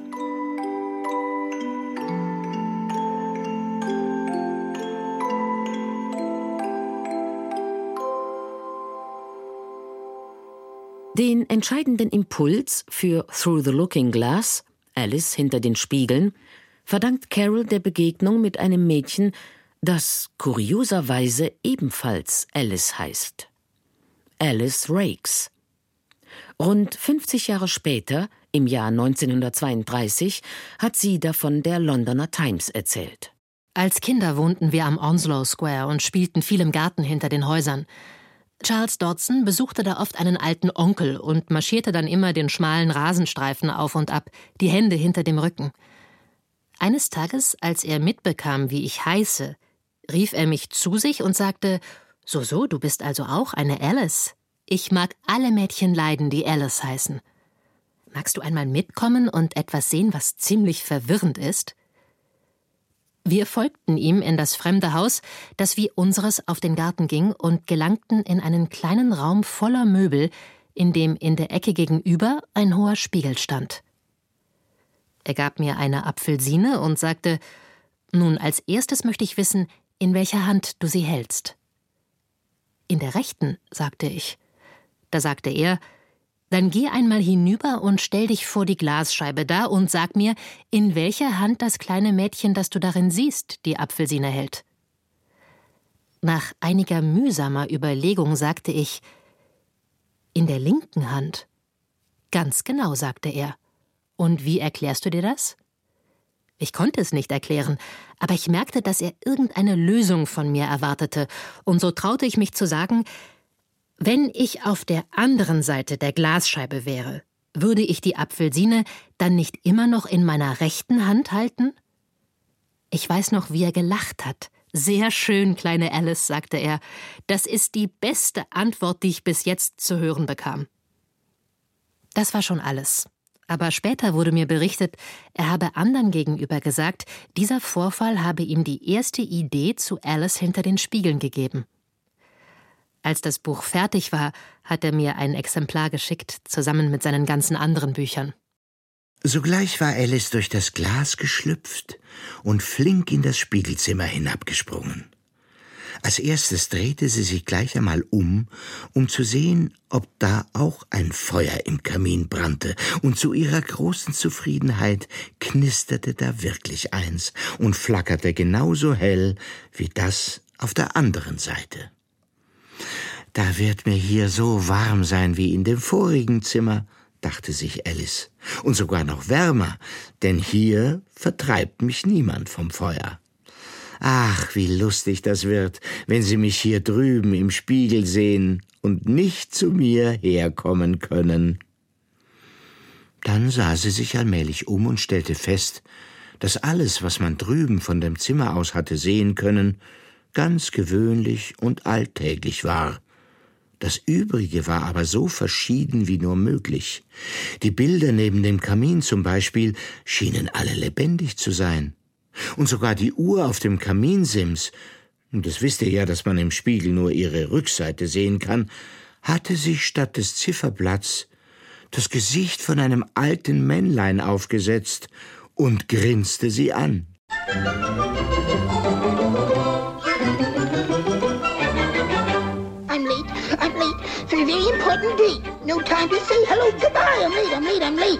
Den entscheidenden Impuls für Through the Looking Glass, Alice hinter den Spiegeln, verdankt Carroll der Begegnung mit einem Mädchen, das kurioserweise ebenfalls Alice heißt. Alice Raikes. Rund 50 Jahre später, im Jahr 1932, hat sie davon der Londoner Times erzählt. Als Kinder wohnten wir am Onslow Square und spielten viel im Garten hinter den Häusern. Charles Dodson besuchte da oft einen alten Onkel und marschierte dann immer den schmalen Rasenstreifen auf und ab, die Hände hinter dem Rücken. Eines Tages, als er mitbekam, wie ich heiße, rief er mich zu sich und sagte: »So, du bist also auch eine Alice. Ich mag alle Mädchen leiden, die Alice heißen. Magst du einmal mitkommen und etwas sehen, was ziemlich verwirrend ist?« Wir folgten ihm in das fremde Haus, das wie unseres auf den Garten ging, und gelangten in einen kleinen Raum voller Möbel, in dem in der Ecke gegenüber ein hoher Spiegel stand. Er gab mir eine Apfelsine und sagte: »Nun, als erstes möchte ich wissen, in welcher Hand du sie hältst.« »In der rechten«, sagte ich. Da sagte er: »Dann geh einmal hinüber und stell dich vor die Glasscheibe da und sag mir, in welcher Hand das kleine Mädchen, das du darin siehst, die Apfelsine hält.« Nach einiger mühsamer Überlegung sagte ich: »In der linken Hand.« »Ganz genau«, sagte er. »Und wie erklärst du dir das?« Ich konnte es nicht erklären, aber ich merkte, dass er irgendeine Lösung von mir erwartete, und so traute ich mich zu sagen: »Wenn ich auf der anderen Seite der Glasscheibe wäre, würde ich die Apfelsine dann nicht immer noch in meiner rechten Hand halten?« Ich weiß noch, wie er gelacht hat. »Sehr schön, kleine Alice«, sagte er. »Das ist die beste Antwort, die ich bis jetzt zu hören bekam.« Das war schon alles. Aber später wurde mir berichtet, er habe anderen gegenüber gesagt, dieser Vorfall habe ihm die erste Idee zu Alice hinter den Spiegeln gegeben. Als das Buch fertig war, hat er mir ein Exemplar geschickt, zusammen mit seinen ganzen anderen Büchern. Sogleich war Alice durch das Glas geschlüpft und flink in das Spiegelzimmer hinabgesprungen. Als erstes drehte sie sich gleich einmal um zu sehen, ob da auch ein Feuer im Kamin brannte, und zu ihrer großen Zufriedenheit knisterte da wirklich eins und flackerte genauso hell wie das auf der anderen Seite. »Da wird mir hier so warm sein wie in dem vorigen Zimmer«, dachte sich Alice, »und sogar noch wärmer, denn hier vertreibt mich niemand vom Feuer. Ach, wie lustig das wird, wenn sie mich hier drüben im Spiegel sehen und nicht zu mir herkommen können.« Dann sah sie sich allmählich um und stellte fest, dass alles, was man drüben von dem Zimmer aus hatte sehen können, ganz gewöhnlich und alltäglich war. Das Übrige war aber so verschieden wie nur möglich. Die Bilder neben dem Kamin zum Beispiel schienen alle lebendig zu sein. Und sogar die Uhr auf dem Kaminsims, und das wisst ihr ja, dass man im Spiegel nur ihre Rückseite sehen kann, hatte sich statt des Zifferblatts das Gesicht von einem alten Männlein aufgesetzt und grinste sie an. I'm late for a very important date. No time to say hello, goodbye. I'm late.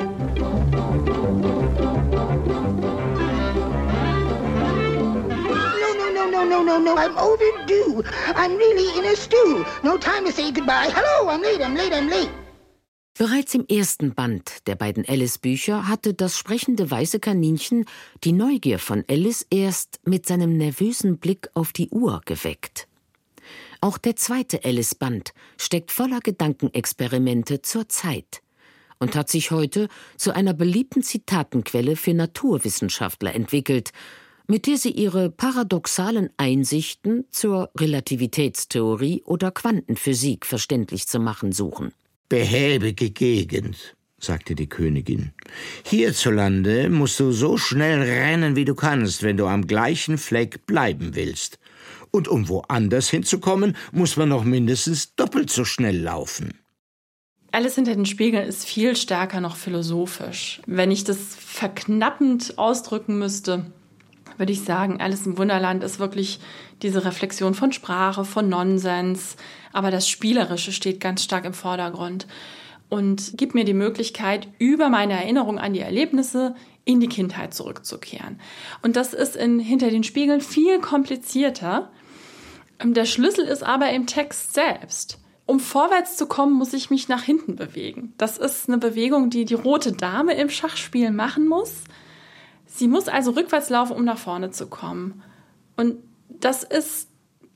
No, I'm overdue. I'm really in a stew. No time to say goodbye. Hello, I'm late. Bereits im ersten Band der beiden Alice-Bücher hatte das sprechende weiße Kaninchen die Neugier von Alice erst mit seinem nervösen Blick auf die Uhr geweckt. Auch der zweite Alice-Band steckt voller Gedankenexperimente zur Zeit und hat sich heute zu einer beliebten Zitatenquelle für Naturwissenschaftler entwickelt, mit der sie ihre paradoxalen Einsichten zur Relativitätstheorie oder Quantenphysik verständlich zu machen suchen. »Behäbige Gegend«, sagte die Königin. »Hierzulande musst du so schnell rennen, wie du kannst, wenn du am gleichen Fleck bleiben willst. Und um woanders hinzukommen, muss man noch mindestens doppelt so schnell laufen.« Alice hinter den Spiegeln ist viel stärker noch philosophisch. Wenn ich das verknappend ausdrücken müsste, würde ich sagen, Alice im Wunderland ist wirklich diese Reflexion von Sprache, von Nonsens, aber das Spielerische steht ganz stark im Vordergrund und gibt mir die Möglichkeit, über meine Erinnerung an die Erlebnisse in die Kindheit zurückzukehren. Und das ist hinter den Spiegeln viel komplizierter. Der Schlüssel ist aber im Text selbst. Um vorwärts zu kommen, muss ich mich nach hinten bewegen. Das ist eine Bewegung, die die rote Dame im Schachspiel machen muss. Sie muss also rückwärts laufen, um nach vorne zu kommen. Und das ist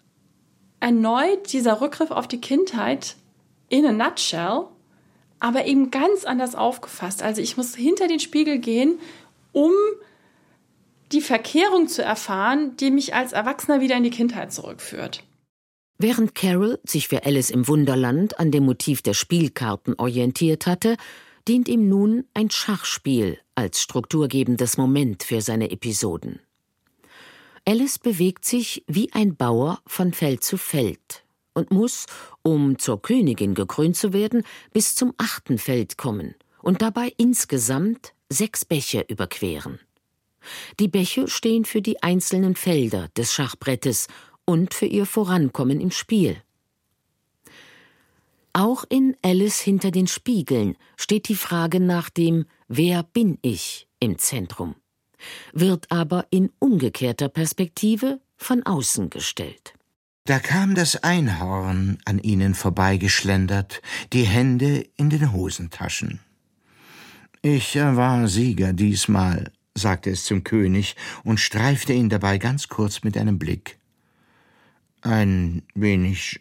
erneut dieser Rückgriff auf die Kindheit in a nutshell, aber eben ganz anders aufgefasst. Also ich muss hinter den Spiegel gehen, um die Verkehrung zu erfahren, die mich als Erwachsener wieder in die Kindheit zurückführt. Während Carroll sich für Alice im Wunderland an dem Motiv der Spielkarten orientiert hatte, dient ihm nun ein Schachspiel als strukturgebendes Moment für seine Episoden. Alice bewegt sich wie ein Bauer von Feld zu Feld und muss, um zur Königin gekrönt zu werden, bis zum 8. Feld kommen und dabei insgesamt 6 Bäche überqueren. Die Bäche stehen für die einzelnen Felder des Schachbrettes und für ihr Vorankommen im Spiel. Auch in Alice hinter den Spiegeln steht die Frage nach dem »Wer bin ich?« im Zentrum, wird aber in umgekehrter Perspektive von außen gestellt. Da kam das Einhorn an ihnen vorbeigeschlendert, die Hände in den Hosentaschen. »Ich war Sieger diesmal«, sagte es zum König und streifte ihn dabei ganz kurz mit einem Blick. »Ein wenig,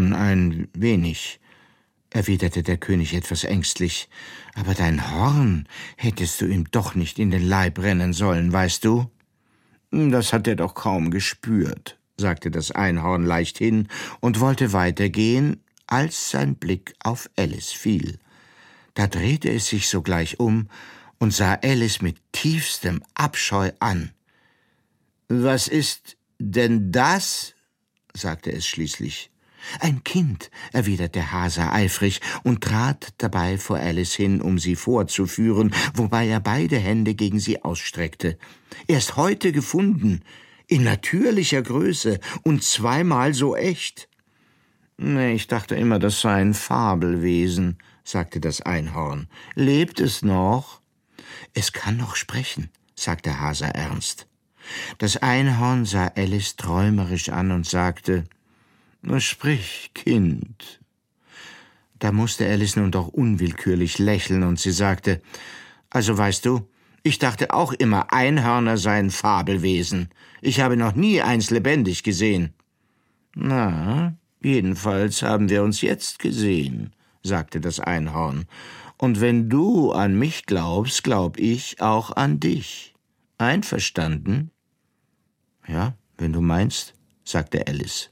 erwiderte der König etwas ängstlich. »Aber dein Horn hättest du ihm doch nicht in den Leib rennen sollen, weißt du?« »Das hat er doch kaum gespürt«, sagte das Einhorn leichthin und wollte weitergehen, als sein Blick auf Alice fiel. Da drehte es sich sogleich um und sah Alice mit tiefstem Abscheu an. »Was ist denn das?« sagte es schließlich. »Ein Kind«, erwiderte Hase eifrig und trat dabei vor Alice hin, um sie vorzuführen, wobei er beide Hände gegen sie ausstreckte. »Erst heute gefunden, in natürlicher Größe und zweimal so echt.« »Ich dachte immer, das sei ein Fabelwesen«, sagte das Einhorn. »Lebt es noch?« »Es kann noch sprechen«, sagte Hase ernst. Das Einhorn sah Alice träumerisch an und sagte: »Na, sprich, Kind.« Da musste Alice nun doch unwillkürlich lächeln, und sie sagte: »Also weißt du, ich dachte auch immer, Einhörner seien Fabelwesen. Ich habe noch nie eins lebendig gesehen.« »Na, jedenfalls haben wir uns jetzt gesehen«, sagte das Einhorn. »Und wenn du an mich glaubst, glaub ich auch an dich. Einverstanden?« »Ja, wenn du meinst«, sagte Alice.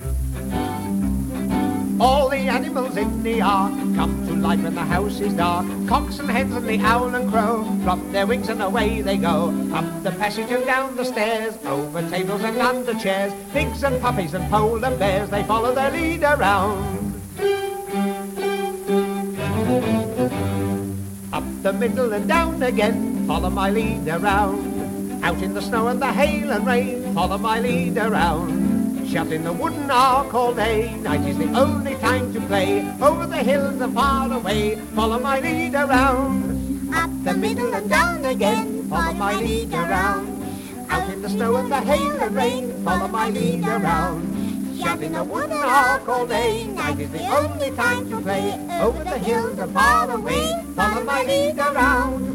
All the animals in the ark come to life when the house is dark. Cocks and hens and the owl and crow drop their wings and away they go. Up the passage and down the stairs, over tables and under chairs. Pigs and puppies and polar bears, they follow their leader round. Up the middle and down again, follow my leader round. Out in the snow and the hail and rain, follow my leader round. Shut in the wooden ark all day, night is the only time to play. Over the hills and far away, follow my leader round. Up the middle and down again, follow my leader round. Out in the snow and the hail and rain, follow my leader round. Shut in the wooden ark all day, night is the only time to play. Over the hills and far away, follow my leader round.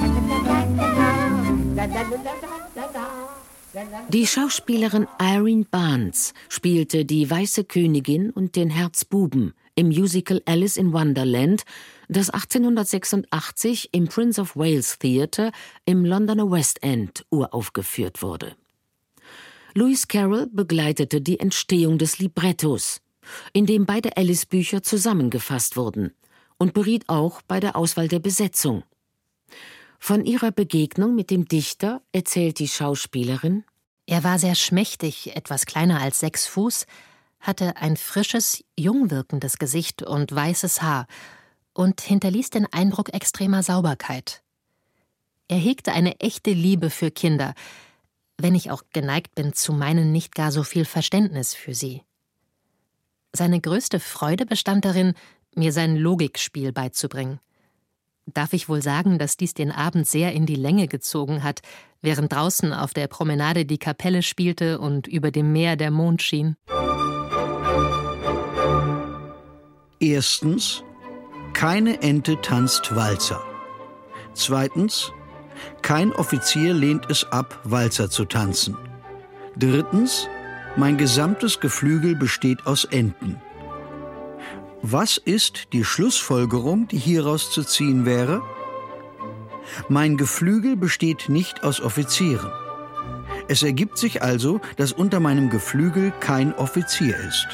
Die Schauspielerin Irene Barnes spielte die Weiße Königin und den Herzbuben im Musical Alice in Wonderland, das 1886 im Prince of Wales Theatre im Londoner West End uraufgeführt wurde. Lewis Carroll begleitete die Entstehung des Librettos, in dem beide Alice-Bücher zusammengefasst wurden, und beriet auch bei der Auswahl der Besetzung. Von ihrer Begegnung mit dem Dichter erzählt die Schauspielerin: Er war sehr schmächtig, etwas kleiner als 6 Fuß, hatte ein frisches, jung wirkendes Gesicht und weißes Haar und hinterließ den Eindruck extremer Sauberkeit. Er hegte eine echte Liebe für Kinder, wenn ich auch geneigt bin zu meinen, nicht gar so viel Verständnis für sie. Seine größte Freude bestand darin, mir sein Logikspiel beizubringen. Darf ich wohl sagen, dass dies den Abend sehr in die Länge gezogen hat, während draußen auf der Promenade die Kapelle spielte und über dem Meer der Mond schien? Erstens: Keine Ente tanzt Walzer. Zweitens: Kein Offizier lehnt es ab, Walzer zu tanzen. Drittens: Mein gesamtes Geflügel besteht aus Enten. Was ist die Schlussfolgerung, die hieraus zu ziehen wäre? Mein Geflügel besteht nicht aus Offizieren. Es ergibt sich also, dass unter meinem Geflügel kein Offizier ist.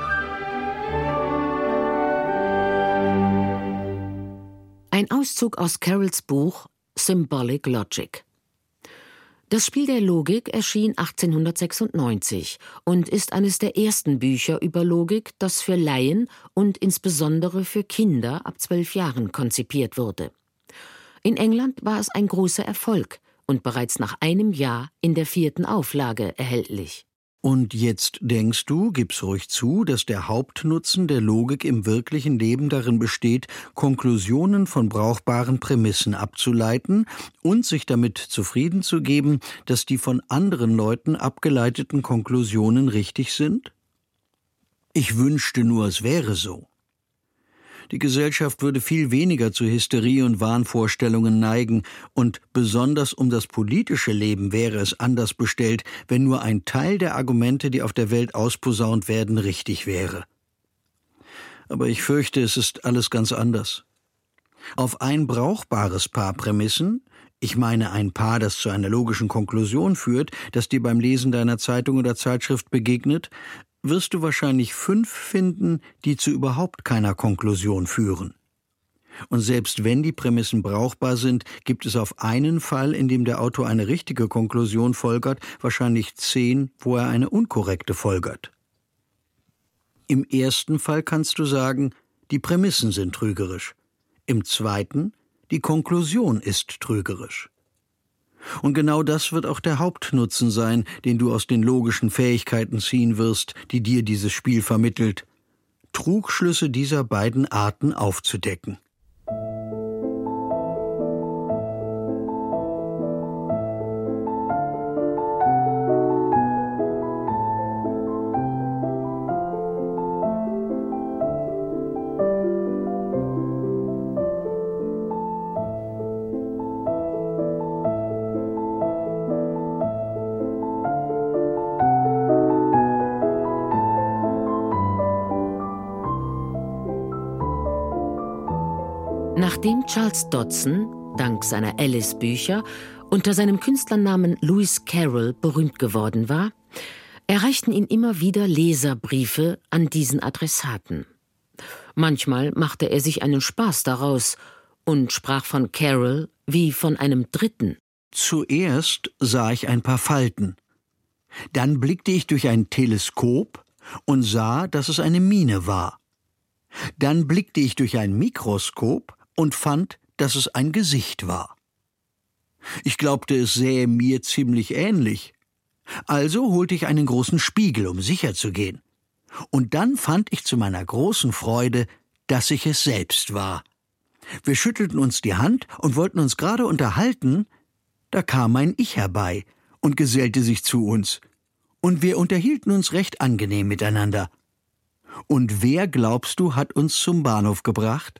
Ein Auszug aus Carrolls Buch Symbolic Logic. Das Spiel der Logik erschien 1896 und ist eines der ersten Bücher über Logik, das für Laien und insbesondere für Kinder ab 12 Jahren konzipiert wurde. In England war es ein großer Erfolg und bereits nach einem Jahr in der 4. Auflage erhältlich. Und jetzt denkst du, gib's ruhig zu, dass der Hauptnutzen der Logik im wirklichen Leben darin besteht, Konklusionen von brauchbaren Prämissen abzuleiten und sich damit zufrieden zu geben, dass die von anderen Leuten abgeleiteten Konklusionen richtig sind? Ich wünschte nur, es wäre so. Die Gesellschaft würde viel weniger zu Hysterie und Wahnvorstellungen neigen, und besonders um das politische Leben wäre es anders bestellt, wenn nur ein Teil der Argumente, die auf der Welt ausposaunt werden, richtig wäre. Aber ich fürchte, es ist alles ganz anders. Auf ein brauchbares Paar Prämissen, ich meine ein Paar, das zu einer logischen Konklusion führt, das dir beim Lesen deiner Zeitung oder Zeitschrift begegnet, wirst du wahrscheinlich 5 finden, die zu überhaupt keiner Konklusion führen. Und selbst wenn die Prämissen brauchbar sind, gibt es auf einen Fall, in dem der Autor eine richtige Konklusion folgert, wahrscheinlich 10, wo er eine unkorrekte folgert. Im ersten Fall kannst du sagen, die Prämissen sind trügerisch. Im zweiten, die Konklusion ist trügerisch. Und genau das wird auch der Hauptnutzen sein, den du aus den logischen Fähigkeiten ziehen wirst, die dir dieses Spiel vermittelt, Trugschlüsse dieser beiden Arten aufzudecken. Nachdem Charles Dodson, dank seiner Alice-Bücher, unter seinem Künstlernamen Lewis Carroll berühmt geworden war, erreichten ihn immer wieder Leserbriefe an diesen Adressaten. Manchmal machte er sich einen Spaß daraus und sprach von Carroll wie von einem Dritten. Zuerst sah ich ein paar Falten. Dann blickte ich durch ein Teleskop und sah, dass es eine Mine war. Dann blickte ich durch ein Mikroskop und fand, dass es ein Gesicht war. Ich glaubte, es sähe mir ziemlich ähnlich. Also holte ich einen großen Spiegel, um sicher zu gehen. Und dann fand ich zu meiner großen Freude, dass ich es selbst war. Wir schüttelten uns die Hand und wollten uns gerade unterhalten, da kam ein Ich herbei und gesellte sich zu uns. Und wir unterhielten uns recht angenehm miteinander. Und wer, glaubst du, hat uns zum Bahnhof gebracht?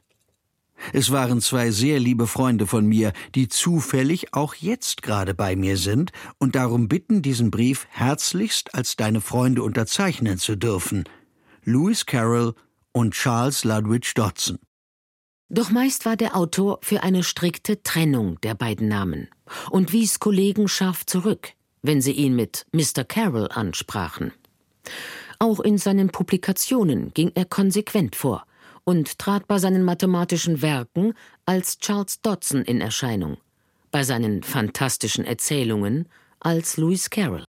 Es waren zwei sehr liebe Freunde von mir, die zufällig auch jetzt gerade bei mir sind und darum bitten, diesen Brief herzlichst als deine Freunde unterzeichnen zu dürfen. Lewis Carroll und Charles Lutwidge Dodson. Doch meist war der Autor für eine strikte Trennung der beiden Namen und wies Kollegen scharf zurück, wenn sie ihn mit Mr. Carroll ansprachen. Auch in seinen Publikationen ging er konsequent vor und trat bei seinen mathematischen Werken als Charles Dodson in Erscheinung, bei seinen fantastischen Erzählungen als Lewis Carroll.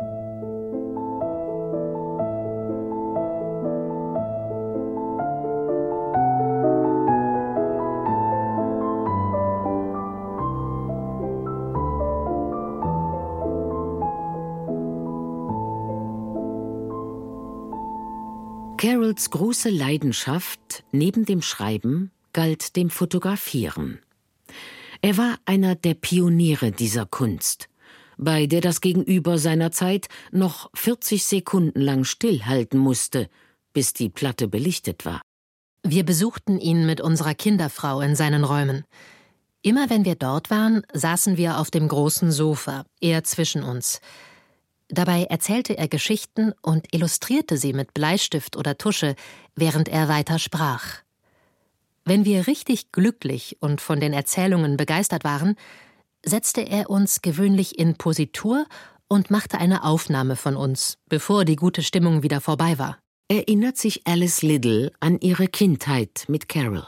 Carrolls große Leidenschaft neben dem Schreiben galt dem Fotografieren. Er war einer der Pioniere dieser Kunst, bei der das Gegenüber seiner Zeit noch 40 Sekunden lang stillhalten musste, bis die Platte belichtet war. Wir besuchten ihn mit unserer Kinderfrau in seinen Räumen. Immer wenn wir dort waren, saßen wir auf dem großen Sofa, er zwischen uns. Dabei erzählte er Geschichten und illustrierte sie mit Bleistift oder Tusche, während er weiter sprach. Wenn wir richtig glücklich und von den Erzählungen begeistert waren, setzte er uns gewöhnlich in Positur und machte eine Aufnahme von uns, bevor die gute Stimmung wieder vorbei war. Erinnert sich Alice Liddell an ihre Kindheit mit Carroll.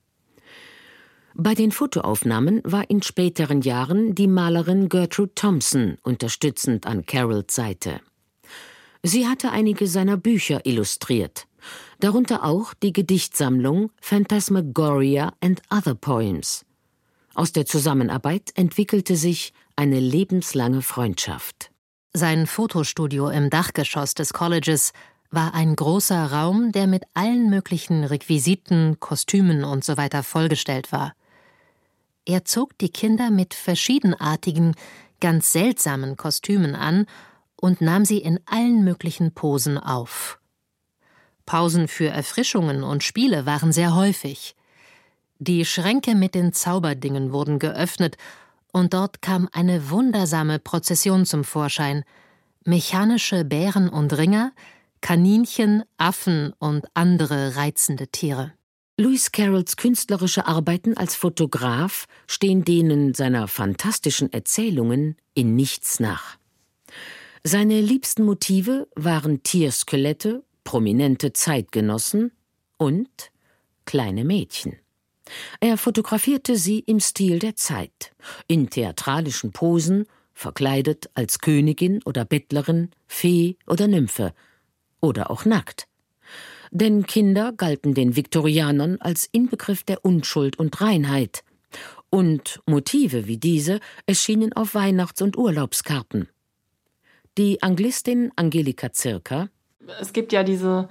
Bei den Fotoaufnahmen war in späteren Jahren die Malerin Gertrude Thompson unterstützend an Carrolls Seite. Sie hatte einige seiner Bücher illustriert, darunter auch die Gedichtsammlung Phantasmagoria and Other Poems. Aus der Zusammenarbeit entwickelte sich eine lebenslange Freundschaft. Sein Fotostudio im Dachgeschoss des Colleges war ein großer Raum, der mit allen möglichen Requisiten, Kostümen usw. vollgestellt war. Er zog die Kinder mit verschiedenartigen, ganz seltsamen Kostümen an und nahm sie in allen möglichen Posen auf. Pausen für Erfrischungen und Spiele waren sehr häufig. Die Schränke mit den Zauberdingen wurden geöffnet und dort kam eine wundersame Prozession zum Vorschein. Mechanische Bären und Ringer, Kaninchen, Affen und andere reizende Tiere. Lewis Carrolls künstlerische Arbeiten als Fotograf stehen denen seiner fantastischen Erzählungen in nichts nach. Seine liebsten Motive waren Tierskelette, prominente Zeitgenossen und kleine Mädchen. Er fotografierte sie im Stil der Zeit, in theatralischen Posen, verkleidet als Königin oder Bettlerin, Fee oder Nymphe oder auch nackt. Denn Kinder galten den Viktorianern als Inbegriff der Unschuld und Reinheit. Und Motive wie diese erschienen auf Weihnachts- und Urlaubskarten. Die Anglistin Angelika Zirka: Es gibt ja diese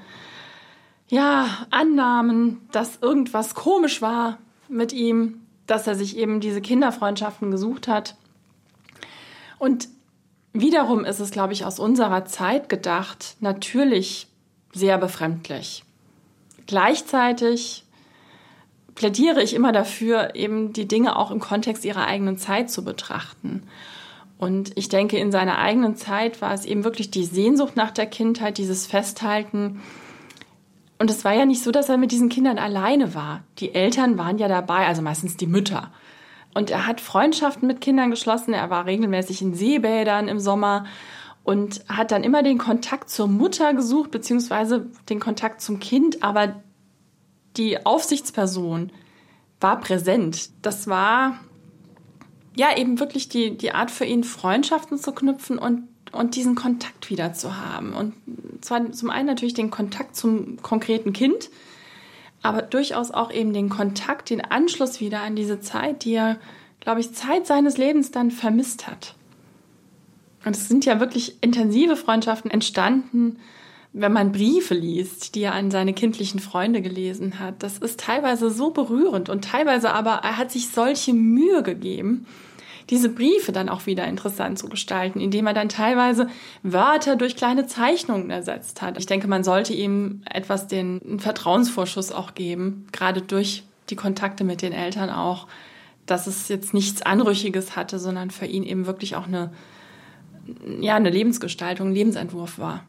Annahmen, dass irgendwas komisch war mit ihm, dass er sich eben diese Kinderfreundschaften gesucht hat. Und wiederum ist es, glaube ich, aus unserer Zeit gedacht, natürlich sehr befremdlich. Gleichzeitig plädiere ich immer dafür, eben die Dinge auch im Kontext ihrer eigenen Zeit zu betrachten. Und ich denke, in seiner eigenen Zeit war es eben wirklich die Sehnsucht nach der Kindheit, dieses Festhalten. Und es war ja nicht so, dass er mit diesen Kindern alleine war. Die Eltern waren ja dabei, also meistens die Mütter. Und er hat Freundschaften mit Kindern geschlossen. Er war regelmäßig in Seebädern im Sommer und hat dann immer den Kontakt zur Mutter gesucht, beziehungsweise den Kontakt zum Kind. Aber die Aufsichtsperson war präsent. Das war ja eben wirklich die Art für ihn, Freundschaften zu knüpfen und diesen Kontakt wieder zu haben. Und zwar zum einen natürlich den Kontakt zum konkreten Kind, aber durchaus auch eben den Kontakt, den Anschluss wieder an diese Zeit, die er, glaube ich, Zeit seines Lebens dann vermisst hat. Und es sind ja wirklich intensive Freundschaften entstanden, wenn man Briefe liest, die er an seine kindlichen Freunde gelesen hat. Das ist teilweise so berührend und teilweise aber, er hat sich solche Mühe gegeben, diese Briefe dann auch wieder interessant zu gestalten, indem er dann teilweise Wörter durch kleine Zeichnungen ersetzt hat. Ich denke, man sollte ihm etwas den Vertrauensvorschuss auch geben, gerade durch die Kontakte mit den Eltern auch, dass es jetzt nichts Anrüchiges hatte, sondern für ihn eben wirklich auch eine Lebensgestaltung, ein Lebensentwurf war.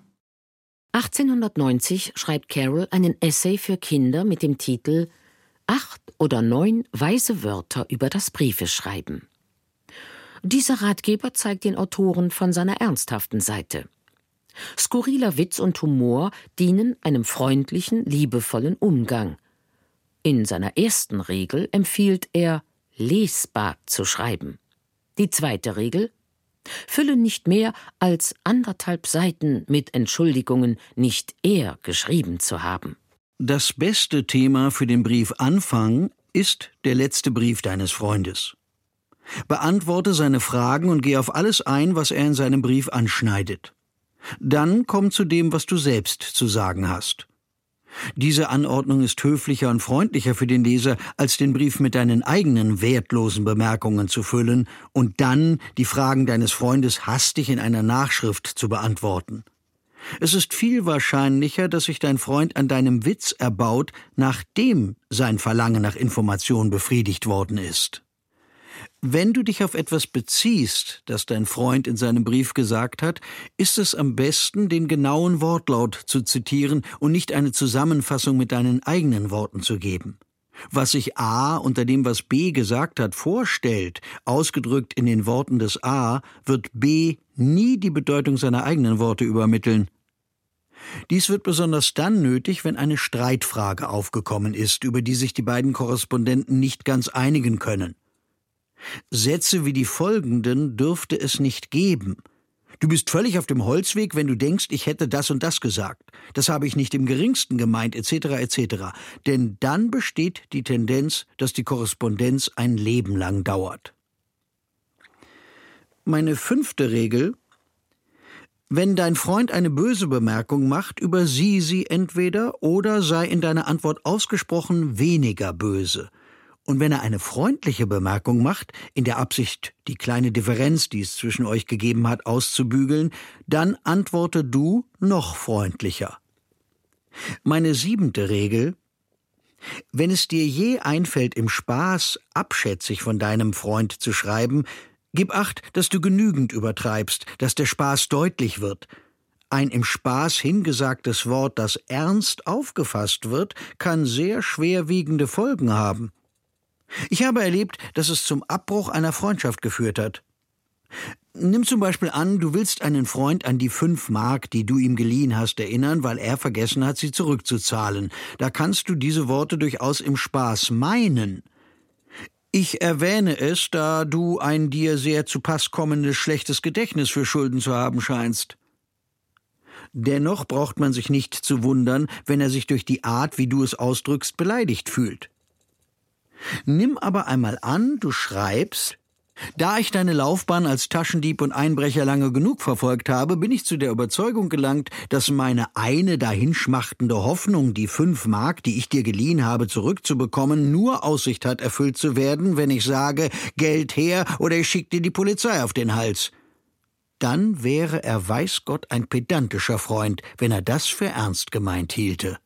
1890 schreibt Carroll einen Essay für Kinder mit dem Titel 8 oder 9 weise Wörter über das Briefeschreiben. Dieser Ratgeber zeigt den Autoren von seiner ernsthaften Seite. Skurriler Witz und Humor dienen einem freundlichen, liebevollen Umgang. In seiner ersten Regel empfiehlt er, lesbar zu schreiben. Die zweite Regel: fülle nicht mehr als 1,5 Seiten mit Entschuldigungen, nicht er geschrieben zu haben. Das beste Thema für den Briefanfang ist der letzte Brief deines Freundes. Beantworte seine Fragen und geh auf alles ein, was er in seinem Brief anschneidet. Dann komm zu dem, was du selbst zu sagen hast. Diese Anordnung ist höflicher und freundlicher für den Leser, als den Brief mit deinen eigenen wertlosen Bemerkungen zu füllen und dann die Fragen deines Freundes hastig in einer Nachschrift zu beantworten. Es ist viel wahrscheinlicher, dass sich dein Freund an deinem Witz erbaut, nachdem sein Verlangen nach Information befriedigt worden ist. Wenn du dich auf etwas beziehst, das dein Freund in seinem Brief gesagt hat, ist es am besten, den genauen Wortlaut zu zitieren und nicht eine Zusammenfassung mit deinen eigenen Worten zu geben. Was sich A unter dem, was B gesagt hat, vorstellt, ausgedrückt in den Worten des A, wird B nie die Bedeutung seiner eigenen Worte übermitteln. Dies wird besonders dann nötig, wenn eine Streitfrage aufgekommen ist, über die sich die beiden Korrespondenten nicht ganz einigen können. Sätze wie die folgenden dürfte es nicht geben. Du bist völlig auf dem Holzweg, wenn du denkst, ich hätte das und das gesagt. Das habe ich nicht im geringsten gemeint, etc., etc. Denn dann besteht die Tendenz, dass die Korrespondenz ein Leben lang dauert. Meine 5. Regel: wenn dein Freund eine böse Bemerkung macht, übersieh sie entweder oder sei in deiner Antwort ausgesprochen weniger böse. Und wenn er eine freundliche Bemerkung macht, in der Absicht, die kleine Differenz, die es zwischen euch gegeben hat, auszubügeln, dann antworte du noch freundlicher. Meine 7. Regel: wenn es dir je einfällt, im Spaß abschätzig von deinem Freund zu schreiben, gib Acht, dass du genügend übertreibst, dass der Spaß deutlich wird. Ein im Spaß hingesagtes Wort, das ernst aufgefasst wird, kann sehr schwerwiegende Folgen haben. Ich habe erlebt, dass es zum Abbruch einer Freundschaft geführt hat. Nimm zum Beispiel an, du willst einen Freund an die 5 Mark, die du ihm geliehen hast, erinnern, weil er vergessen hat, sie zurückzuzahlen. Da kannst du diese Worte durchaus im Spaß meinen. Ich erwähne es, da du ein dir sehr zu Pass kommendes schlechtes Gedächtnis für Schulden zu haben scheinst. Dennoch braucht man sich nicht zu wundern, wenn er sich durch die Art, wie du es ausdrückst, beleidigt fühlt. Nimm aber einmal an, du schreibst: Da ich deine Laufbahn als Taschendieb und Einbrecher lange genug verfolgt habe, bin ich zu der Überzeugung gelangt, dass meine eine dahinschmachtende Hoffnung, die 5 Mark, die ich dir geliehen habe, zurückzubekommen, nur Aussicht hat, erfüllt zu werden, wenn ich sage, Geld her oder ich schicke dir die Polizei auf den Hals. Dann wäre er, weiß Gott, ein pedantischer Freund, wenn er das für ernst gemeint hielte.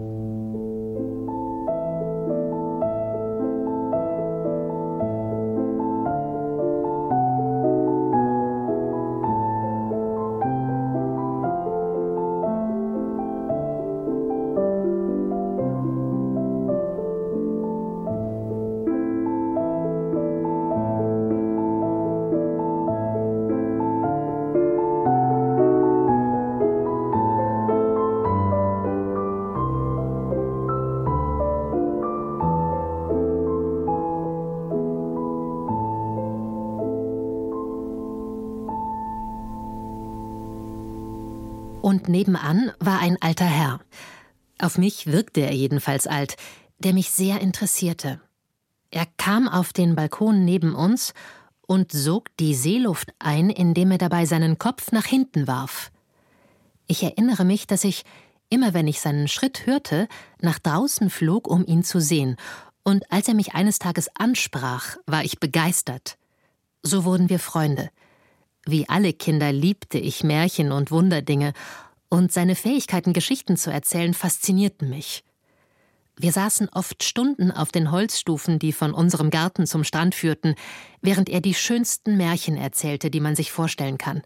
Und nebenan war ein alter Herr. Auf mich wirkte er jedenfalls alt, der mich sehr interessierte. Er kam auf den Balkon neben uns und sog die Seeluft ein, indem er dabei seinen Kopf nach hinten warf. Ich erinnere mich, dass ich, immer wenn ich seinen Schritt hörte, nach draußen flog, um ihn zu sehen. Und als er mich eines Tages ansprach, war ich begeistert. So wurden wir Freunde. Wie alle Kinder liebte ich Märchen und Wunderdinge, und seine Fähigkeiten, Geschichten zu erzählen, faszinierten mich. Wir saßen oft Stunden auf den Holzstufen, die von unserem Garten zum Strand führten, während er die schönsten Märchen erzählte, die man sich vorstellen kann.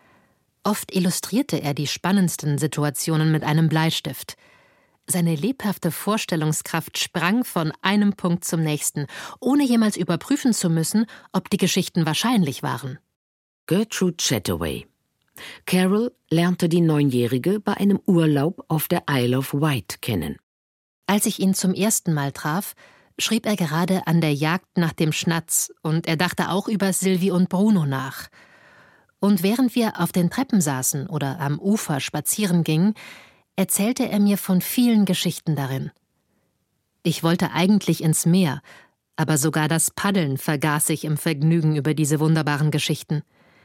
Oft illustrierte er die spannendsten Situationen mit einem Bleistift. Seine lebhafte Vorstellungskraft sprang von einem Punkt zum nächsten, ohne jemals überprüfen zu müssen, ob die Geschichten wahrscheinlich waren. Gertrude Chataway. Carol lernte die 9-Jährige bei einem Urlaub auf der Isle of Wight kennen. Als ich ihn zum ersten Mal traf, schrieb er gerade an der Jagd nach dem Schnatz und er dachte auch über Sylvie und Bruno nach. Und während wir auf den Treppen saßen oder am Ufer spazieren gingen, erzählte er mir von vielen Geschichten darin. Ich wollte eigentlich ins Meer, aber sogar das Paddeln vergaß ich im Vergnügen über diese wunderbaren Geschichten.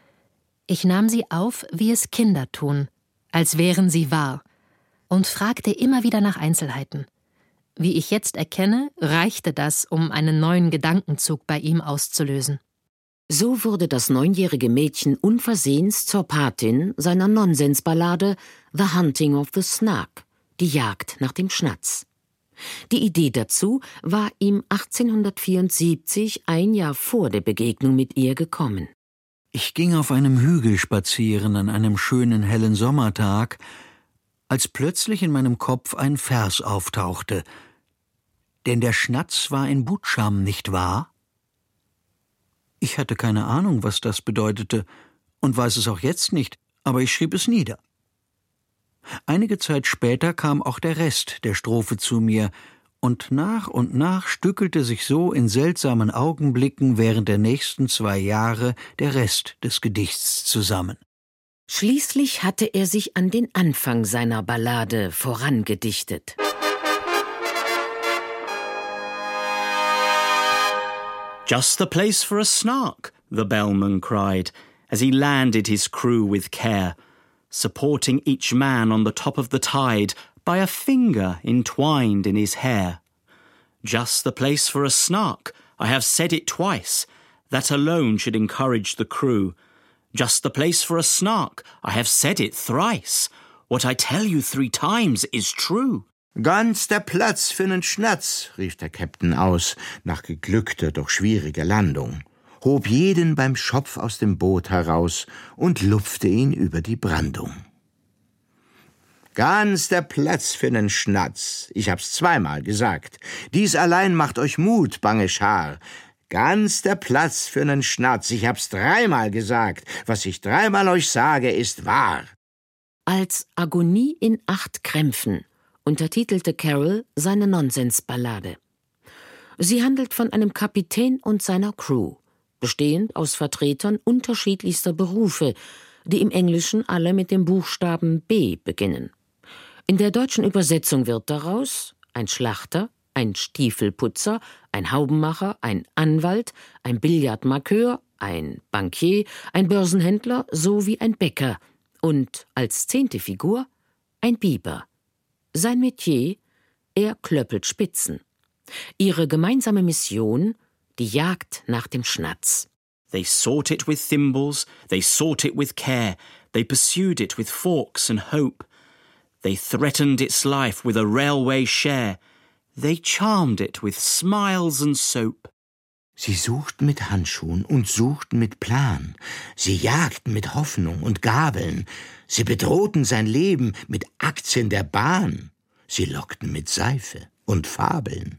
Ich nahm sie auf, wie es Kinder tun, als wären sie wahr, und fragte immer wieder nach Einzelheiten. Wie ich jetzt erkenne, reichte das, um einen neuen Gedankenzug bei ihm auszulösen. So wurde das 9-jährige Mädchen unversehens zur Patin seiner Nonsensballade »The Hunting of the Snark«, die Jagd nach dem Schnatz. Die Idee dazu war ihm 1874, ein Jahr vor der Begegnung mit ihr, gekommen. Ich ging auf einem Hügel spazieren an einem schönen hellen Sommertag, als plötzlich in meinem Kopf ein Vers auftauchte. Denn der Schnatz war in Butcham, nicht wahr? Ich hatte keine Ahnung, was das bedeutete, und weiß es auch jetzt nicht, aber ich schrieb es nieder. Einige Zeit später kam auch der Rest der Strophe zu mir, und nach stückelte sich so in seltsamen Augenblicken während der nächsten 2 Jahre der Rest des Gedichts zusammen. Schließlich hatte er sich an den Anfang seiner Ballade vorangedichtet. "Just the place for a snark," the bellman cried, as he landed his crew with care, supporting each man on the top of the tide by a finger entwined in his hair. "Just the place for a snark, I have said it twice, that alone should encourage the crew. Just the place for a snark, I have said it thrice, what I tell you 3 times is true." »Ganz der Platz für nen Schnatz«, rief der Käpt'n aus, nach geglückter, doch schwieriger Landung, hob jeden beim Schopf aus dem Boot heraus und lupfte ihn über die Brandung. »Ganz der Platz für nen Schnatz, ich hab's 2-mal gesagt, dies allein macht euch Mut, bange Schar. Ganz der Platz für nen Schnatz, ich hab's 3-mal gesagt, was ich 3-mal euch sage, ist wahr.« Als Agonie in 8 Krämpfen untertitelte Carol seine Nonsensballade. Sie handelt von einem Kapitän und seiner Crew, bestehend aus Vertretern unterschiedlichster Berufe, die im Englischen alle mit dem Buchstaben B beginnen. In der deutschen Übersetzung wird daraus ein Schlachter, ein Stiefelputzer, ein Haubenmacher, ein Anwalt, ein Billardmarkeur, ein Bankier, ein Börsenhändler sowie ein Bäcker und als 10. Figur ein Biber. Sein Metier: er klöppelt Spitzen. Ihre gemeinsame Mission: die Jagd nach dem Schnatz. They sought it with thimbles, they sought it with care, they pursued it with forks and hope. They threatened its life with a railway share, they charmed it with smiles and soap. Sie suchten mit Handschuhen und suchten mit Plan. Sie jagten mit Hoffnung und Gabeln. Sie bedrohten sein Leben mit Aktien der Bahn. Sie lockten mit Seife und Fabeln.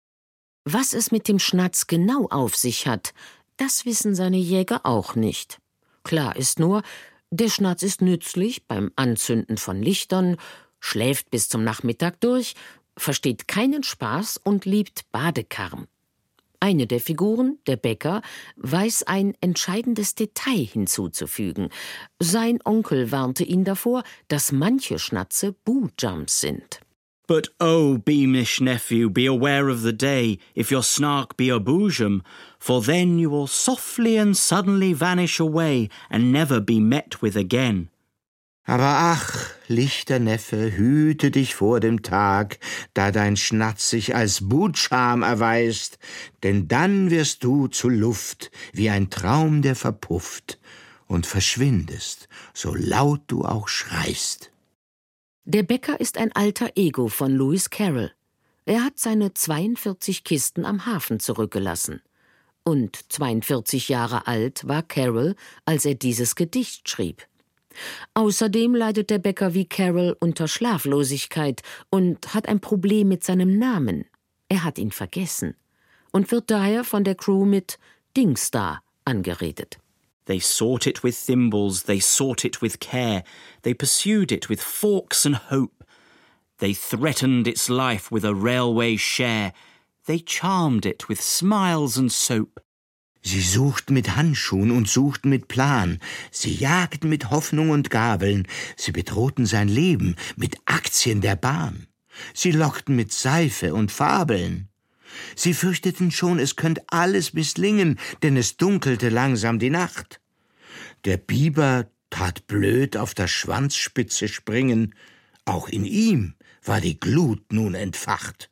Was es mit dem Schnatz genau auf sich hat, das wissen seine Jäger auch nicht. Klar ist nur, der Schnatz ist nützlich beim Anzünden von Lichtern, schläft bis zum Nachmittag durch, versteht keinen Spaß und liebt Badekarm. Eine der Figuren, der Bäcker, weiß ein entscheidendes Detail hinzuzufügen. Sein Onkel warnte ihn davor, dass manche Schnatze Boo-Jumps sind. But oh, beamish nephew, be aware of the day, if your snark be a boojum, for then you will softly and suddenly vanish away and never be met with again. Aber ach, lichter Neffe, hüte dich vor dem Tag, da dein Schnatz sich als Bootscham erweist, denn dann wirst du zu Luft, wie ein Traum, der verpufft, und verschwindest, so laut du auch schreist. Der Bäcker ist ein alter Ego von Lewis Carroll. Er hat seine 42 Kisten am Hafen zurückgelassen. Und 42 Jahre alt war Carroll, als er dieses Gedicht schrieb. Außerdem leidet der Bäcker wie Carroll unter Schlaflosigkeit und hat ein Problem mit seinem Namen. Er hat ihn vergessen und wird daher von der Crew mit Dingsda angeredet. They sought it with thimbles, they sought it with care, they pursued it with forks and hope. They threatened its life with a railway share, they charmed it with smiles and soap. Sie suchten mit Handschuhen und suchten mit Plan, sie jagten mit Hoffnung und Gabeln, sie bedrohten sein Leben mit Aktien der Bahn. Sie lockten mit Seife und Fabeln. Sie fürchteten schon, es könnte alles misslingen, denn es dunkelte langsam die Nacht. Der Biber tat blöd auf der Schwanzspitze springen, auch in ihm war die Glut nun entfacht.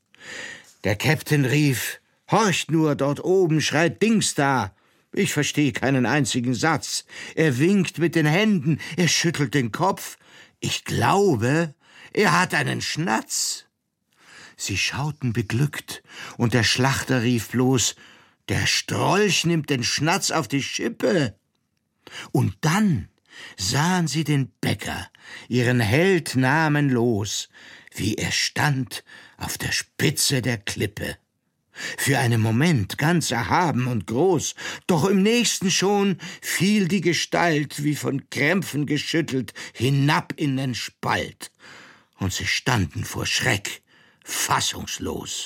Der Käpt'n rief: »Horcht nur, dort oben schreit Dingsda! Ich versteh keinen einzigen Satz. Er winkt mit den Händen, er schüttelt den Kopf. Ich glaube, er hat einen Schnatz.« Sie schauten beglückt, und der Schlachter rief bloß: »Der Strolch nimmt den Schnatz auf die Schippe.« Und dann sahen sie den Bäcker, ihren Held namenlos, wie er stand auf der Spitze der Klippe. Für einen Moment ganz erhaben und groß, doch im nächsten schon fiel die Gestalt, wie von Krämpfen geschüttelt, hinab in den Spalt. Und sie standen vor Schreck, fassungslos.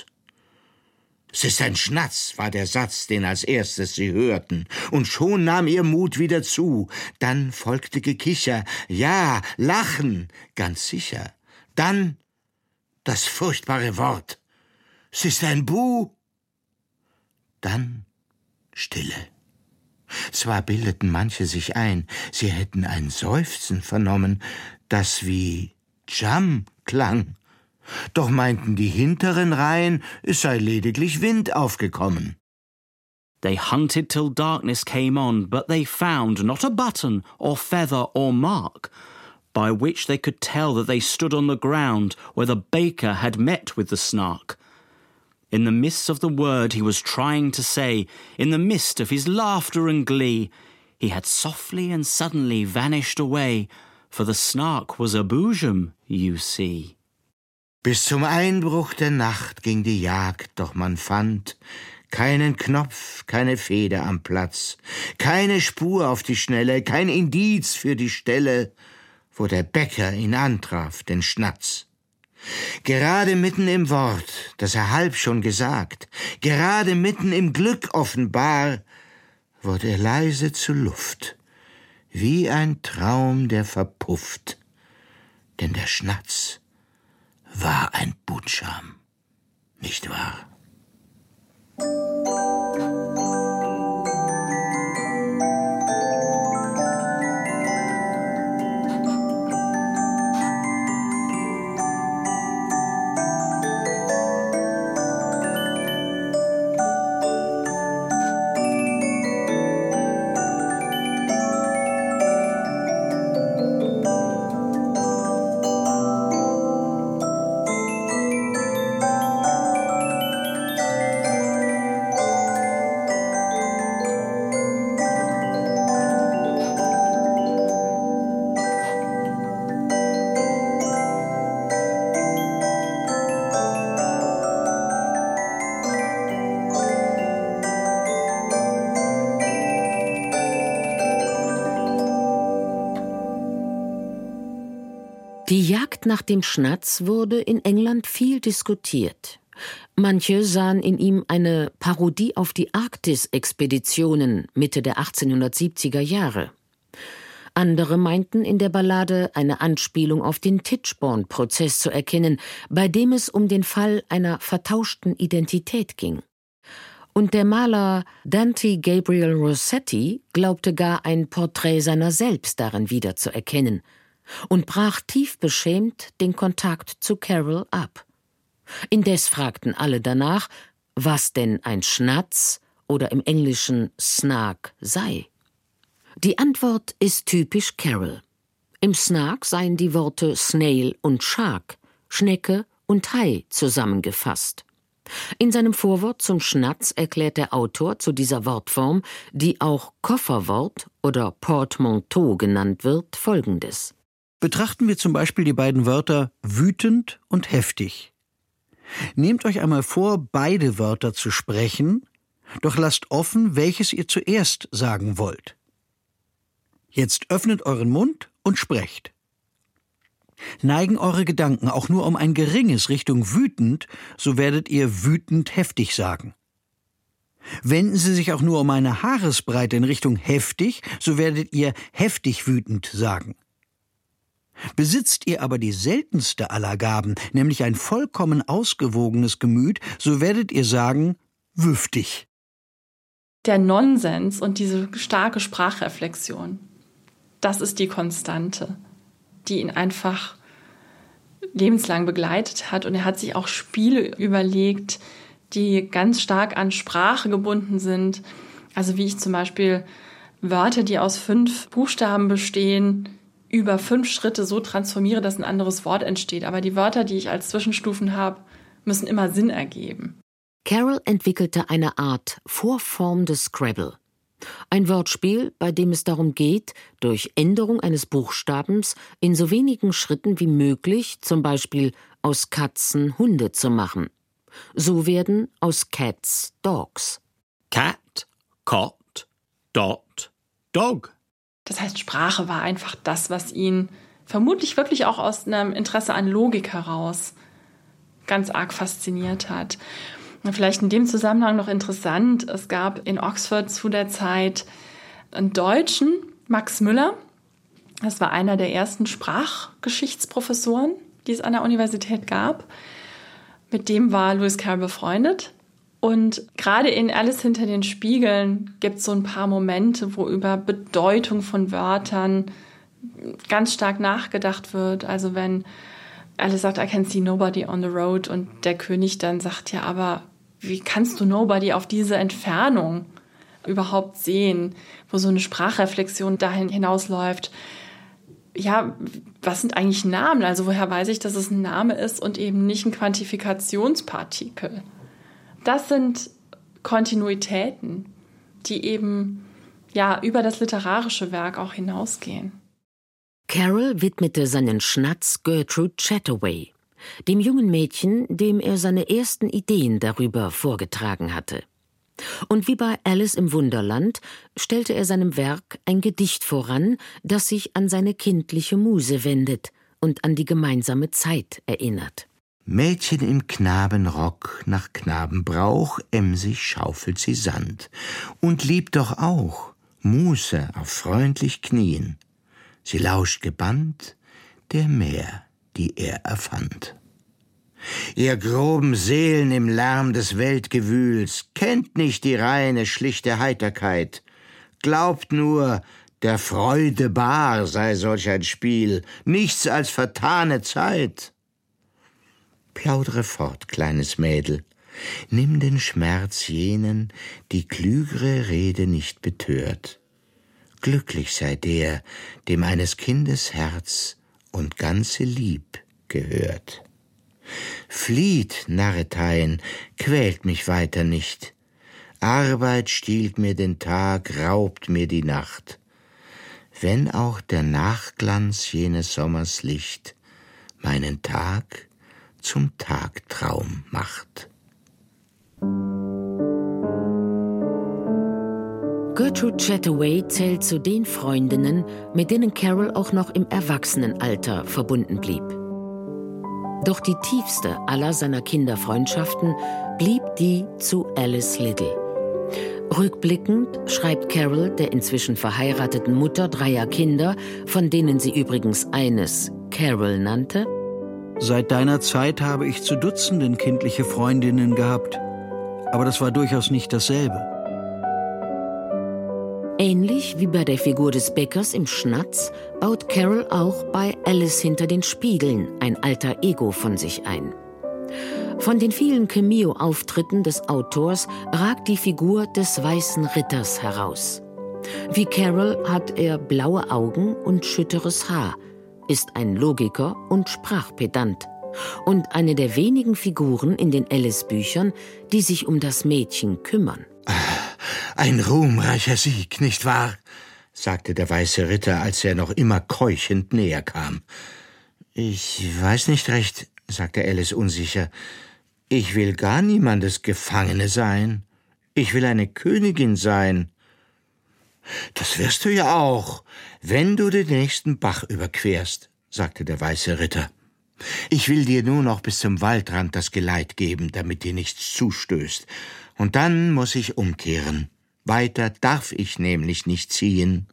»Es ist ein Schnatz«, war der Satz, den als erstes sie hörten, und schon nahm ihr Mut wieder zu. Dann folgte Gekicher, ja, Lachen, ganz sicher. Dann das furchtbare Wort: »Es ist ein Bu«. Dann Stille. Zwar bildeten manche sich ein, sie hätten ein Seufzen vernommen, das wie Jam klang. Doch meinten die hinteren Reihen, es sei lediglich Wind aufgekommen. They hunted till darkness came on, but they found not a button or feather or mark, by which they could tell that they stood on the ground where the baker had met with the snark. In the midst of the word he was trying to say, in the midst of his laughter and glee, he had softly and suddenly vanished away, for the snark was a boojum, you see. Bis zum Einbruch der Nacht ging die Jagd, doch man fand keinen Knopf, keine Feder am Platz, keine Spur auf die Schnelle, kein Indiz für die Stelle, wo der Bäcker ihn antraf, den Schnatz. Gerade mitten im Wort, das er halb schon gesagt, gerade mitten im Glück offenbar, wurde er leise zu Luft, wie ein Traum, der verpufft. Denn der Schnatz war ein Boutscham, nicht wahr? Die Jagd nach dem Schnatz wurde in England viel diskutiert. Manche sahen in ihm eine Parodie auf die Arktis-Expeditionen Mitte der 1870er Jahre. Andere meinten in der Ballade eine Anspielung auf den Tichborne-Prozess zu erkennen, bei dem es um den Fall einer vertauschten Identität ging. Und der Maler Dante Gabriel Rossetti glaubte gar ein Porträt seiner selbst darin wiederzuerkennen und brach tief beschämt den Kontakt zu Carroll ab. Indes fragten alle danach, was denn ein Schnatz oder im Englischen Snark sei. Die Antwort ist typisch Carroll. Im Snark seien die Worte Snail und Shark, Schnecke und Hai zusammengefasst. In seinem Vorwort zum Schnatz erklärt der Autor zu dieser Wortform, die auch Kofferwort oder Portmanteau genannt wird, Folgendes. Betrachten wir zum Beispiel die beiden Wörter wütend und heftig. Nehmt euch einmal vor, beide Wörter zu sprechen, doch lasst offen, welches ihr zuerst sagen wollt. Jetzt öffnet euren Mund und sprecht. Neigen eure Gedanken auch nur um ein geringes Richtung wütend, so werdet ihr wütend heftig sagen. Wenden sie sich auch nur um eine Haaresbreite in Richtung heftig, so werdet ihr heftig wütend sagen. Besitzt ihr aber die seltenste aller Gaben, nämlich ein vollkommen ausgewogenes Gemüt, so werdet ihr sagen, wüftig. Der Nonsens und diese starke Sprachreflexion, das ist die Konstante, die ihn einfach lebenslang begleitet hat. Und er hat sich auch Spiele überlegt, die ganz stark an Sprache gebunden sind. Also wie ich zum Beispiel Wörter, die aus 5 Buchstaben bestehen, über 5 Schritte so transformiere, dass ein anderes Wort entsteht. Aber die Wörter, die ich als Zwischenstufen habe, müssen immer Sinn ergeben. Carroll entwickelte eine Art Vorform des Scrabble. Ein Wortspiel, bei dem es darum geht, durch Änderung eines Buchstabens in so wenigen Schritten wie möglich zum Beispiel aus Katzen Hunde zu machen. So werden aus Cats Dogs. Cat, Cot, Dot, Dog. Das heißt, Sprache war einfach das, was ihn vermutlich wirklich auch aus einem Interesse an Logik heraus ganz arg fasziniert hat. Und vielleicht in dem Zusammenhang noch interessant, es gab in Oxford zu der Zeit einen Deutschen, Max Müller. Das war einer der ersten Sprachgeschichtsprofessoren, die es an der Universität gab. Mit dem war Lewis Carroll befreundet. Und gerade in Alice hinter den Spiegeln gibt es so ein paar Momente, wo über Bedeutung von Wörtern ganz stark nachgedacht wird. Also wenn Alice sagt, I can see nobody on the road und der König dann sagt, ja, aber wie kannst du nobody auf diese Entfernung überhaupt sehen, wo so eine Sprachreflexion dahin hinausläuft? Ja, was sind eigentlich Namen? Also woher weiß ich, dass es ein Name ist und eben nicht ein Quantifikationspartikel? Das sind Kontinuitäten, die eben ja über das literarische Werk auch hinausgehen. Carroll widmete seinen Schnatz Gertrude Chataway, dem jungen Mädchen, dem er seine ersten Ideen darüber vorgetragen hatte. Und wie bei Alice im Wunderland stellte er seinem Werk ein Gedicht voran, das sich an seine kindliche Muse wendet und an die gemeinsame Zeit erinnert. Mädchen im Knabenrock, nach Knabenbrauch, emsig schaufelt sie Sand. Und liebt doch auch, Muse auf freundlich Knien. Sie lauscht gebannt der Mär, die er erfand. Ihr groben Seelen im Lärm des Weltgewühls kennt nicht die reine, schlichte Heiterkeit. Glaubt nur, der Freude bar sei solch ein Spiel, nichts als vertane Zeit. Plaudre fort, kleines Mädel, nimm den Schmerz jenen, die klügere Rede nicht betört. Glücklich sei der, dem eines Kindes Herz und ganze Lieb gehört. Flieht, Narreteien, quält mich weiter nicht. Arbeit stiehlt mir den Tag, raubt mir die Nacht. Wenn auch der Nachglanz jenes Sommers Licht meinen Tag zum Tagtraum macht. Gertrude Chataway zählt zu den Freundinnen, mit denen Carroll auch noch im Erwachsenenalter verbunden blieb. Doch die tiefste aller seiner Kinderfreundschaften blieb die zu Alice Liddell. Rückblickend schreibt Carroll der inzwischen verheirateten Mutter 3 Kinder, von denen sie übrigens eines Carol nannte: Seit deiner Zeit habe ich zu Dutzenden kindliche Freundinnen gehabt, aber das war durchaus nicht dasselbe. Ähnlich wie bei der Figur des Bäckers im Schnatz baut Carroll auch bei Alice hinter den Spiegeln ein alter Ego von sich ein. Von den vielen Cameo-Auftritten des Autors ragt die Figur des Weißen Ritters heraus. Wie Carroll hat er blaue Augen und schütteres Haar, ist ein Logiker und Sprachpedant und eine der wenigen Figuren in den Alice-Büchern, die sich um das Mädchen kümmern. Ein ruhmreicher Sieg, nicht wahr? Sagte der Weiße Ritter, als er noch immer keuchend näher kam. Ich weiß nicht recht, sagte Alice unsicher. Ich will gar niemandes Gefangene sein. Ich will eine Königin sein. Das wirst du ja auch, wenn du den nächsten Bach überquerst, sagte der Weiße Ritter. Ich will dir nur noch bis zum Waldrand das Geleit geben, damit dir nichts zustößt. Und dann muss ich umkehren. Weiter darf ich nämlich nicht ziehen.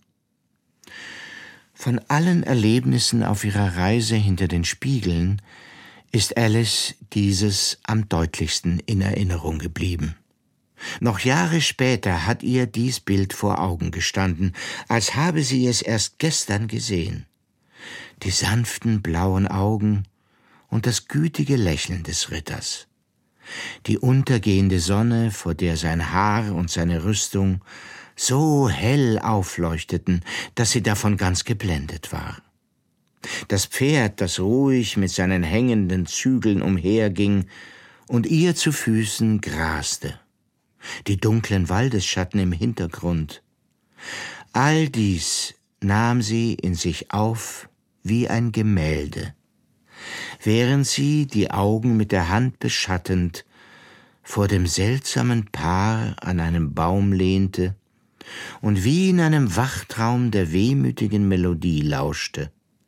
Von allen Erlebnissen auf ihrer Reise hinter den Spiegeln ist Alice dieses am deutlichsten in Erinnerung geblieben. Noch Jahre später hat ihr dies Bild vor Augen gestanden, als habe sie es erst gestern gesehen. Die sanften blauen Augen und das gütige Lächeln des Ritters. Die untergehende Sonne, vor der sein Haar und seine Rüstung so hell aufleuchteten, dass sie davon ganz geblendet war. Das Pferd, das ruhig mit seinen hängenden Zügeln umherging und ihr zu Füßen graste. Die dunklen Waldesschatten im Hintergrund. All dies nahm sie in sich auf wie ein Gemälde, während sie, die Augen mit der Hand beschattend, vor dem seltsamen Paar an einem Baum lehnte und wie in einem Wachtraum der wehmütigen Melodie lauschte.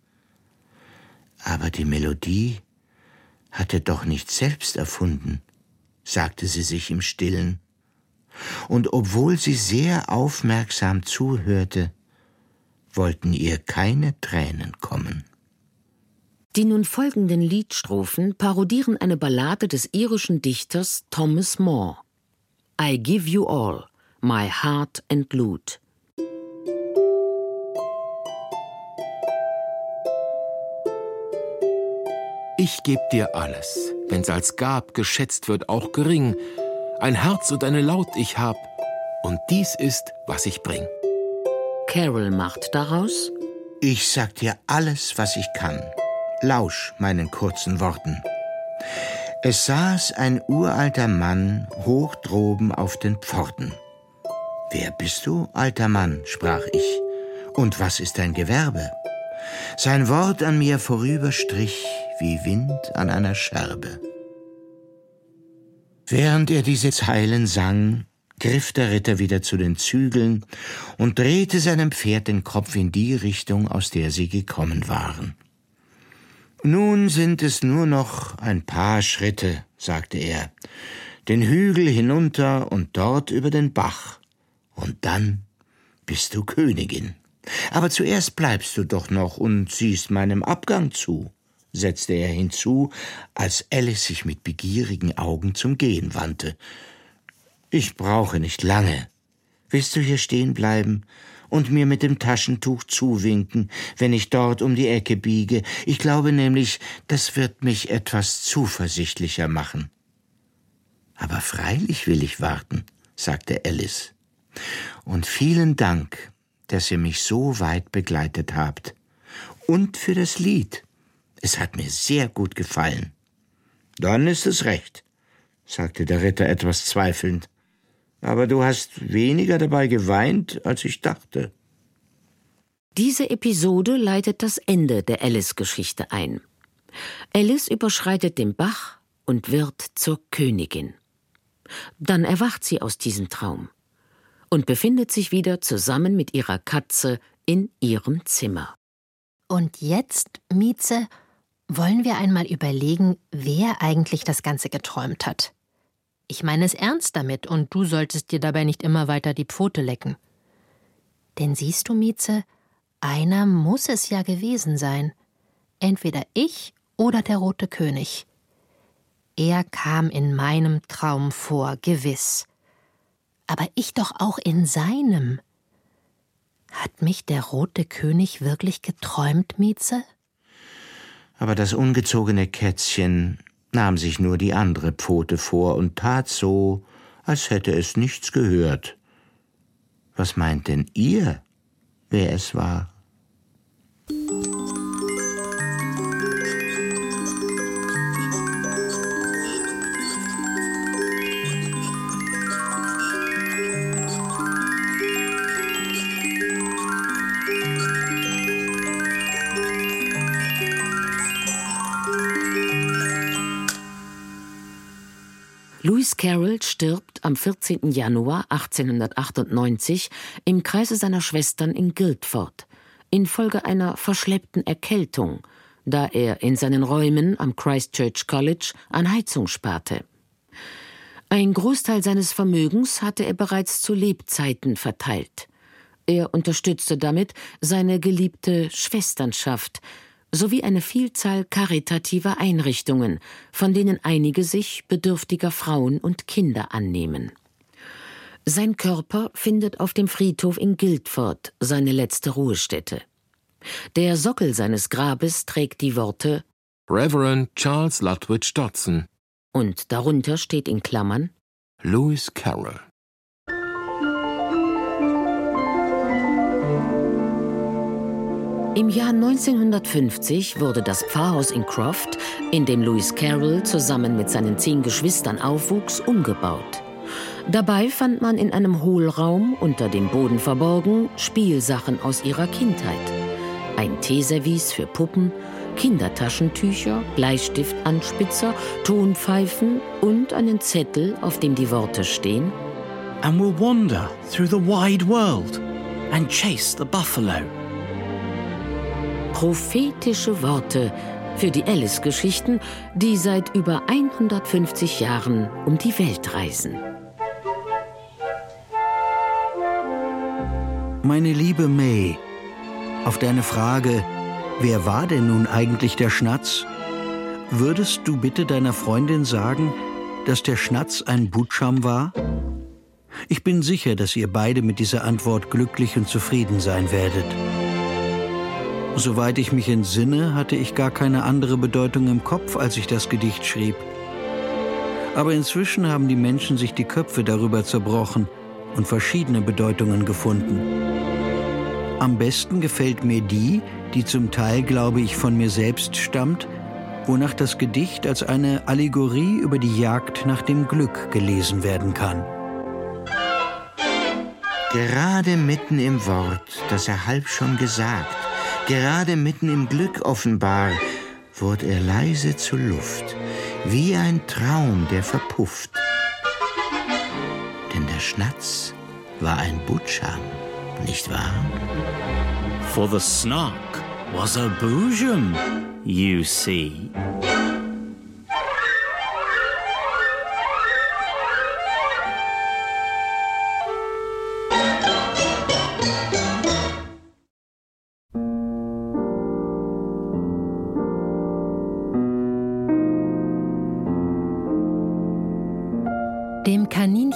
Aber die Melodie hatte doch nicht selbst erfunden, sagte sie sich im Stillen. Und obwohl sie sehr aufmerksam zuhörte, wollten ihr keine Tränen kommen. Die nun folgenden Liedstrophen parodieren eine Ballade des irischen Dichters Thomas Moore. I give you all, my heart and lute. Ich geb dir alles, wenn's als Gab geschätzt wird, auch gering. Ein Herz und eine Laut ich hab, und dies ist, was ich bring. Carroll macht daraus: Ich sag dir alles, was ich kann. Lausch meinen kurzen Worten. Es saß ein uralter Mann hoch droben auf den Pforten. »Wer bist du, alter Mann?« sprach ich. »Und was ist dein Gewerbe?« Sein Wort an mir vorüberstrich wie Wind an einer Scherbe. Während er diese Zeilen sang, griff der Ritter wieder zu den Zügeln und drehte seinem Pferd den Kopf in die Richtung, aus der sie gekommen waren. »Nun sind es nur noch ein paar Schritte«, sagte er, »den Hügel hinunter und dort über den Bach. Und dann bist du Königin. Aber zuerst bleibst du doch noch und siehst meinem Abgang zu, setzte er hinzu, als Alice sich mit begierigen Augen zum Gehen wandte. Ich brauche nicht lange. Willst du hier stehen bleiben und mir mit dem Taschentuch zuwinken, wenn ich dort um die Ecke biege? Ich glaube nämlich, das wird mich etwas zuversichtlicher machen. Aber freilich will ich warten, sagte Alice. Und vielen Dank, dass ihr mich so weit begleitet habt. Und für das Lied. Es hat mir sehr gut gefallen. Dann ist es recht, sagte der Ritter etwas zweifelnd. Aber du hast weniger dabei geweint, als ich dachte. Diese Episode leitet das Ende der Alice-Geschichte ein. Alice überschreitet den Bach und wird zur Königin. Dann erwacht sie aus diesem Traum und befindet sich wieder zusammen mit ihrer Katze in ihrem Zimmer. Und jetzt, Mieze, wollen wir einmal überlegen, wer eigentlich das Ganze geträumt hat. Ich meine es ernst damit und du solltest dir dabei nicht immer weiter die Pfote lecken. Denn siehst du, Mieze, einer muss es ja gewesen sein. Entweder ich oder der Rote König. Er kam in meinem Traum vor, gewiss. Aber ich doch auch in seinem. Hat mich der Rote König wirklich geträumt, Mieze? Aber das ungezogene Kätzchen nahm sich nur die andere Pfote vor und tat so, als hätte es nichts gehört. Was meint denn ihr, wer es war? Lewis Carroll stirbt am 14. Januar 1898 im Kreise seiner Schwestern in Guildford infolge einer verschleppten Erkältung, da er in seinen Räumen am Christ Church College an Heizung sparte. Ein Großteil seines Vermögens hatte er bereits zu Lebzeiten verteilt. Er unterstützte damit seine geliebte Schwesternschaft sowie eine Vielzahl karitativer Einrichtungen, von denen einige sich bedürftiger Frauen und Kinder annehmen. Sein Körper findet auf dem Friedhof in Guildford seine letzte Ruhestätte. Der Sockel seines Grabes trägt die Worte Reverend Charles Lutwidge Dodson und darunter steht in Klammern Lewis Carroll. Im Jahr 1950 wurde das Pfarrhaus in Croft, in dem Lewis Carroll zusammen mit seinen 10 Geschwistern aufwuchs, umgebaut. Dabei fand man in einem Hohlraum, unter dem Boden verborgen, Spielsachen aus ihrer Kindheit. Ein Teeservice für Puppen, Kindertaschentücher, Bleistiftanspitzer, Tonpfeifen und einen Zettel, auf dem die Worte stehen: And we'll wander through the wide world and chase the buffalo. Prophetische Worte für die Alice-Geschichten, die seit über 150 Jahren um die Welt reisen. Meine liebe May, auf deine Frage, wer war denn nun eigentlich der Schnatz? Würdest du bitte deiner Freundin sagen, dass der Schnatz ein Butscham war? Ich bin sicher, dass ihr beide mit dieser Antwort glücklich und zufrieden sein werdet. Soweit ich mich entsinne, hatte ich gar keine andere Bedeutung im Kopf, als ich das Gedicht schrieb. Aber inzwischen haben die Menschen sich die Köpfe darüber zerbrochen und verschiedene Bedeutungen gefunden. Am besten gefällt mir die zum Teil, glaube ich, von mir selbst stammt, wonach das Gedicht als eine Allegorie über die Jagd nach dem Glück gelesen werden kann. Gerade mitten im Wort, das er halb schon gesagt, gerade mitten im Glück offenbar, wurde er leise zur Luft, wie ein Traum, der verpufft. Denn der Schnatz war ein Butscham, nicht wahr? For the snark was a boojum, you see.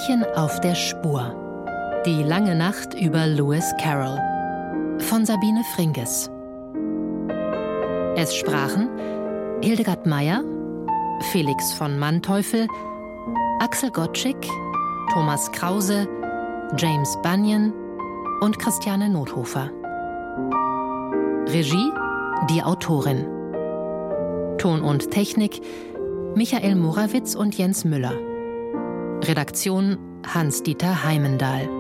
Mädchen auf der Spur. Die lange Nacht über Lewis Carroll von Sabine Fringes. Es sprachen Hildegard Meyer, Felix von Manteuffel, Axel Gottschig, Thomas Krause, James Bunyan und Christiane Nothofer. Regie, die Autorin. Ton und Technik, Michael Morawitz und Jens Müller. Redaktion, Hans-Dieter Heimendahl.